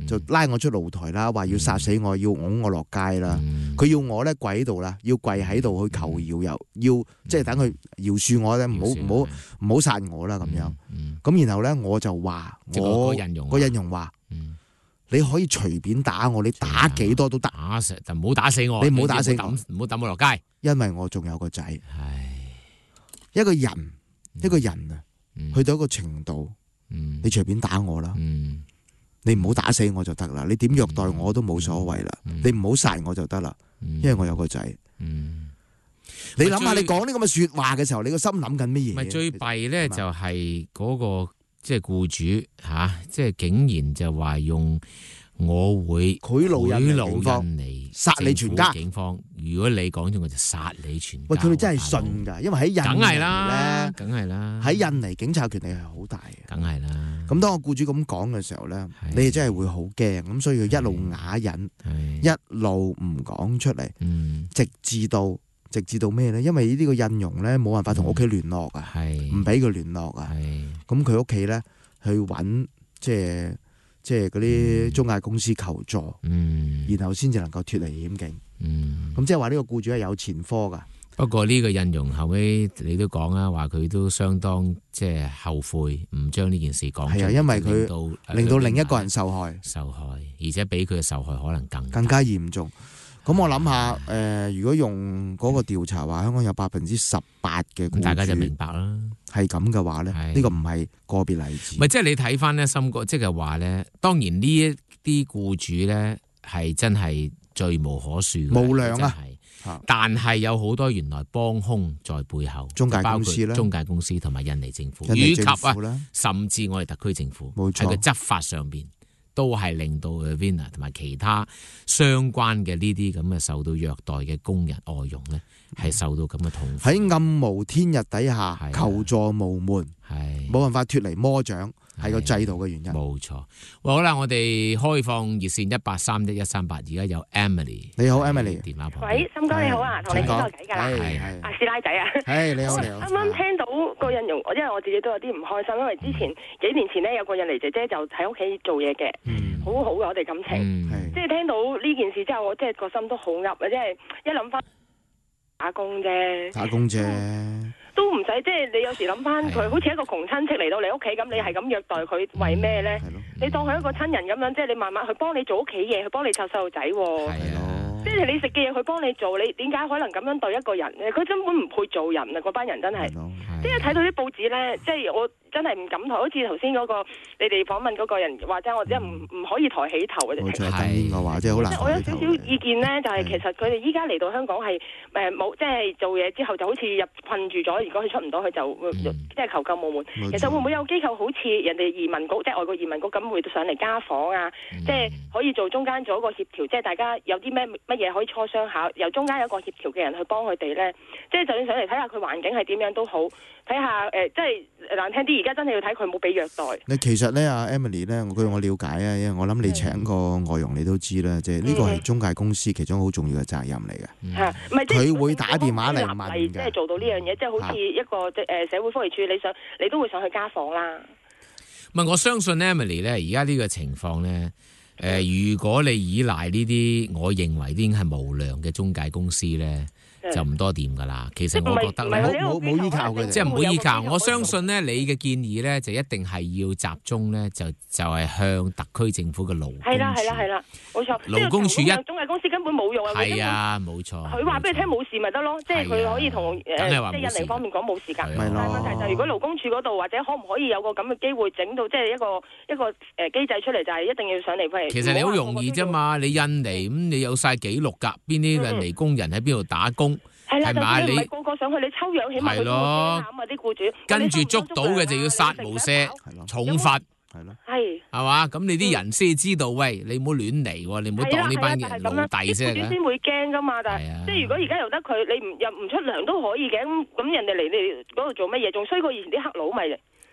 就拉我出露台啦，話要殺死我，要拱我落街啦。佢、嗯、要我咧跪喺度啦，要跪喺度去求饒，又要即係等佢饒恕我咧，唔好唔好唔好殺我啦咁樣。咁、嗯嗯、然後咧我就話我個印容話。你可以隨便打我，你打幾多都得， 打死就唔好打死我， 你唔好打死我， 唔好抌我落街， 因為我仲有個仔。一個人，嗯、一個人啊，嗯、去到一個程度，嗯、你隨便打我啦，嗯、你唔好打死我就得啦，你點虐待我都冇所謂啦，嗯、你唔好殺我就得啦，嗯、因為我有個仔。嗯、你諗下，你講呢咁嘅說話嘅時候，你個心諗緊乜嘢？ 咪最弊咧，就係嗰個。即係僱主吓、啊，即係竟然就話用我會賄賂印尼警方嚟殺你全家。 警方，如果你講咗我就殺你全家。 喂，佢哋真係信㗎，因為喺印尼梗係啦，梗係啦，喺印尼警察權力係好大嘅， 梗係啦。 咁當個僱主咁講嘅時候咧，你哋真係會好驚，咁所以佢一路啞忍，一路唔講出嚟，直至到。直至到咩咧？因為呢個印傭咧冇辦法同屋企聯絡啊，唔俾佢聯絡啊。咁佢屋企咧去揾即係即係嗰啲中介公司求助，嗯、然後先至能夠脫離險境。咁、嗯、即係話呢個僱主係有前科噶。 不過呢個印傭後尾你都講啊，話佢都相當即係後悔，唔將呢件事講出嚟。 係啊，因為佢令到另一個人受害， 受害，而且比佢嘅受害可能更更加嚴重。咁我諗下，誒、呃，如果用嗰個調查話，香港有百分之十八嘅僱主， 大家就明白啦。 係咁嘅話咧，呢個唔係個別例子。 唔係，即係你睇翻咧，森哥，即係話咧，當然呢一啲僱主咧係真係罪無可恕， 無良啊！ 但係有好多原來幫兇在背後， 中介公司啦， 中介公司同埋印尼政府， 印尼政府以及啊，甚至我哋特區政府喺個執法上邊。都係令到 Avina 同埋其他相關嘅呢啲咁嘅受到虐待嘅工人外傭咧，係受到咁嘅痛苦。 喺暗無天日底下求助無門，係冇辦法脫離魔掌，係個制度嘅原因。 冇錯。好啦，我哋開放熱線一八三一一三八，而家有 Emily。 你好 ，Emily。 電話旁。 喂，森哥你好啊，同你傾個偈㗎啦。係係。阿師奶仔啊。 係你好你好。 啱啱聽到個印傭，因為我自己都有啲唔開心，因為之前幾年前咧有個印尼姐姐就喺屋企做嘢嘅，好好嘅我哋感情。即係聽到呢件事之後，我即係個心都好噏啊！即係一諗翻打工啫， 打工啫。 都唔使，即係你有時諗翻佢，好似一個窮親戚嚟到你屋企咁，你係咁虐待佢，為咩咧？你當佢一個親人咁樣，即係你慢慢去幫你做屋企嘢，去幫你湊細路仔。係咯，即係你食嘅嘢，佢幫你做，你點解可能咁樣對一個人咧？佢根本唔配做人啊！嗰班人真係，即係睇到啲報紙咧，即係我真係唔敢抬。好似頭先嗰個你哋訪問嗰個人話齋，我真係唔唔可以抬起頭嘅。 冇錯，當然嘅話即係好難。 我有少少意見咧，就係其實佢哋依家嚟到香港係誒冇，即係做嘢之後就好似入困住咗。如果佢出唔到去，就即係求救無門。其實會唔會有機構好似人哋移民局，即係外國移民局咁，會上嚟家訪啊？即係可以做中間做一個協調，即係大家有啲咩乜嘢可以磋商下，由中間有一個協調嘅人去幫佢哋咧。即係就算上嚟睇下佢環境係點樣都好，睇下誒，即係難聽啲，而家真係要睇佢冇俾虐待。 你其實咧，阿 Emily 咧，據我了解啊，因為我諗你請個外傭你都知啦，即係呢個係中介公司其中好重要嘅責任嚟嘅。 係，唔係佢會打電話嚟問嘅。 即係做到呢樣嘢，即係好似一個誒社會福利署，你想你都會上去家訪啦。 唔係，我相信 Emily 咧，而家呢個情況咧，誒，如果你依賴呢啲，我認為已經係無良嘅中介公司咧。就唔多掂噶啦，其實我覺得咧， 冇冇依靠嘅， 即係唔會依靠。我相信咧，你嘅建議咧，就一定係要集中咧，就就係向特區政府嘅勞工處。 係啦係啦係啦，冇錯。 勞工處一中介公司根本冇用啊。 係啊，冇錯。 佢話俾你聽冇事咪得咯，即係佢可以同誒即係印尼方面講冇事㗎。但係問題就係如果勞工處嗰度或者可唔可以有個咁嘅機會整到即係一個一個誒機制出嚟，就係一定要上嚟譬如。 其實你好容易啫嘛，你印尼咁你有晒記錄㗎，邊啲印尼工人喺邊度打工。 係啦，就算你唔係個個上去，你抽樣起碼佢都會驚咁啊！啲僱主跟住捉到嘅就要殺無赦，重罰係咯， 係係嘛？咁你啲人先知道，喂，你唔好亂嚟喎，你唔好當呢班人奴隸先。 僱主先會驚噶嘛，但係即係如果而家由得佢，你唔入唔出糧都可以嘅，咁咁人哋嚟你嗰度做乜嘢？仲衰過以前啲黑佬咪嚟。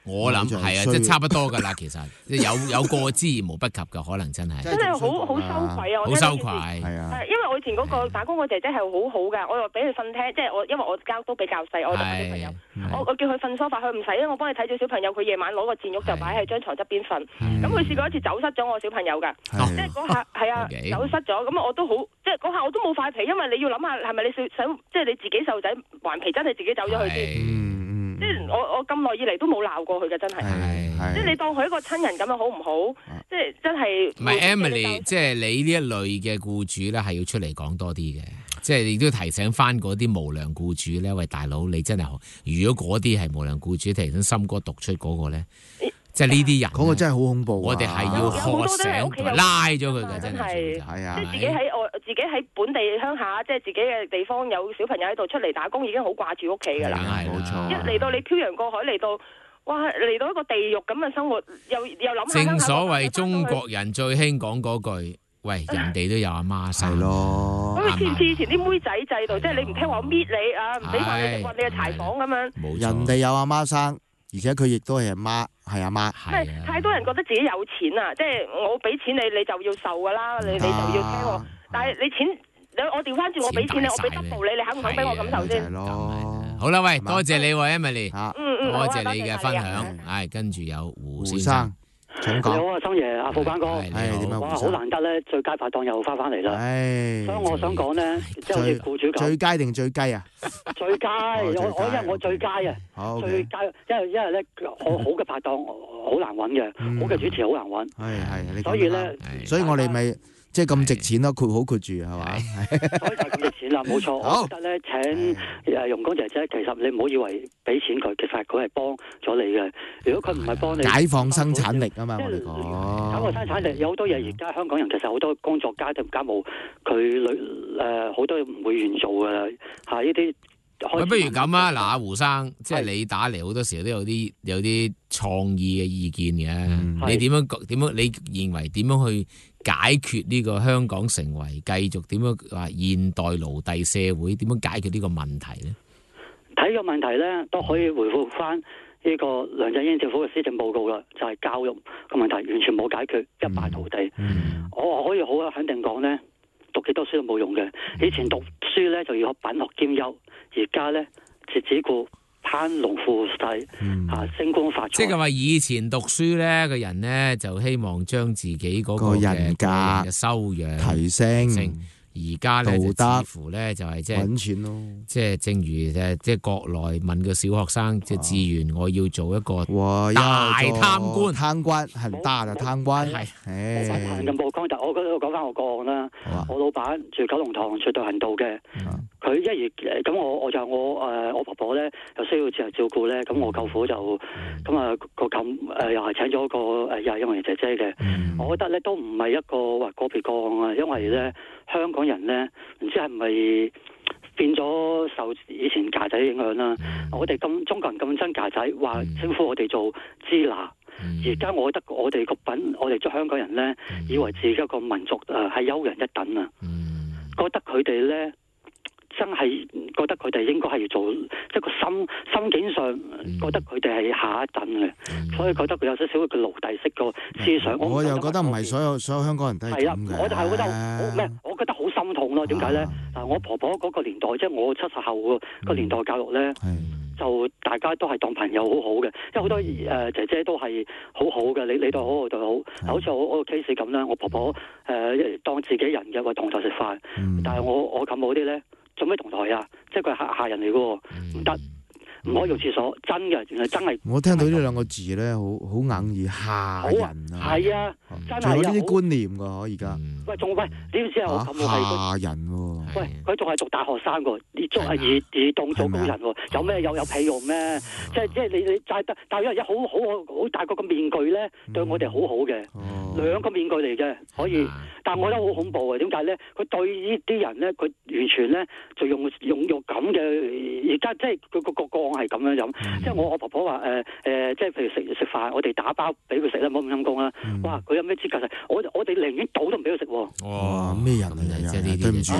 我諗係啊，即係差不多㗎啦。其實有有過之而無不及嘅，可能真係真係好好羞愧啊！ 好羞愧係啊， 因為我以前嗰個打工個姐姐係好好㗎，我又俾佢瞓廳，即係我因為我間屋都比較細，我兩個小朋友，我我叫佢瞓梳化，佢唔使啊，我幫你睇住小朋友，佢夜晚攞個墊褥就擺喺張床側邊瞓。咁佢試過一次走失咗我小朋友㗎，即係嗰下係啊走失咗，咁我都好，即係嗰下我都冇塊皮，因為你要諗下係咪你想即係你自己細路仔還皮，真係自己走咗去先。即係我我咁耐以嚟都冇鬧過佢嘅，真係。即係你當佢一個親人咁樣好唔好？即係真係。唔係 Emily，即係你呢一類嘅僱主咧，係要出嚟講多啲嘅。即係你都提醒翻嗰啲無良僱主咧，喂大佬，你真係如果嗰啲係無良僱主，提醒森哥讀出嗰個咧，即係呢啲人， 嗰個真係好恐怖。 我哋係要喝醒拉咗佢嘅，真係。 係啊，即係自己喺我自己喺本地鄉下，即係自己嘅地方有小朋友喺度出嚟打工，已經好掛住屋企㗎啦。 係冇錯。 一嚟到你漂洋過海嚟到，哇！嚟到一個地獄咁嘅生活，又又諗下。 正所謂中國人最興講嗰句，喂，人哋都有阿媽生咯。 咁你似唔似以前啲妹仔制度，即係你唔聽話我搣你啊，唔俾飯你食，你係柴房咁樣。 冇錯。 人哋有阿媽生。而且佢亦都係阿媽，係阿媽。 係太多人覺得自己有錢啊！即係我俾錢你，你就要受噶啦，你你就要聽我。但係你錢，你我調翻轉，我俾錢你，我俾 double 你，你肯唔肯俾我感受先？ 係咯。 好啦，喂，多謝你喎 Emily， 嗯嗯， 多謝你嘅分享。係跟住有胡先生。 你好啊，生爺，阿副班哥， 係點啊？ 哇，好難得咧，最佳拍檔又翻翻嚟啦。所以我想講咧，即係好似僱主咁。 最佳定最雞啊？ 最佳，我我因為我最佳啊，最佳，因為因為咧，我好嘅拍檔好難揾嘅，好嘅主持好難揾。 係係， 所以咧， 所以我哋咪即係咁值錢咯，括好括住係嘛？ 所以就係咁值錢啦，冇錯。我覺得咧，請誒容光姐姐，其實你唔好以為俾錢佢，其實佢係幫咗你嘅。如果佢唔係幫你， 解放生產力啊嘛，我哋講。 解放生產力有好多嘢，而家香港人其實好多工作家庭家務，佢誒好多唔會願做㗎啦。嚇呢啲。 喂，不如咁啊！嗱，阿胡生，即係你打嚟好多時候都有啲有啲創意嘅意見嘅。嗯、你點樣點樣？你認為點樣去解決呢個香港成為繼續點樣話現代奴隸社會？點樣解決呢個問題咧？ 睇個問題咧，都可以回覆翻呢個梁振英政府嘅施政報告啦，就係、是、教育個問題完全冇解決，一敗塗地。嗯、我可以好肯定講咧，讀幾多書都冇用嘅。以前讀書咧就要品學兼優。而家咧，就只顧攀龍附勢，啊，升官發財。 即係話以前讀書咧，個人咧就希望將自己嗰個人格嘅修養提升。 而家咧就似乎咧就係即係揾錢咯， 即係正如誒即係國內問個小學生即係志願，我要做一個大貪官， 貪官很大嘅貪官係。 誒咁冇講，但我嗰度講翻我個案啦。我老闆住九龍塘隧道行道嘅，佢一月咁我我就我誒我婆婆咧又需要自行照顧咧，咁我舅父就咁啊個咁誒又係請咗個誒又係幼兒姐姐嘅。我覺得咧都唔係一個話個別個案啊，因為咧。香港人咧，唔知係咪變咗受以前架仔影響啦？嗯、我哋咁中國人咁憎架仔，話稱呼我哋做支那。而家、嗯、我覺得我哋個品，我哋做香港人咧，嗯、以為自己一個民族誒係優人一等啊！嗯、覺得佢哋咧。真係覺得佢哋應該係要做，即係個心心境上覺得佢哋係下一等嘅，嗯、所以覺得佢有少少嘅奴隸式個思想。 我又覺得唔係所有所有香港人都係咁嘅。 我就係覺得好咩？我覺得好心痛咯。點解咧？嗱、啊，我婆婆嗰個年代，即係我七十後個年代教育咧，嗯、就大家都係當朋友好好嘅，因為好多誒、呃、姐姐都係好好嘅，你你對好我對好。嗯、好似我我個 case 咁啦，我婆婆誒、呃、當自己人嘅，話同台食飯，嗯、但係我我舅母啲咧。做咩同台啊？即係佢係下下人嚟嘅喎，唔得，唔可以用廁所，真嘅，原來真係。 我聽到呢兩個字咧，好好硬耳，下人啊， 係啊，真係仲有呢啲觀念㗎，而家。 喂，仲喂，點知我舅母係下人喎？ 喂，佢仲係讀大學生喎，你仲係移移動做工人喎，有咩有有屁用咩？即係即係你你戴戴戴咗一好好好大個個面具咧，對我哋好好嘅，兩個面具嚟嘅，可以。但係我覺得好恐怖啊！點解咧？佢對呢啲人咧，佢完全咧就用用用咁嘅，而家即係佢個個個案係咁樣飲。嗯、即係我我婆婆話誒誒，即係譬如食食飯，我哋打包俾佢食啦，冇咁陰功啦。嗯、哇！佢有咩資格食？我我哋寧願倒都唔俾佢食喎。 哇！ 咩人嚟㗎？即係呢啲對唔住，即係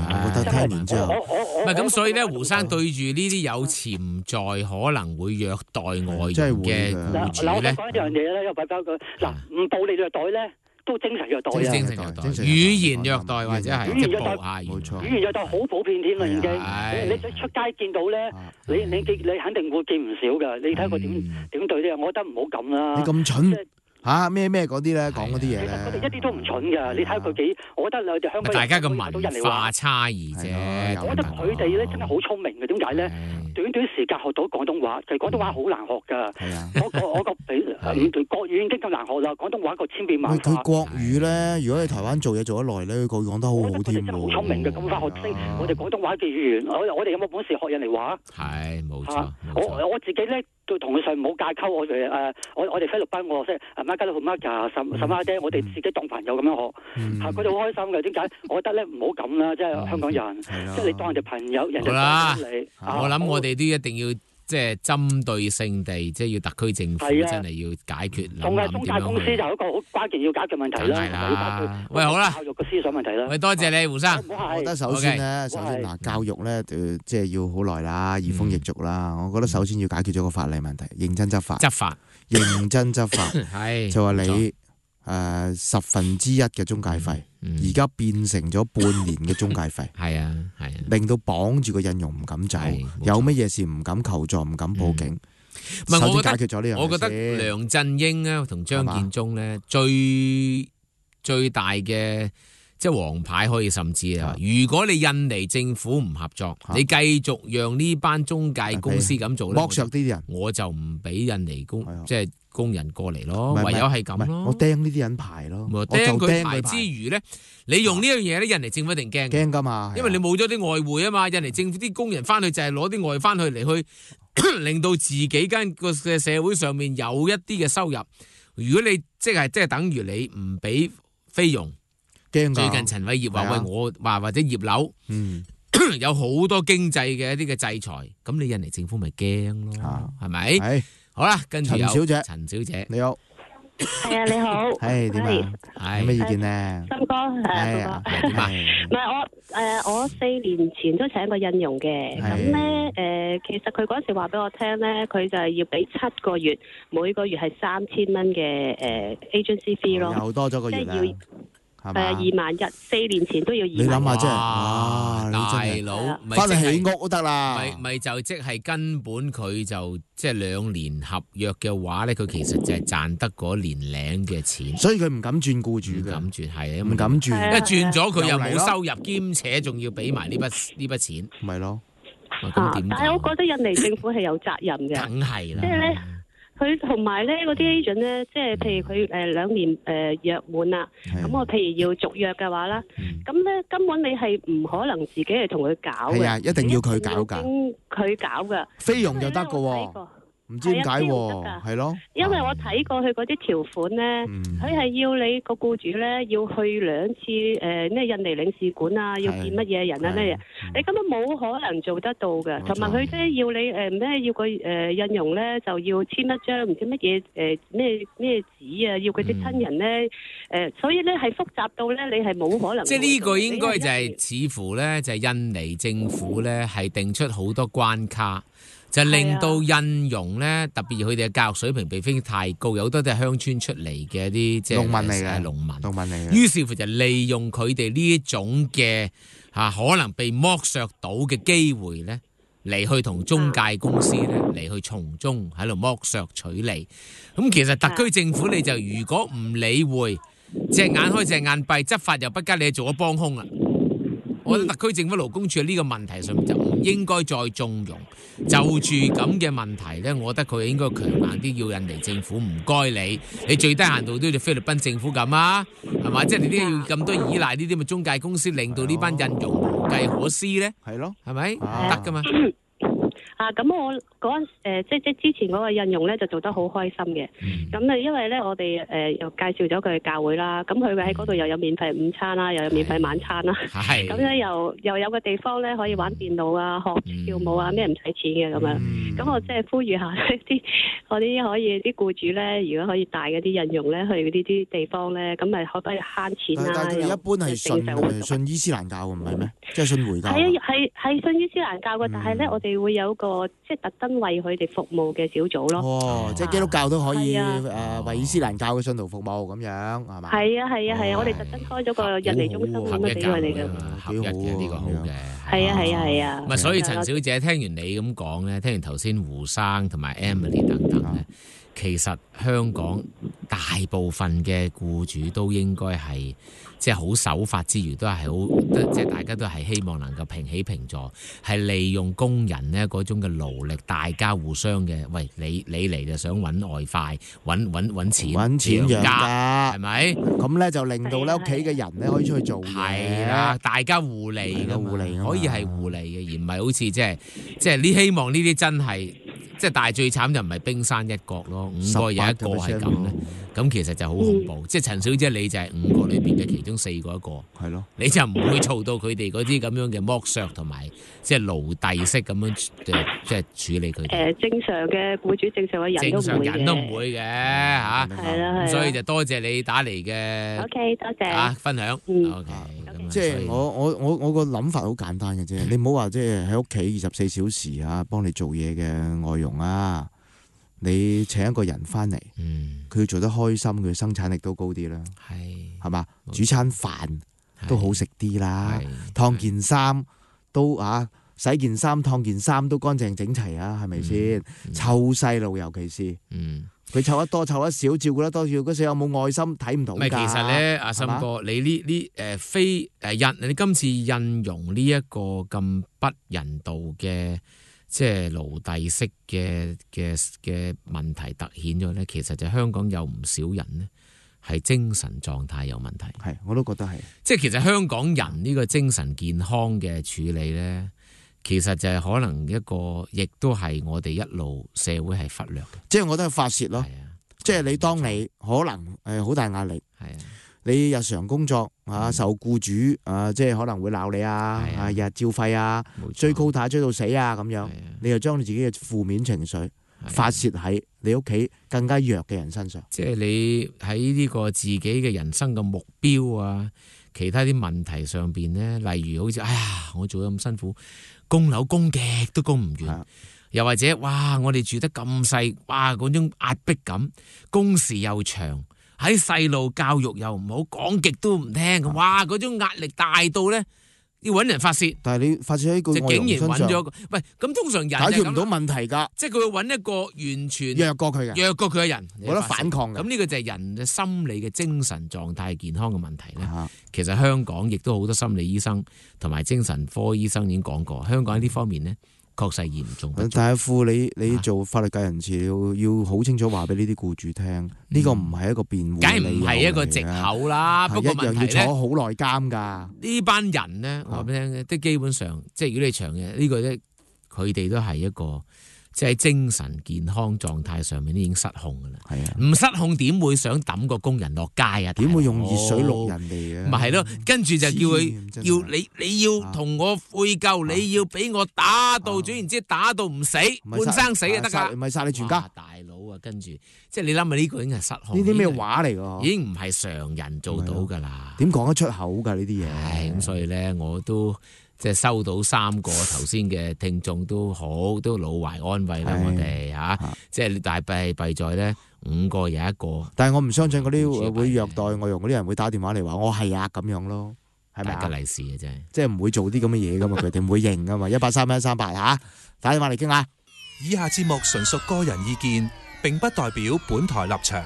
我覺得聽完之後， 唔係咁，所以咧，胡生對住呢啲有潛在可能會虐待外傭嘅僱主咧， 嗱，我講一樣嘢咧，因為包括嗱，唔暴力虐待咧，都精神虐待啊， 精神虐待、語言虐待或者係即係暴下語， 語言虐待好普遍添啦，已經。你你出街見到咧，你你你肯定會見唔少㗎。你睇佢點點對啲，我覺得唔好咁啦。 你咁蠢嚇咩咩嗰啲咧，講嗰啲嘢咧， 佢哋一啲都唔蠢㗎。你睇下佢幾，我覺得兩隻香港人大家嘅文化差異啫。 我覺得佢哋咧真係好聰明嘅。點解咧？短短時間學到廣東話，其實廣東話好難學㗎。我個我個比國語已經咁難學啦，廣東話個千變萬化。 佢國語咧，如果喺台灣做嘢做得耐咧，佢國語講得好好添喎。 好聰明嘅，咁快學識我哋廣東話嘅語言。我我哋有冇本事學印尼話？ 係冇錯。 我我自己咧都同佢上冇界溝，我哋誒我我哋菲律賓我識阿媽加到好媽㗎，什什媽姐，我哋自己當朋友咁樣學，嚇佢哋好開心嘅。點解？我覺得咧唔好咁啦，即係香港人，即係你當人哋朋友，人哋幫你。 我諗我哋都一定要即係針對性地，即係要特區政府真係要解決。 仲係中介公司就係一個好關鍵要解決問題啦。 係啦，喂好啦， 教育嘅思想問題啦。 喂，多謝你胡生。 我覺得首先咧，首先嗱，教育咧，即係要好耐啦，移風易俗啦。我覺得首先要解決咗個法例問題，認真執法。 執法， 認真執法。 係就話你誒十分之一嘅中介費，而家變成咗半年嘅中介費。 係啊，係啊， 令到綁住個印傭唔敢走，有乜嘢事唔敢求助，唔敢報警。 唔係，我解決咗呢樣嘢。 我覺得梁振英咧同張建宗咧最最大嘅即係黃牌可以甚至啊！如果你印尼政府唔合作，你繼續讓呢班中介公司咁做咧， 剝削呢啲人， 我就唔俾印尼工即係工人過嚟咯，唯有係咁咯。 我釘呢啲人牌咯， 我釘佢牌之餘咧，你用呢樣嘢咧，印尼政府一定驚驚噶嘛， 因為你冇咗啲外匯啊嘛，印尼政府啲工人翻去就係攞啲外翻去嚟去令到自己間個嘅社會上面有一啲嘅收入。如果你即係即係等於你唔俾菲傭。最近陳偉業話：喂，我話或者葉劉，嗯，有好多經濟嘅一啲嘅制裁，咁你印尼政府咪驚咯，係咪？係好啦，跟住有陳小姐，陳小姐你好， 係啊，你好， 係點啊？係有咩意見咧？ 森哥，係啊，唔係我誒，我四年前都請過印傭嘅，咁咧誒，其實佢嗰時話俾我聽咧，佢就係要俾七個月，每個月係三千蚊嘅誒 agency fee 咯， 又多咗個月啦。 係啊，二萬一，四年前都要二萬一。 你諗下啫，哇！ 大佬翻嚟起屋都得啦。 咪咪就即係根本佢就即係兩年合約嘅話咧，佢其實就係賺得嗰年領嘅錢。 所以佢唔敢轉僱主嘅， 唔敢轉係啊， 唔敢轉。 一轉咗佢又冇收入，兼且仲要俾埋呢筆呢筆錢， 咪咯。 咁點？但係我覺得印尼政府係有責任嘅， 梗係啦。 即係咧。佢同埋咧嗰啲 agent 咧，即係譬如佢誒兩年誒約滿啦，咁我譬如要續約嘅話啦，咁咧根本你係唔可能自己係同佢搞嘅， 係啊，一定要佢搞㗎， 佢搞㗎， 菲傭就得㗎喎。唔知點解喎，係咯？ 因為我睇過佢嗰啲條款咧，佢係要你個僱主咧要去兩次誒咩印尼領事館啊，要見乜嘢人啊咩嘢，你根本冇可能做得到嘅。同埋佢即係要你誒咩要個誒印傭咧就要簽一張唔知乜嘢誒咩咩紙啊，要佢啲親人咧誒，所以咧係複雜到咧你係冇可能。 即係呢個應該就係似乎咧就係印尼政府咧係定出好多關卡。就令到印傭咧，特別佢哋嘅教育水平並非太高，有好多都係鄉村出嚟嘅一啲即係農民嚟嘅農民， 農民嚟嘅。 於是乎就利用佢哋呢一種嘅嚇可能被剝削到嘅機會咧，嚟去同中介公司咧嚟去從中喺度剝削取利。咁其實特區政府你就如果唔理會，隻眼開隻眼閉，執法又不加，你做咗幫兇啦。我覺得特區政府勞工處喺呢個問題上面就唔應該再縱容，就住咁嘅問題咧，我覺得佢應該強硬啲，要印尼政府唔該你，你最低限度都要菲律賓政府咁啊，係嘛？即係你都要咁多依賴呢啲咁嘅中介公司，令到呢班印傭無計可施咧， 係咯， 係咪得噶嘛？ 啊，咁我嗰陣誒即即之前嗰個印傭咧就做得好開心嘅。咁啊、嗯，因為咧我哋誒、呃、又介紹咗佢去教會啦，咁佢喺嗰度又有免費午餐啦，又有免費晚餐啦。係。咁咧又又有個地方咧可以玩電腦啊、學跳舞啊，咩唔使錢嘅咁樣。咁、嗯、我即係呼籲下啲嗰啲可以啲僱主咧，如果可以帶嗰啲印傭咧去呢啲地方咧，咁咪可唔可以慳錢啦？ 但係佢一般係信信伊斯蘭教唔係咩？即係信回教。係啊， 係係信伊斯蘭教嘅，嗯、但係咧我哋會有個即係特登為佢哋服務嘅小組咯。 哦，即係基督教都可以誒、 啊呃、為伊斯蘭教嘅信徒服務咁樣係嘛？ 係啊係啊係啊！我哋特登開咗個印尼中心咁樣俾佢哋嘅。 合一嘅呢個好嘅。 係啊係啊係啊！ 唔係，所以陳小姐聽完你咁講咧，聽完頭先胡生同埋 Emily 等等咧，其實香港大部分嘅僱主都應該係即係好守法之餘，都係好即係大家都係希望能夠平起平坐，係利用工人咧嗰種嘅勞力，大家互相嘅，喂，你你嚟就想揾外快，揾揾揾錢， 揾錢養家， 係咪？ 咁咧就令到咧屋企嘅人咧可以出去做嘢， 係啦，大家互利嘅，互利可以係互利嘅，而唔係好似即係即係你希望呢啲真係。即係但係最慘就唔係冰山一角咯，五個有一個係咁咧，咁其實就好恐怖。嗯、即係陳小姐你就係五個裏邊嘅其中四個一個，係咯，你就唔會做到佢哋嗰啲咁樣嘅剝削同埋即係奴隸式咁樣即係處理佢哋。誒、呃、正常嘅僱主，正常嘅人都唔會嘅。正常人都唔會嘅嚇，係啦係。所以就多謝你打嚟嘅。OK， 多謝啊，分享。嗯、OK。 即係我我我我個諗法好簡單嘅啫，你唔好話即係喺屋企二十四小時啊，幫你做嘢嘅外傭啊，你請一個人翻嚟，佢、嗯、要做得開心，佢生產力都高啲啦，係係嘛，煮餐飯都好食啲啦，燙件衫都啊，洗件衫燙件衫都乾淨整齊啊，係咪先？湊細路尤其是。嗯佢湊得多湊得少，照顧得多照顧得少，有冇愛心睇唔到㗎。唔係，其實咧，阿森哥，你呢呢誒非誒印，你今次印傭呢一個咁不人道嘅即係奴隸式嘅嘅嘅問題突顯咗咧，其實就香港有唔少人呢係精神狀態有問題。係，我都覺得係。即係其實香港人呢個精神健康嘅處理咧。其實就係可能一個，亦都係我哋一路社會係忽略嘅，即係我覺得係發洩咯。即係你當你可能誒好大壓力，係啊，你日常工作啊受僱主啊即係可能會鬧你啊，啊日日照肺啊，追 quota 追到死啊咁樣，你又將你自己嘅負面情緒發洩喺你屋企更加弱嘅人身上。即係你喺呢個自己嘅人生嘅目標啊，其他啲問題上邊咧，例如好似哎呀，我做咗咁辛苦。供樓供極都供唔完，又或者哇，我哋住得咁細，哇嗰種壓迫感，工時又長，喺細路教育又唔好，講極都唔聽，哇嗰種壓力大到咧，要揾人發洩。但係你發洩喺個外傭身上，就竟然揾咗個，喂咁通常人解決唔到問題㗎，即係佢會揾一個完全弱過佢嘅，弱過佢嘅人，冇得反抗嘅。咁呢個就係人嘅心理嘅精神狀態健康嘅問題咧。其實香港亦都好多心理醫生同埋精神科醫生已經講過，香港喺呢方面呢確實嚴重。但係副你你做法律界人士要要好清楚話俾呢啲僱主聽，呢、嗯、個唔係一個辯護，梗係唔係一個藉口啦。不過問題咧，要坐好耐監㗎。呢班人呢，我話俾你聽，即係基本上，即係如果你長嘅呢個咧，佢哋都係一個。即係精神健康狀態上面都已經失控噶啦，係啊，唔失控點會想抌個工人落街啊？點會用熱水淥人哋啊？咪係咯，跟住就叫佢要你你要同我悔疚，啊、你要俾我打到，啊、總言之打到唔死，半生死就得噶，唔係殺你全家。大佬啊，跟住即係你諗下呢個已經係失控。呢啲咩話嚟噶？已經唔係常人做到噶啦。點講得出口噶呢啲嘢？係咁，所以咧我都。即係收到三個頭先嘅聽眾都好，都老懷安慰啦，我哋嚇。即係大弊弊在咧，五個有一個。但係我唔相信嗰啲會虐待外傭嗰啲人會打電話嚟話我係啊咁樣咯，係咪啊？大吉利是嘅真係，即係唔會做啲咁嘅嘢噶嘛，佢哋唔會認噶嘛。一八三一三八嚇，打電話嚟傾下。 以下節目純屬個人意見，並不代表本台立場。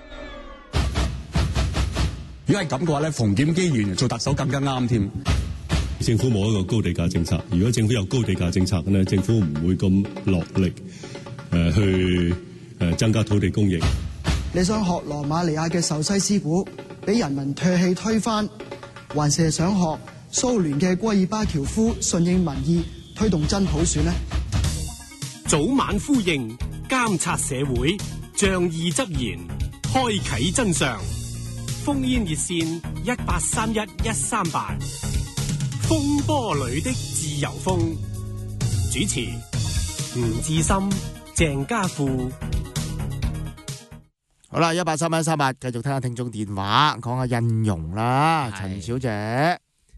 如果係咁嘅話咧，馮檢基員做特首更加啱添。 政府冇一個高地價政策，如果政府有高地價政策咧，政府唔會咁落力誒、呃、去誒、呃、增加土地供應。 你想學羅馬尼亞嘅壽西師古，俾人民唾棄推翻，還是想學蘇聯嘅戈爾巴喬夫順應民意，推動真普選呢？ 早晚呼應，監察社會，仗義執言，開啟真相。烽煙熱線一八三一一三八，風波裏的自由風。主持吳志森、鄭家富。 好啦，一八三一一三八，繼續聽下聽眾電話，講下印傭啦。陳小姐。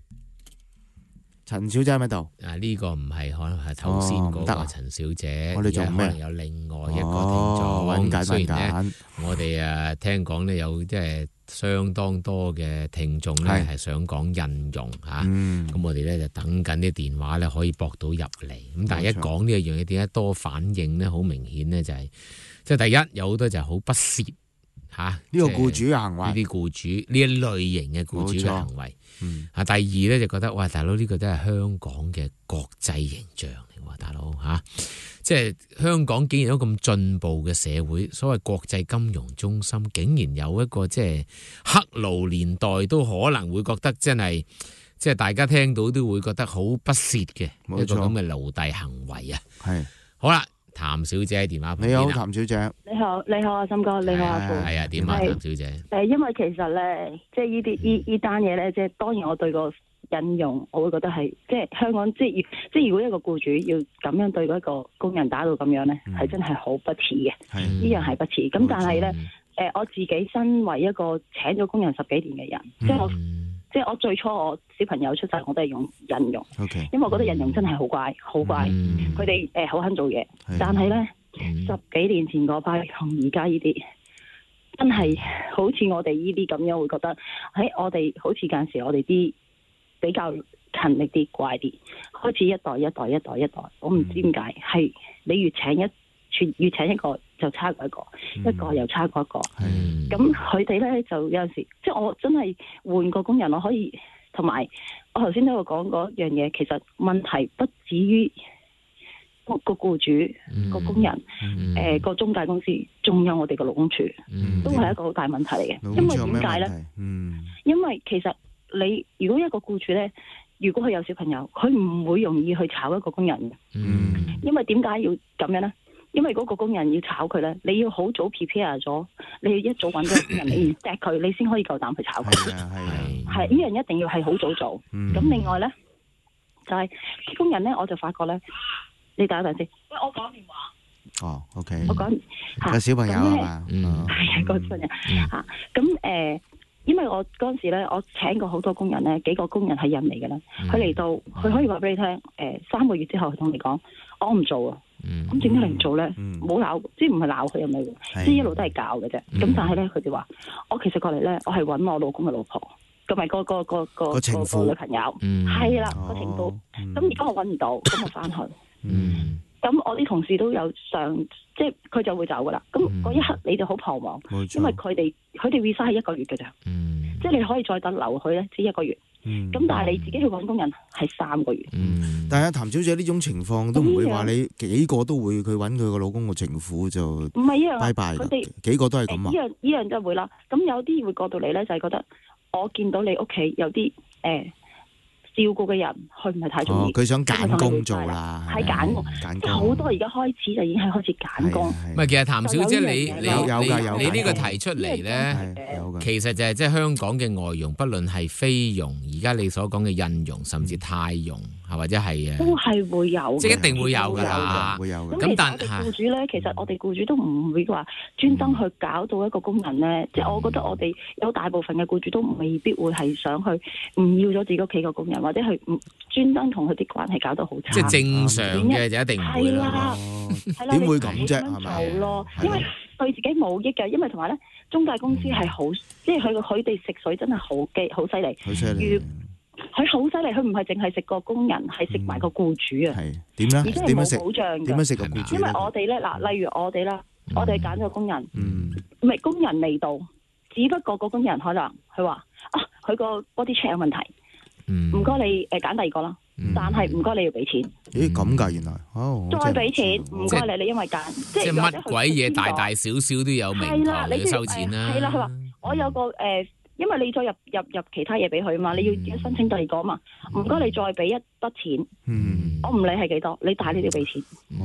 陳小姐喺咪度？ 啊，呢個唔係，可能係頭先嗰個陳小姐， 我哋做咩？ 可能有另外一個聽眾。 揾解雖然揾咧，我哋誒聽講咧有即係相當多嘅聽眾咧係想講印傭嚇，咁我哋咧就等緊啲電話咧可以駁到入嚟。咁但係一講呢一樣嘢，點解多反應咧？好明顯咧就係即係第一有好多就係好不屑嚇呢個僱主嘅行為， 呢啲僱主呢一類型嘅僱主嘅行為。嗯，啊，第二咧就覺得，喂，大佬呢個都係香港嘅國際形象嚟喎，大佬嚇、啊，即係香港竟然有咁進步嘅社會，所謂國際金融中心，竟然有一個即係黑奴年代都可能會覺得真係，即係大家聽到都會覺得好不屑嘅一個咁嘅奴隸行為啊。係，好啦。譚小姐電話， 你好，譚小姐。 你好，你好啊，森哥，你好阿富。 係啊，點啊，譚小姐？ 誒，因為其實咧，即係呢啲呢呢單嘢咧，即係當然我對個印傭，我會覺得係即係香港，即係即係如果一個僱主要咁樣對嗰一個工人打到咁樣咧，係、嗯、真係好不齒嘅。呢樣係不齒。咁但係咧，誒，我自己身為一個請咗工人十幾年嘅人，嗯、即係我。即係我最初我小朋友出世，我都係用印傭，okay, 因為我覺得印傭真係好乖，好乖，佢哋誒好肯做嘢。但係咧、嗯、十幾年前嗰批同而家呢啲，真係好似我哋呢啲咁樣，會覺得喺、哎、我哋好似間時我哋啲比較勤力啲、乖啲，開始一代一代一代一代，我唔知點解係你越請一。越請一個就差過一個，嗯、一個又差過一個。咁佢哋咧就有陣時，即係我真係換個工人，我可以同埋我頭先都有講過一樣嘢，其實問題不止於個個僱主、嗯、個工人，誒、嗯呃、個中介公司，仲有我哋個勞工處，嗯、都係一個好大問題嚟嘅。因為點解咧？因為其實你如果一個僱主咧，如果佢有小朋友，佢唔會容易去炒一個工人嘅。嗯、因為點解要咁樣咧？因為嗰個工人要炒佢咧，你要好早 prepare 咗，你要一早揾咗工人，你唔錫佢，你先可以夠膽去炒佢。係啊係係呢樣一定要係好早做。咁、嗯、另外咧，就係、是、工人咧，我就發覺咧，你等一等先。喂，我講電話。哦 ，OK。我講個小朋友啊嘛， 係啊，個小朋友嚇。咁誒，因為我嗰陣時咧，我請過好多工人咧，幾個工人係印尼嘅啦。佢嚟到，佢可以話俾你聽，誒、呃、三個月之後，佢同你講，我唔做啊。咁點解你唔做咧？冇鬧、嗯，即係唔係鬧佢又咪？即係一路都係教嘅啫。咁、嗯、但係咧，佢哋話我其實過嚟咧，我係揾我老公嘅老婆，同埋個個個個個女朋友，係啦個情婦。咁而家我揾唔到，咁我翻去。咁、嗯、我啲同事都有上，即係佢就會走噶啦。咁嗰一刻你就好彷徨，因為佢哋佢哋 visa 係一個月嘅咋、嗯，即係你可以再等留佢咧，只一個月。咁、嗯、但係你自己去揾工人係三個月。 嗯、但係譚小姐呢種情況都唔會話你幾個都會佢揾佢個老公個情婦就唔係一樣，拜拜。佢哋幾個都係咁啊。呢樣呢樣就會啦。咁有啲會過到嚟咧，就係覺得我見到你屋企有啲誒。欸照顧嘅人，佢唔係太中意。佢、哦、想揀工做啦，係揀工，即係好多而家開始就已經係開始揀工。唔係，其實譚小姐你你你你呢個提出嚟咧，其實就係即係香港嘅外傭，不論係菲傭，而家你所講嘅印傭，甚至泰傭，係或者係都係會有，即係一定會有㗎啦， 會有。 咁但係僱主咧，其實我哋僱主都唔會話專登去搞到一個工人咧，即、嗯、係我覺得我哋有大部分嘅僱主都未必會係想去唔要咗自己屋企個工人。或者係唔專登同佢啲關係搞得好差，即係正常嘅就一定唔會啦。係啦，點會咁啫？係咪？咯，因為對自己冇益嘅，因為同埋咧，中介公司係好，即係佢佢哋食水真係好機好犀利。好犀利！佢好犀利，佢唔係淨係食個工人，係食埋個僱主啊。係點咧？而家係冇保障嘅。點樣食個僱主？因為我哋咧嗱，例如我哋啦，我哋揀咗個工人，唔係工人未到，只不過個工人可能佢話啊，佢個 body check 有問題。唔該你誒揀第二個啦，但係唔該你要俾錢。咦咁噶原來，哦，再俾錢，唔該你，你因為揀，即係乜鬼嘢大大小小都有名堂，你要收錢啦。係啦，佢話我有個誒，因為你再入入入其他嘢俾佢嘛，你要要申請第二個嘛，唔該你再俾一筆錢。嗯，我唔理係幾多，你大你都要俾錢。哦。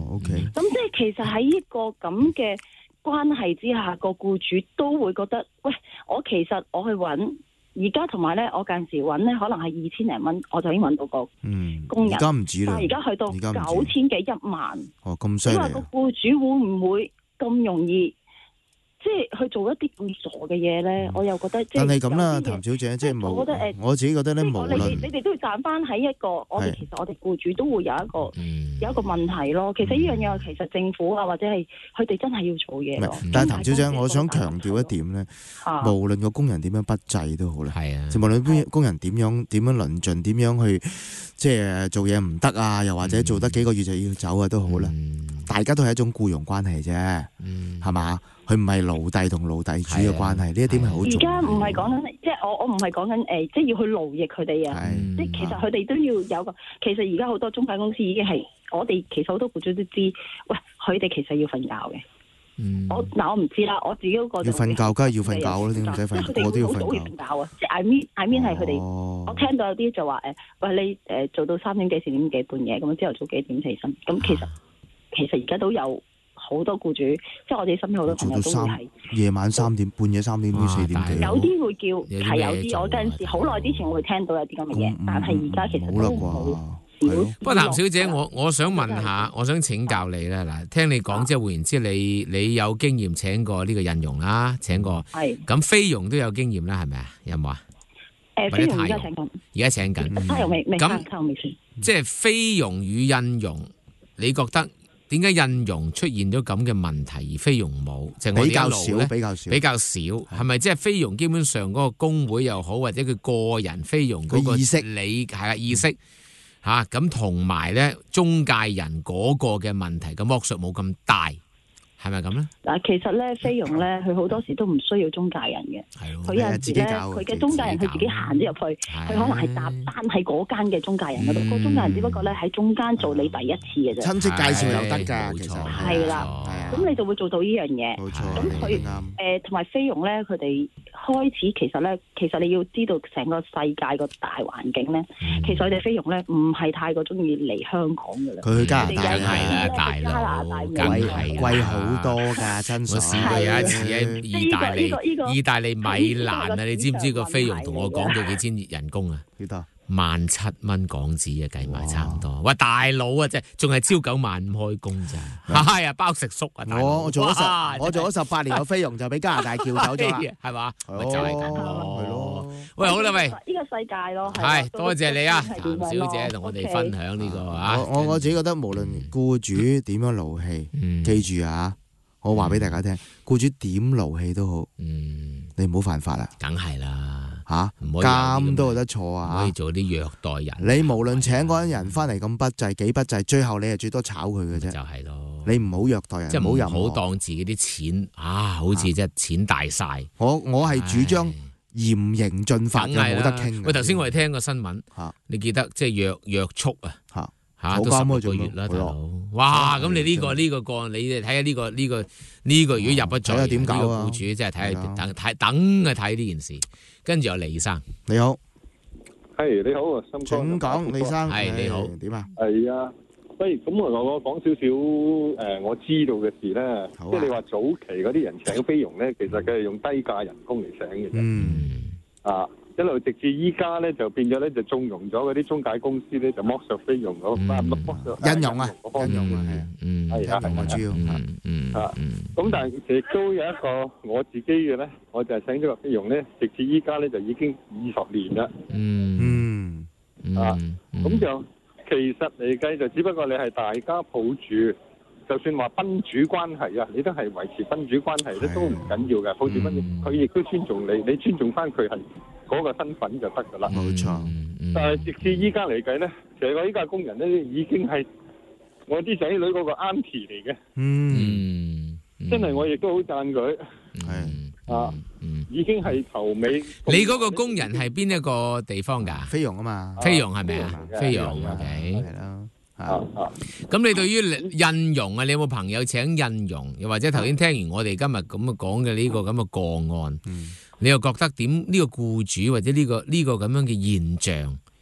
哦，OK。 咁即係其實喺呢個咁嘅關係之下，個僱主都會覺得，喂，我其實我去揾。而家同埋咧，我近時揾咧，可能係二千零蚊，我就已經揾到個工人。 而家唔止啦， 但係而家去到九千幾一萬。 哦，咁犀利！ 你話個僱主會唔會咁容易，即係去做一啲咁傻嘅嘢咧？我又覺得即係。 但係咁啦，譚小姐，即係冇。我覺得誒，我自己覺得咧，無論你你哋都要站翻喺一個，我哋其實我哋僱主都會有一個有一個問題咯。其實呢樣嘢其實政府啊，或者係佢哋真係要做嘢咯。 但係譚小姐，我想強調一點咧，無論個工人點樣不濟都好啦，係啊，無論邊工人點樣點樣論盡，點樣去即係做嘢唔得啊，又或者做得幾個月就要走啊都好啦。大家都係一種僱傭關係啫，係嘛？佢唔係奴隸同奴隸主嘅關係，呢一點係好重要。 而家唔係講緊，即係我我唔係講緊誒，即係要去勞役佢哋啊！即係其實佢哋都要有個，其實而家好多中介公司已經係，我哋其實好多僱主都知，喂，佢哋其實要瞓覺嘅。嗯、我嗱我唔知啦，我自己嗰個要瞓覺，梗係要瞓覺啦，點唔使瞓？我都要瞓覺。好早要瞓覺啊！即係 I mean I mean 係佢哋，我聽到有啲就話誒，喂你誒做到三點幾四點幾半夜咁樣，朝頭早幾點起身？咁其實、啊、其實而家都有。好多僱主，即係我哋身邊好多朋友都會係夜晚三點、半夜三點幾、四點幾。 有啲會叫係有啲，我嗰陣時好耐之前我會聽到有啲咁嘅嘢，但係而家其實都好少。 不過譚小姐，我我想問下，我想請教你咧。嗱，聽你講即係換言之，你你有經驗請過呢個印傭啦，請過係咁菲傭都有經驗啦，係咪啊？有冇啊？ 誒，菲傭而家請緊， 而家請緊。 菲傭未未咁未算。 即係菲傭與印傭，你覺得？點解印傭出現咗咁嘅問題，而菲傭冇？就係、我比較少，比較少， 比較少。係咪即係菲傭基本上嗰個工會又好，或者佢個人菲傭嗰個意識理係啊意識嚇咁，同埋咧中介人嗰個嘅問題嘅剝削冇咁大，係咪咁咧？ 嗱，其實咧菲傭咧，佢好多時都唔需要中介人嘅。佢有陣時咧，佢嘅中介人佢自己行咗入去，佢可能係搭單喺嗰間嘅中介人嗰度。個中介人只不過咧喺中間做你第一次嘅啫。 親戚介紹又得㗎，其實係啦。咁你就會做到呢樣嘢。冇錯。咁佢誒同埋菲傭咧，佢哋開始其實咧，其實你要知道成個世界個大環境咧，其實佢哋菲傭咧唔係太過中意嚟香港㗎啦。 佢去加拿大係啦，大陸梗係貴好多㗎，真係。 我試過有一次喺意大利，意大利米蘭啊，你知唔知個菲傭同我講到幾千人工啊？ 幾多？ 萬七蚊港紙啊，計埋差唔多。喂，大佬啊，即係仲係朝九晚五開工咋？係啊，包食宿啊！ 我我做咗十，我做咗十八年嘅菲傭，就俾加拿大叫走咗啦， 係嘛？咪就係咁咯，係咯。喂，好啦，喂， 呢個世界咯， 係多謝你啊，譚小姐同我哋分享呢個啊。 我我自己覺得，無論僱主點樣勞氣，記住啊！我話俾大家聽，僱主點勞氣都好，嗯，你唔好犯法啦， 梗係啦， 吓，監都有得坐啊， 唔可以做啲虐待人。 你無論請嗰啲人翻嚟咁不濟，幾不濟，最後你係最多炒佢嘅啫， 就係咯。 你唔好虐待人， 即係唔好當自己啲錢啊，好似即係錢大晒。 我我係主張嚴刑峻法嘅，冇得傾。 喂，頭先我哋聽個新聞，你記得即係約約束啊？吓，都十六個月啦，大佬！哇，咁你呢個呢個個案，你哋睇下呢個呢個呢個，如果入咗罪，點搞啊？呢個僱主真係睇下等睇等啊睇呢件事，跟住有李生， 你好， 係你好啊，心哥， 請講，李生， 係你好， 點啊？ 係啊，喂，咁我我講少少誒，我知道嘅事咧，即係你話早期嗰啲人請菲傭咧，其實佢係用低價人工嚟請嘅啫，嗯，啊。一路直至依家咧，就變咗咧，就縱容咗嗰啲中介公司咧，就剝削菲傭嗰，唔係剝削印傭啊，印傭啊，係啊， 嗯，係啊，係主要， 嗯嗯啊，咁但係亦都有一個我自己嘅咧，我就係請咗個菲傭咧，直至依家咧就已經二十年啦， 嗯嗯， 啊，咁就其實嚟計就只不過你係大家抱住。就算話賓主關係啊，你都係維持賓主關係咧，都唔緊要嘅。抱住賓主，佢亦都尊重你，你尊重翻佢係嗰個身份就得噶啦。 冇錯。 但係直至依家嚟計咧，其實我依家工人咧已經係我啲仔女嗰個 auntie 嚟嘅。 嗯， 真係我亦都好讚佢。係啊，已經係頭尾。 你嗰個工人係邊一個地方㗎？ 菲傭啊嘛。 菲傭係咪啊？菲傭 OK。係啦。啊啊！咁你對於印傭啊，你有冇朋友請印傭？又或者頭先聽完我哋今日咁嘅講嘅呢個咁嘅個案，嗯、你又覺得點？呢個僱主或者呢、呢個呢、呢個咁樣嘅現象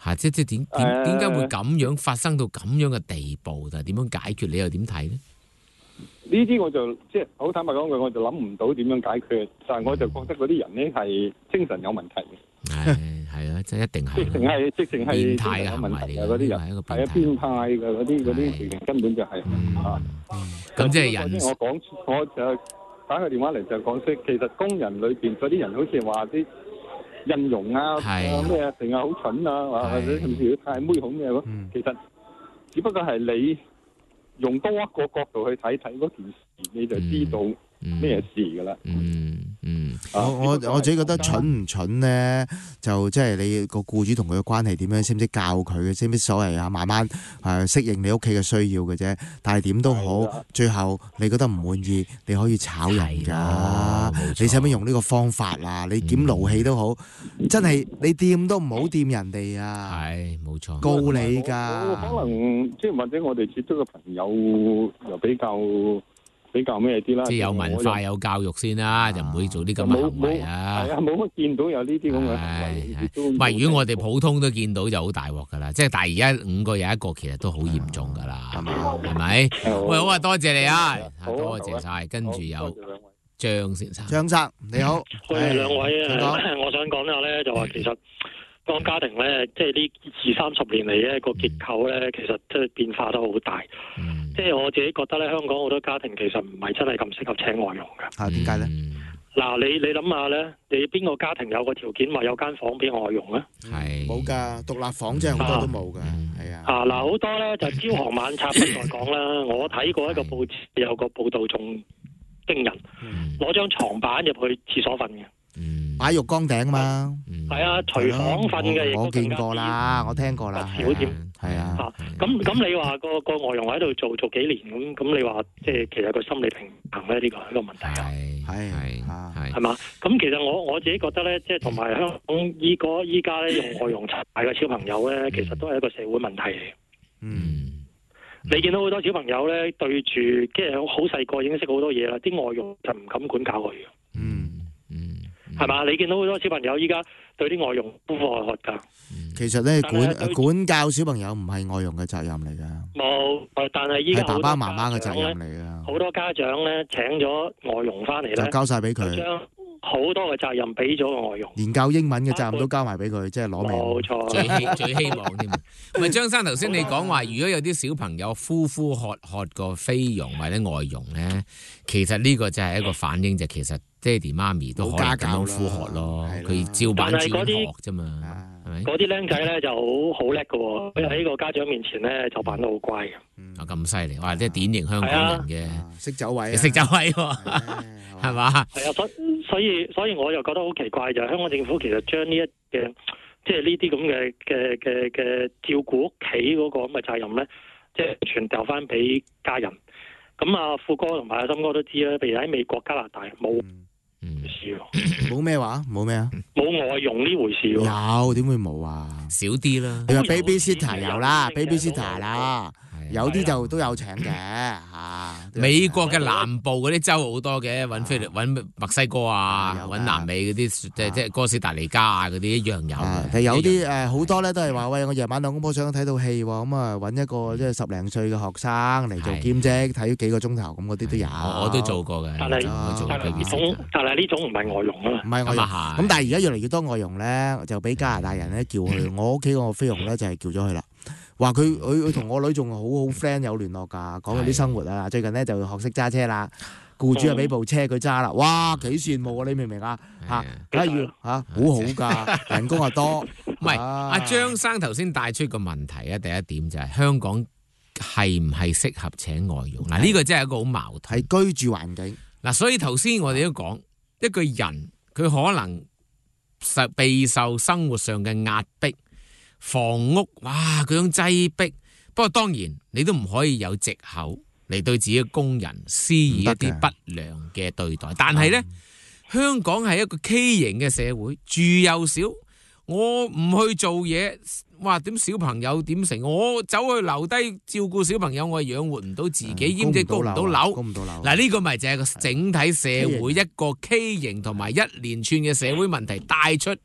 嚇，即即點點點解會咁樣發生到咁樣嘅地步？但係點樣解決？你又點睇咧？ 呢啲我就即係好坦白講句，我就諗唔到點樣解決。但係我就覺得嗰啲人咧係精神有問題嘅。 係係啊，即係一定係。 直情係直情係變態嘅有問題行為嚟嘅嘅嗰啲人， 係一個係啊變態嘅嗰啲嗰啲事情根本就係啊。 咁即係人。 我講我就打個電話嚟就講識，其實工人裏邊嗰啲人好似話啲印容啊咩啊，成日好蠢啊，或者甚至太妹好咩咯。其實只不過係你用多一個角度去睇睇嗰件事，你就知道咩事㗎啦。 嗯嗯， 我我我自己覺得蠢唔蠢咧，就即係你個僱主同佢嘅關係點樣，識唔識教佢嘅，識唔識所謂啊，慢慢誒適應你屋企嘅需要嘅啫。但係點都好，最後你覺得唔滿意，你可以炒人㗎。你使乜用呢個方法啊？你點勞氣都好，真係你掂都唔好掂人哋啊！ 係冇錯， 告你㗎。 可能即係或者我哋接觸嘅朋友又比較。比較咩啲啦， 即係有文化有教育先啦，就唔會做啲咁嘅行為啊。 係啊，冇乜見到有呢啲咁嘅行為。 唔係，如果我哋普通都見到就好大鑊㗎啦。即係但係而家五個有一個其實都好嚴重㗎啦，係咪？喂，好啊，多謝你啊，多謝晒。跟住有張先生， 張生你好， 喂，兩位啊，我想講下咧，就話其實個家庭咧，即係呢二三十年嚟咧個結構咧，其實即係變化得好大。即係我自己覺得咧，香港好多家庭其實唔係真係咁適合請外傭嘅。 啊，點解咧？ 嗱，你你諗下咧，你邊個家庭有個條件話有間房俾外傭咧？ 係冇㗎，獨立房真係好多都冇㗎，係啊。 啊，嗱，好多咧就朝行晚拆不再講啦。我睇過一個報紙，有個報道仲驚人，攞張床板入去廁所瞓嘅。 擺浴缸頂嘛， 係啊，廚房瞓嘅， 我見過啦，我聽過啦， 少添， 係啊。 咁咁你話個個外傭喺度做做幾年咁，咁你話即係其實個心理平衡咧，呢個係一個問題啊。 係係係係嘛？咁其實我我自己覺得咧，即係同埋香港依個依家咧用外傭湊大嘅小朋友咧，其實都係一個社會問題嚟。 嗯。 你見到好多小朋友咧，對住即係好細個已經識好多嘢啦，啲外傭就唔敢管教佢。 嗯。 係嘛？你見到好多小朋友依家對啲外傭呼呼喝喝㗎。 其實咧，管管教小朋友唔係外傭嘅責任嚟㗎。 冇，但係依家係爸爸媽媽嘅責任嚟㗎。 好多家長咧請咗外傭翻嚟咧， 就交晒俾佢， 將好多嘅責任俾咗個外傭， 連教英文嘅責任都交埋俾佢，即係攞命。 冇錯， 最希最希望添。唔係張生頭先你講話，如果有啲小朋友呼呼喝喝個菲傭或者外傭咧，其實呢個就係一個反應，就其實爹哋媽咪都可以咁樣呼喝咯，佢照板煮學啫嘛，係咪？ 嗰啲僆仔咧就好好叻嘅喎，佢喺個家長面前咧就扮得好乖嘅。 啊咁犀利，哇！即係典型香港人嘅識走位， 識走位喎，係嘛？ 係啊，所所以所以我又覺得好奇怪就係香港政府其實將呢一嘅即係呢啲咁嘅嘅嘅嘅照顧屋企嗰個咁嘅責任咧，即係傳掉翻俾家人。咁啊，富哥同埋阿森哥都知啦，譬如喺美國、加拿大冇事喎， 冇咩話，冇咩啊？ 冇外傭呢回事喎。有點會冇啊？ 少啲啦。 你話 babysitter 有啦 ，babysitter 啦。有啲就都有請嘅嚇， 美國嘅南部嗰啲州好多嘅，揾菲律揾墨西哥啊，揾南美嗰啲即係即係哥斯達黎加啊嗰啲一樣有。 但係有啲誒好多咧都係話喂，我夜晚兩公婆想睇套戲喎，咁啊揾一個即係十零歲嘅學生嚟做兼職，睇幾個鐘頭咁嗰啲都有。 我都做過嘅。 但係但係呢種但係呢種唔係外傭啊嘛。 唔係外傭。咁但係而家越嚟越多外傭咧，就俾加拿大人咧叫去。我屋企個菲傭咧就係叫咗去啦。話佢佢佢同我女仲好好 friend 有聯絡㗎，講佢啲生活啊，最近咧就學識揸車啦，僱主又俾部車佢揸啦，哇幾羨慕啊！你明唔明啊？嚇，梗係要嚇，好好㗎，人工又多。 唔係阿張生頭先帶出個問題啊，第一點就係香港係唔係適合請外傭？嗱呢個真係一個好矛盾， 係居住環境。嗱， 所以頭先我哋都講一個人佢可能受備受生活上嘅壓迫。房屋哇，嗰種擠迫，不過當然你都唔可以有藉口嚟對自己嘅工人施以一啲不良嘅對待。但係呢，嗯、香港係一個畸形嘅社會，住又少，我唔去做嘢，哇點小朋友點成？我走去留低照顧小朋友，我係養活唔到自己，兼且供唔到樓。嗱呢個咪就係個整體社會一個畸形同埋一連串嘅社會問題帶出。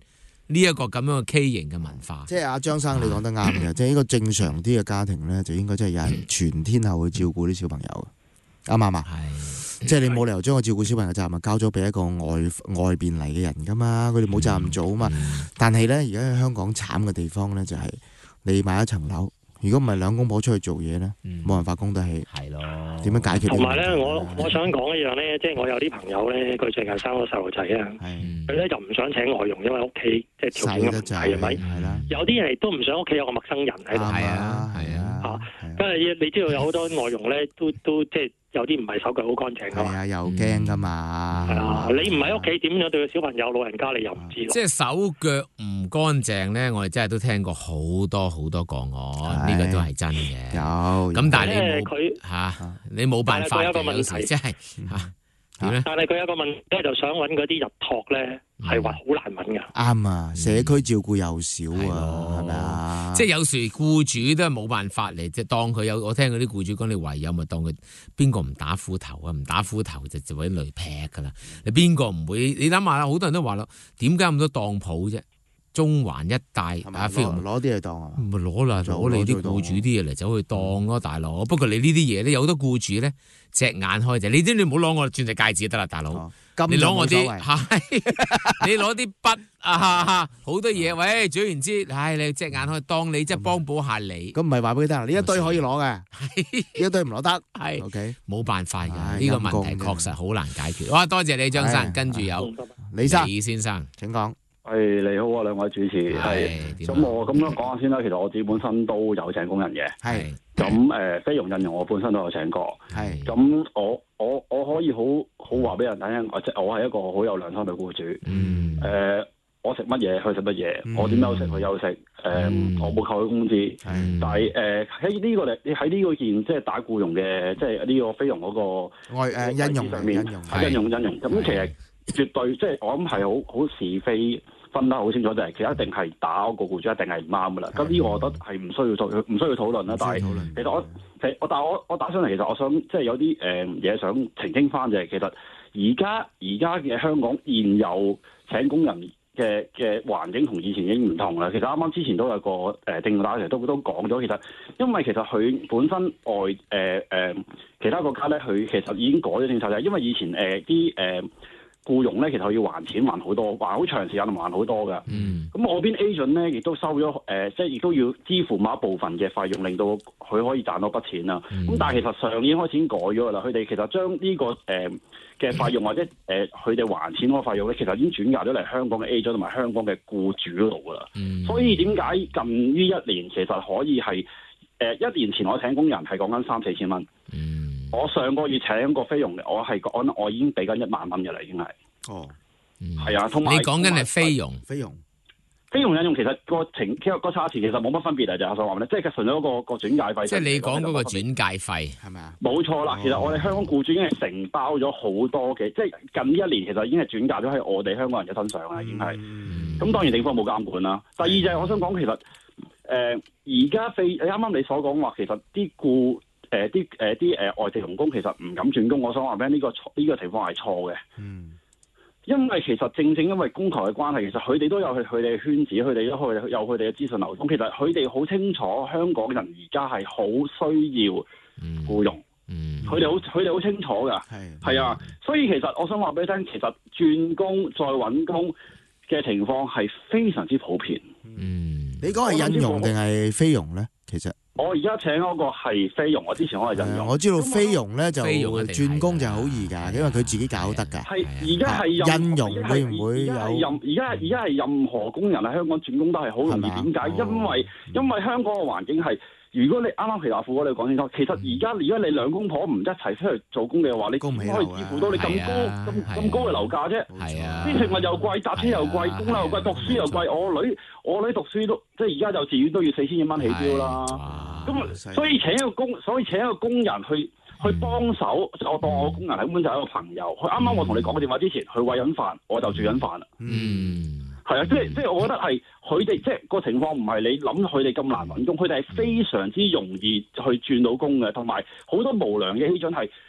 呢一個咁樣嘅畸形嘅文化。 即係阿張生，你講得啱嘅，即係呢個正常啲嘅家庭咧，就應該真係有人全天候去照顧啲小朋友，啱唔啱啊？係，即係你冇理由將個照顧小朋友責任交咗俾一個外外邊嚟嘅人噶嘛，佢哋冇責任做啊嘛。但係咧，而家喺香港慘嘅地方咧，就係你買一層樓。如果唔係兩公婆出去做嘢咧，冇辦法供得起。 係咯， 點樣解決？ 同埋咧，我我想講一樣咧，即係我有啲朋友咧，佢最近生個細路仔啊，佢咧就唔想請外傭，因為屋企即係條件嘅問題係咪？係啦。有啲人亦都唔想屋企有個陌生人喺度。係啊，係啊。嚇，因為你知道有好多外傭咧，都都即係有啲唔係手腳好乾淨㗎嘛。係啊，又驚㗎嘛。係啊，你唔喺屋企點樣對個小朋友、老人家，你又唔知咯。 即係手腳唔乾淨咧，我哋真係都聽過好多好多個案。呢個都係真嘅，有咁，但係你冇嚇，你冇辦法嘅，有時即係嚇點咧？ 但係佢有個問題咧，就想揾嗰啲日托咧，係話好難揾㗎。 啱啊，社區照顧又少啊，係咪啊？ 即係有時僱主都係冇辦法嚟，即係當佢有。我聽嗰啲僱主講，你唯有咪當佢邊個唔打斧頭啊？唔打斧頭就就揾雷劈㗎啦。你邊個唔會？你諗下啦，好多人都話咯，點解咁多當鋪啫？中環一帶啊，飛龍攞啲嚟當啊， 咪攞啦，攞你啲僱主啲嘢嚟走去當咯，大佬。不過你呢啲嘢咧，有好多僱主咧隻眼開就，你知你唔好攞我鑽石戒指就得啦，大佬。你攞我啲係，你攞啲筆啊，好多嘢。喂，總言之，唉，你隻眼開，當你即係幫補下你。 咁唔係話俾佢聽，呢一堆可以攞嘅，呢一堆唔攞得。 係 ，OK， 冇辦法嘅，呢個問題確實好難解決。哇，多謝你張生，跟住有李生， 李先生， 請講。 係，你好啊，兩位主持。係咁，我咁樣講下先啦。其實我自己本身都有請工人嘅。係咁誒，菲傭印傭我本身都有請過。係咁，我我我可以好好話俾人聽，我即我係一個好有良心嘅僱主。嗯。誒、呃，我食乜嘢佢食乜嘢，嗯、我點休息佢休息。誒、呃，嗯、我冇扣佢工資。嗯、但係誒喺呢個你喺呢個件即係打僱傭嘅，即係呢個菲傭嗰個外誒印傭上面，印傭印傭。咁其實絕對即係我諗係好好是非。分得好清楚，就係其實一定係打嗰個僱主一定係唔啱噶啦。咁呢個我覺得係唔需要討唔需要討論啦。但係其實我我但係我我打上嚟，其實我想即係有啲誒嘢想澄清翻，就係其實而家而家嘅香港現有請工人嘅嘅環境同以前已經唔同啦。其實啱啱之前都有個誒政打其實都都講咗，其實因為其實佢本身外誒誒、呃呃、其他國家咧，佢其實已經改咗政策嘅，因為以前誒啲誒。呃僱傭咧，其實佢要還錢還好多，還好長時間同還好多㗎。嗯，咁我邊 agent 咧，亦都收咗誒、呃，即係亦都要支付某一部分嘅費用，令到佢可以賺到筆錢啦。咁、嗯、但係其實上年開始已經改咗㗎啦，佢哋其實將呢、這個誒嘅費用或者誒佢哋還錢嗰個費用咧，其實已經轉嫁咗嚟香港嘅 agent 同埋香港嘅僱主嗰度㗎啦。嗯、所以點解近於一年其實可以係誒、呃、一年前我請工人係講緊三四千蚊。嗯。我上個月請個菲傭嘅，我係講我已經俾緊一萬蚊嘅啦，已經係。哦，係、嗯、啊，同埋你講緊係菲傭，菲傭，菲傭引傭其實個情，其實個差錢其實冇乜分別啊，就係我想話咧，即係佢純咗個個轉介費。即係你講嗰個轉介費係咪啊？冇錯啦，其實我哋香港僱主已經係承包咗好多嘅，即係近呢一年其實已經係轉嫁咗喺我哋香港人嘅身上啦，已經係。咁、嗯、當然政府冇監管啦。第二就係我想講，其實誒而家菲，啱啱你所講話，其實啲僱誒啲誒啲誒外籍傭工其實唔敢轉工，我想話俾呢個呢、呢個情況係錯嘅。嗯。因為其實正正因為供求嘅關係，其實佢哋都有佢佢哋嘅圈子，佢哋都有佢哋嘅資訊流通。其實佢哋好清楚香港人而家係好需要僱傭，佢哋好佢哋好清楚㗎。係係啊，所以其實我想話俾你聽，其實轉工再揾工嘅情況係非常之普遍。嗯，你講係印傭定係菲傭咧？其實我而家請嗰個係菲傭，我之前我係印傭。我知道菲傭咧就轉工就係好易㗎，因為佢自己搞得㗎。係而家係印傭會唔會有？而家而家係任何工人喺香港轉工都係好容易。點解？因為因為香港嘅環境係。如果你啱啱皮達富嗰你講清楚，其實而家如果你兩公婆唔一齊出去做工嘅話，你點可以支付到你咁高咁咁高嘅樓價啫？係啊，啲食物又貴，搭車又貴，供樓又貴，讀書又貴。我女我女讀書都即係而家幼稚園都要四千幾蚊起標啦。咁所以請一個工，所以請一個工人去去幫手，我當我工人根本就係一個朋友。佢啱啱我同你講個電話之前，佢餵緊飯，我就煮緊飯啦。嗯。係啊，即係即係，我覺得係佢哋即係個情況唔係你諗佢哋咁難揾工，佢哋係非常之容易去轉到工嘅，同埋好多無良嘅 agent係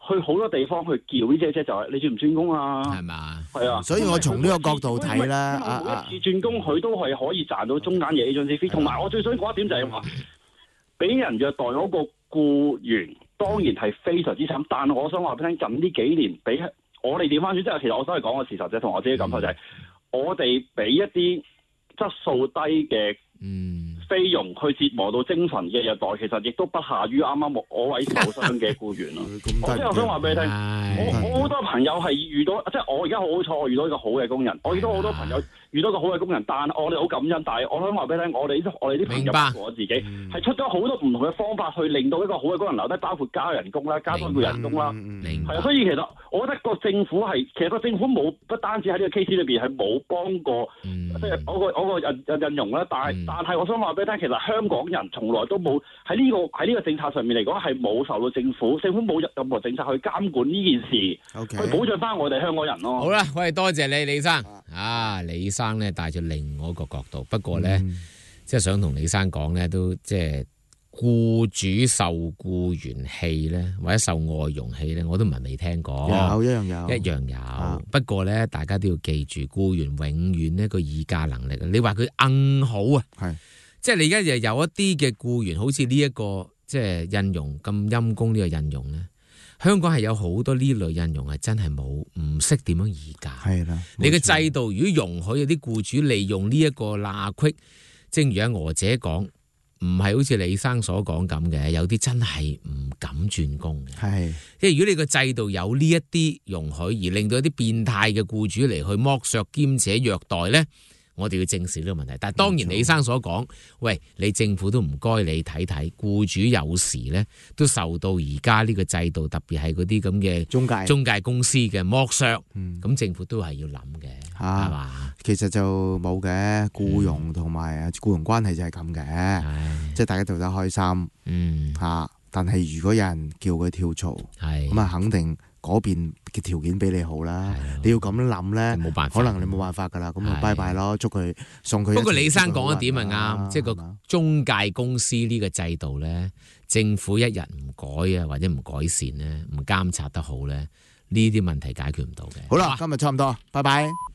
去好多地方去叫呢姐姐就係你轉唔轉工啊？ 係嘛？ 係啊， 所以我從呢個角度睇啦，啊每一次轉工佢都係可以賺到中間嘅 agency fee，同埋我最想講一點就係話，俾人虐待嗰個僱員當然係非常之慘，但我想話俾你聽，近呢幾年俾我哋調翻轉，即係其實我想係講個事實啫，同我自己感受就係、是，我哋俾一啲質素低嘅菲傭去折磨到精神嘅虐待，其實亦都不下於啱啱我位受傷嘅僱員咯。我即係我想話俾你聽，我我好多朋友係遇到，即係我而家好好彩，我遇到一個好嘅工人，我遇到好多朋友遇到一個好嘅工人，但我哋好感恩，但係我想話俾你聽，我哋啲我哋啲朋友包括我自己，係出咗好多唔同嘅方法去令到一個好嘅工人留低，包括加人工啦，加多個人工啦，係啊，所以其實我覺得個政府係，其實個政府冇不單止喺呢個 case 裏邊係冇幫過，即係我個我個印印印容啦，但係但係我想話俾你聽，其實香港人從來都冇喺呢個喺呢個政策上面嚟講係冇受到政府政府冇任何政策去監管呢件事，okay. 去保障翻我哋香港人咯。 好啦，喂，多謝你李生啊，李生咧帶咗另外一個角度，不過咧、嗯、即係想同李生講咧，都即係僱主受僱員氣咧，或者受外傭氣咧，我都唔係未聽過， 有一樣有， 一樣有。啊、不過咧，大家都要記住，僱員永遠呢個議價能力，你話佢硬好啊，係。即係你而家又有一啲嘅僱員，好似呢一個即係印傭咁陰公呢個印傭咧，香港係有好多呢類印傭係真係冇唔識點樣議價。係啦，你嘅制度如果容許有啲僱主利用呢一個罅隙，正如阿娥姐講，唔係好似李生所講咁嘅，有啲真係唔敢轉工嘅。係，即係如果你個制度有呢一啲容許，而令到一啲變態嘅僱主嚟去剝削兼且虐待咧，我哋要正視呢個問題，但係當然李生所講，喂，你政府都唔該你睇睇，僱主有時咧都受到而家呢個制度，特別係嗰啲咁嘅中介中介公司嘅剝削，咁、嗯、政府都係要諗嘅，係、啊、嘛？ 其實就冇嘅，僱傭同埋僱傭關係就係咁嘅，即係大家做得開心，嗯嚇、啊。但係如果有人叫佢跳槽，咁啊肯定嗰邊嘅條件比你好啦。你要咁樣諗咧，冇辦法，可能你冇辦法噶啦。咁啊，拜拜咯，祝佢送佢。不過李生講一點係啱，即係個中介公司呢個制度咧，政府一日唔改啊，或者唔改善咧，唔監察得好咧，呢啲問題解決唔到嘅。好啦，今日差唔多，拜拜。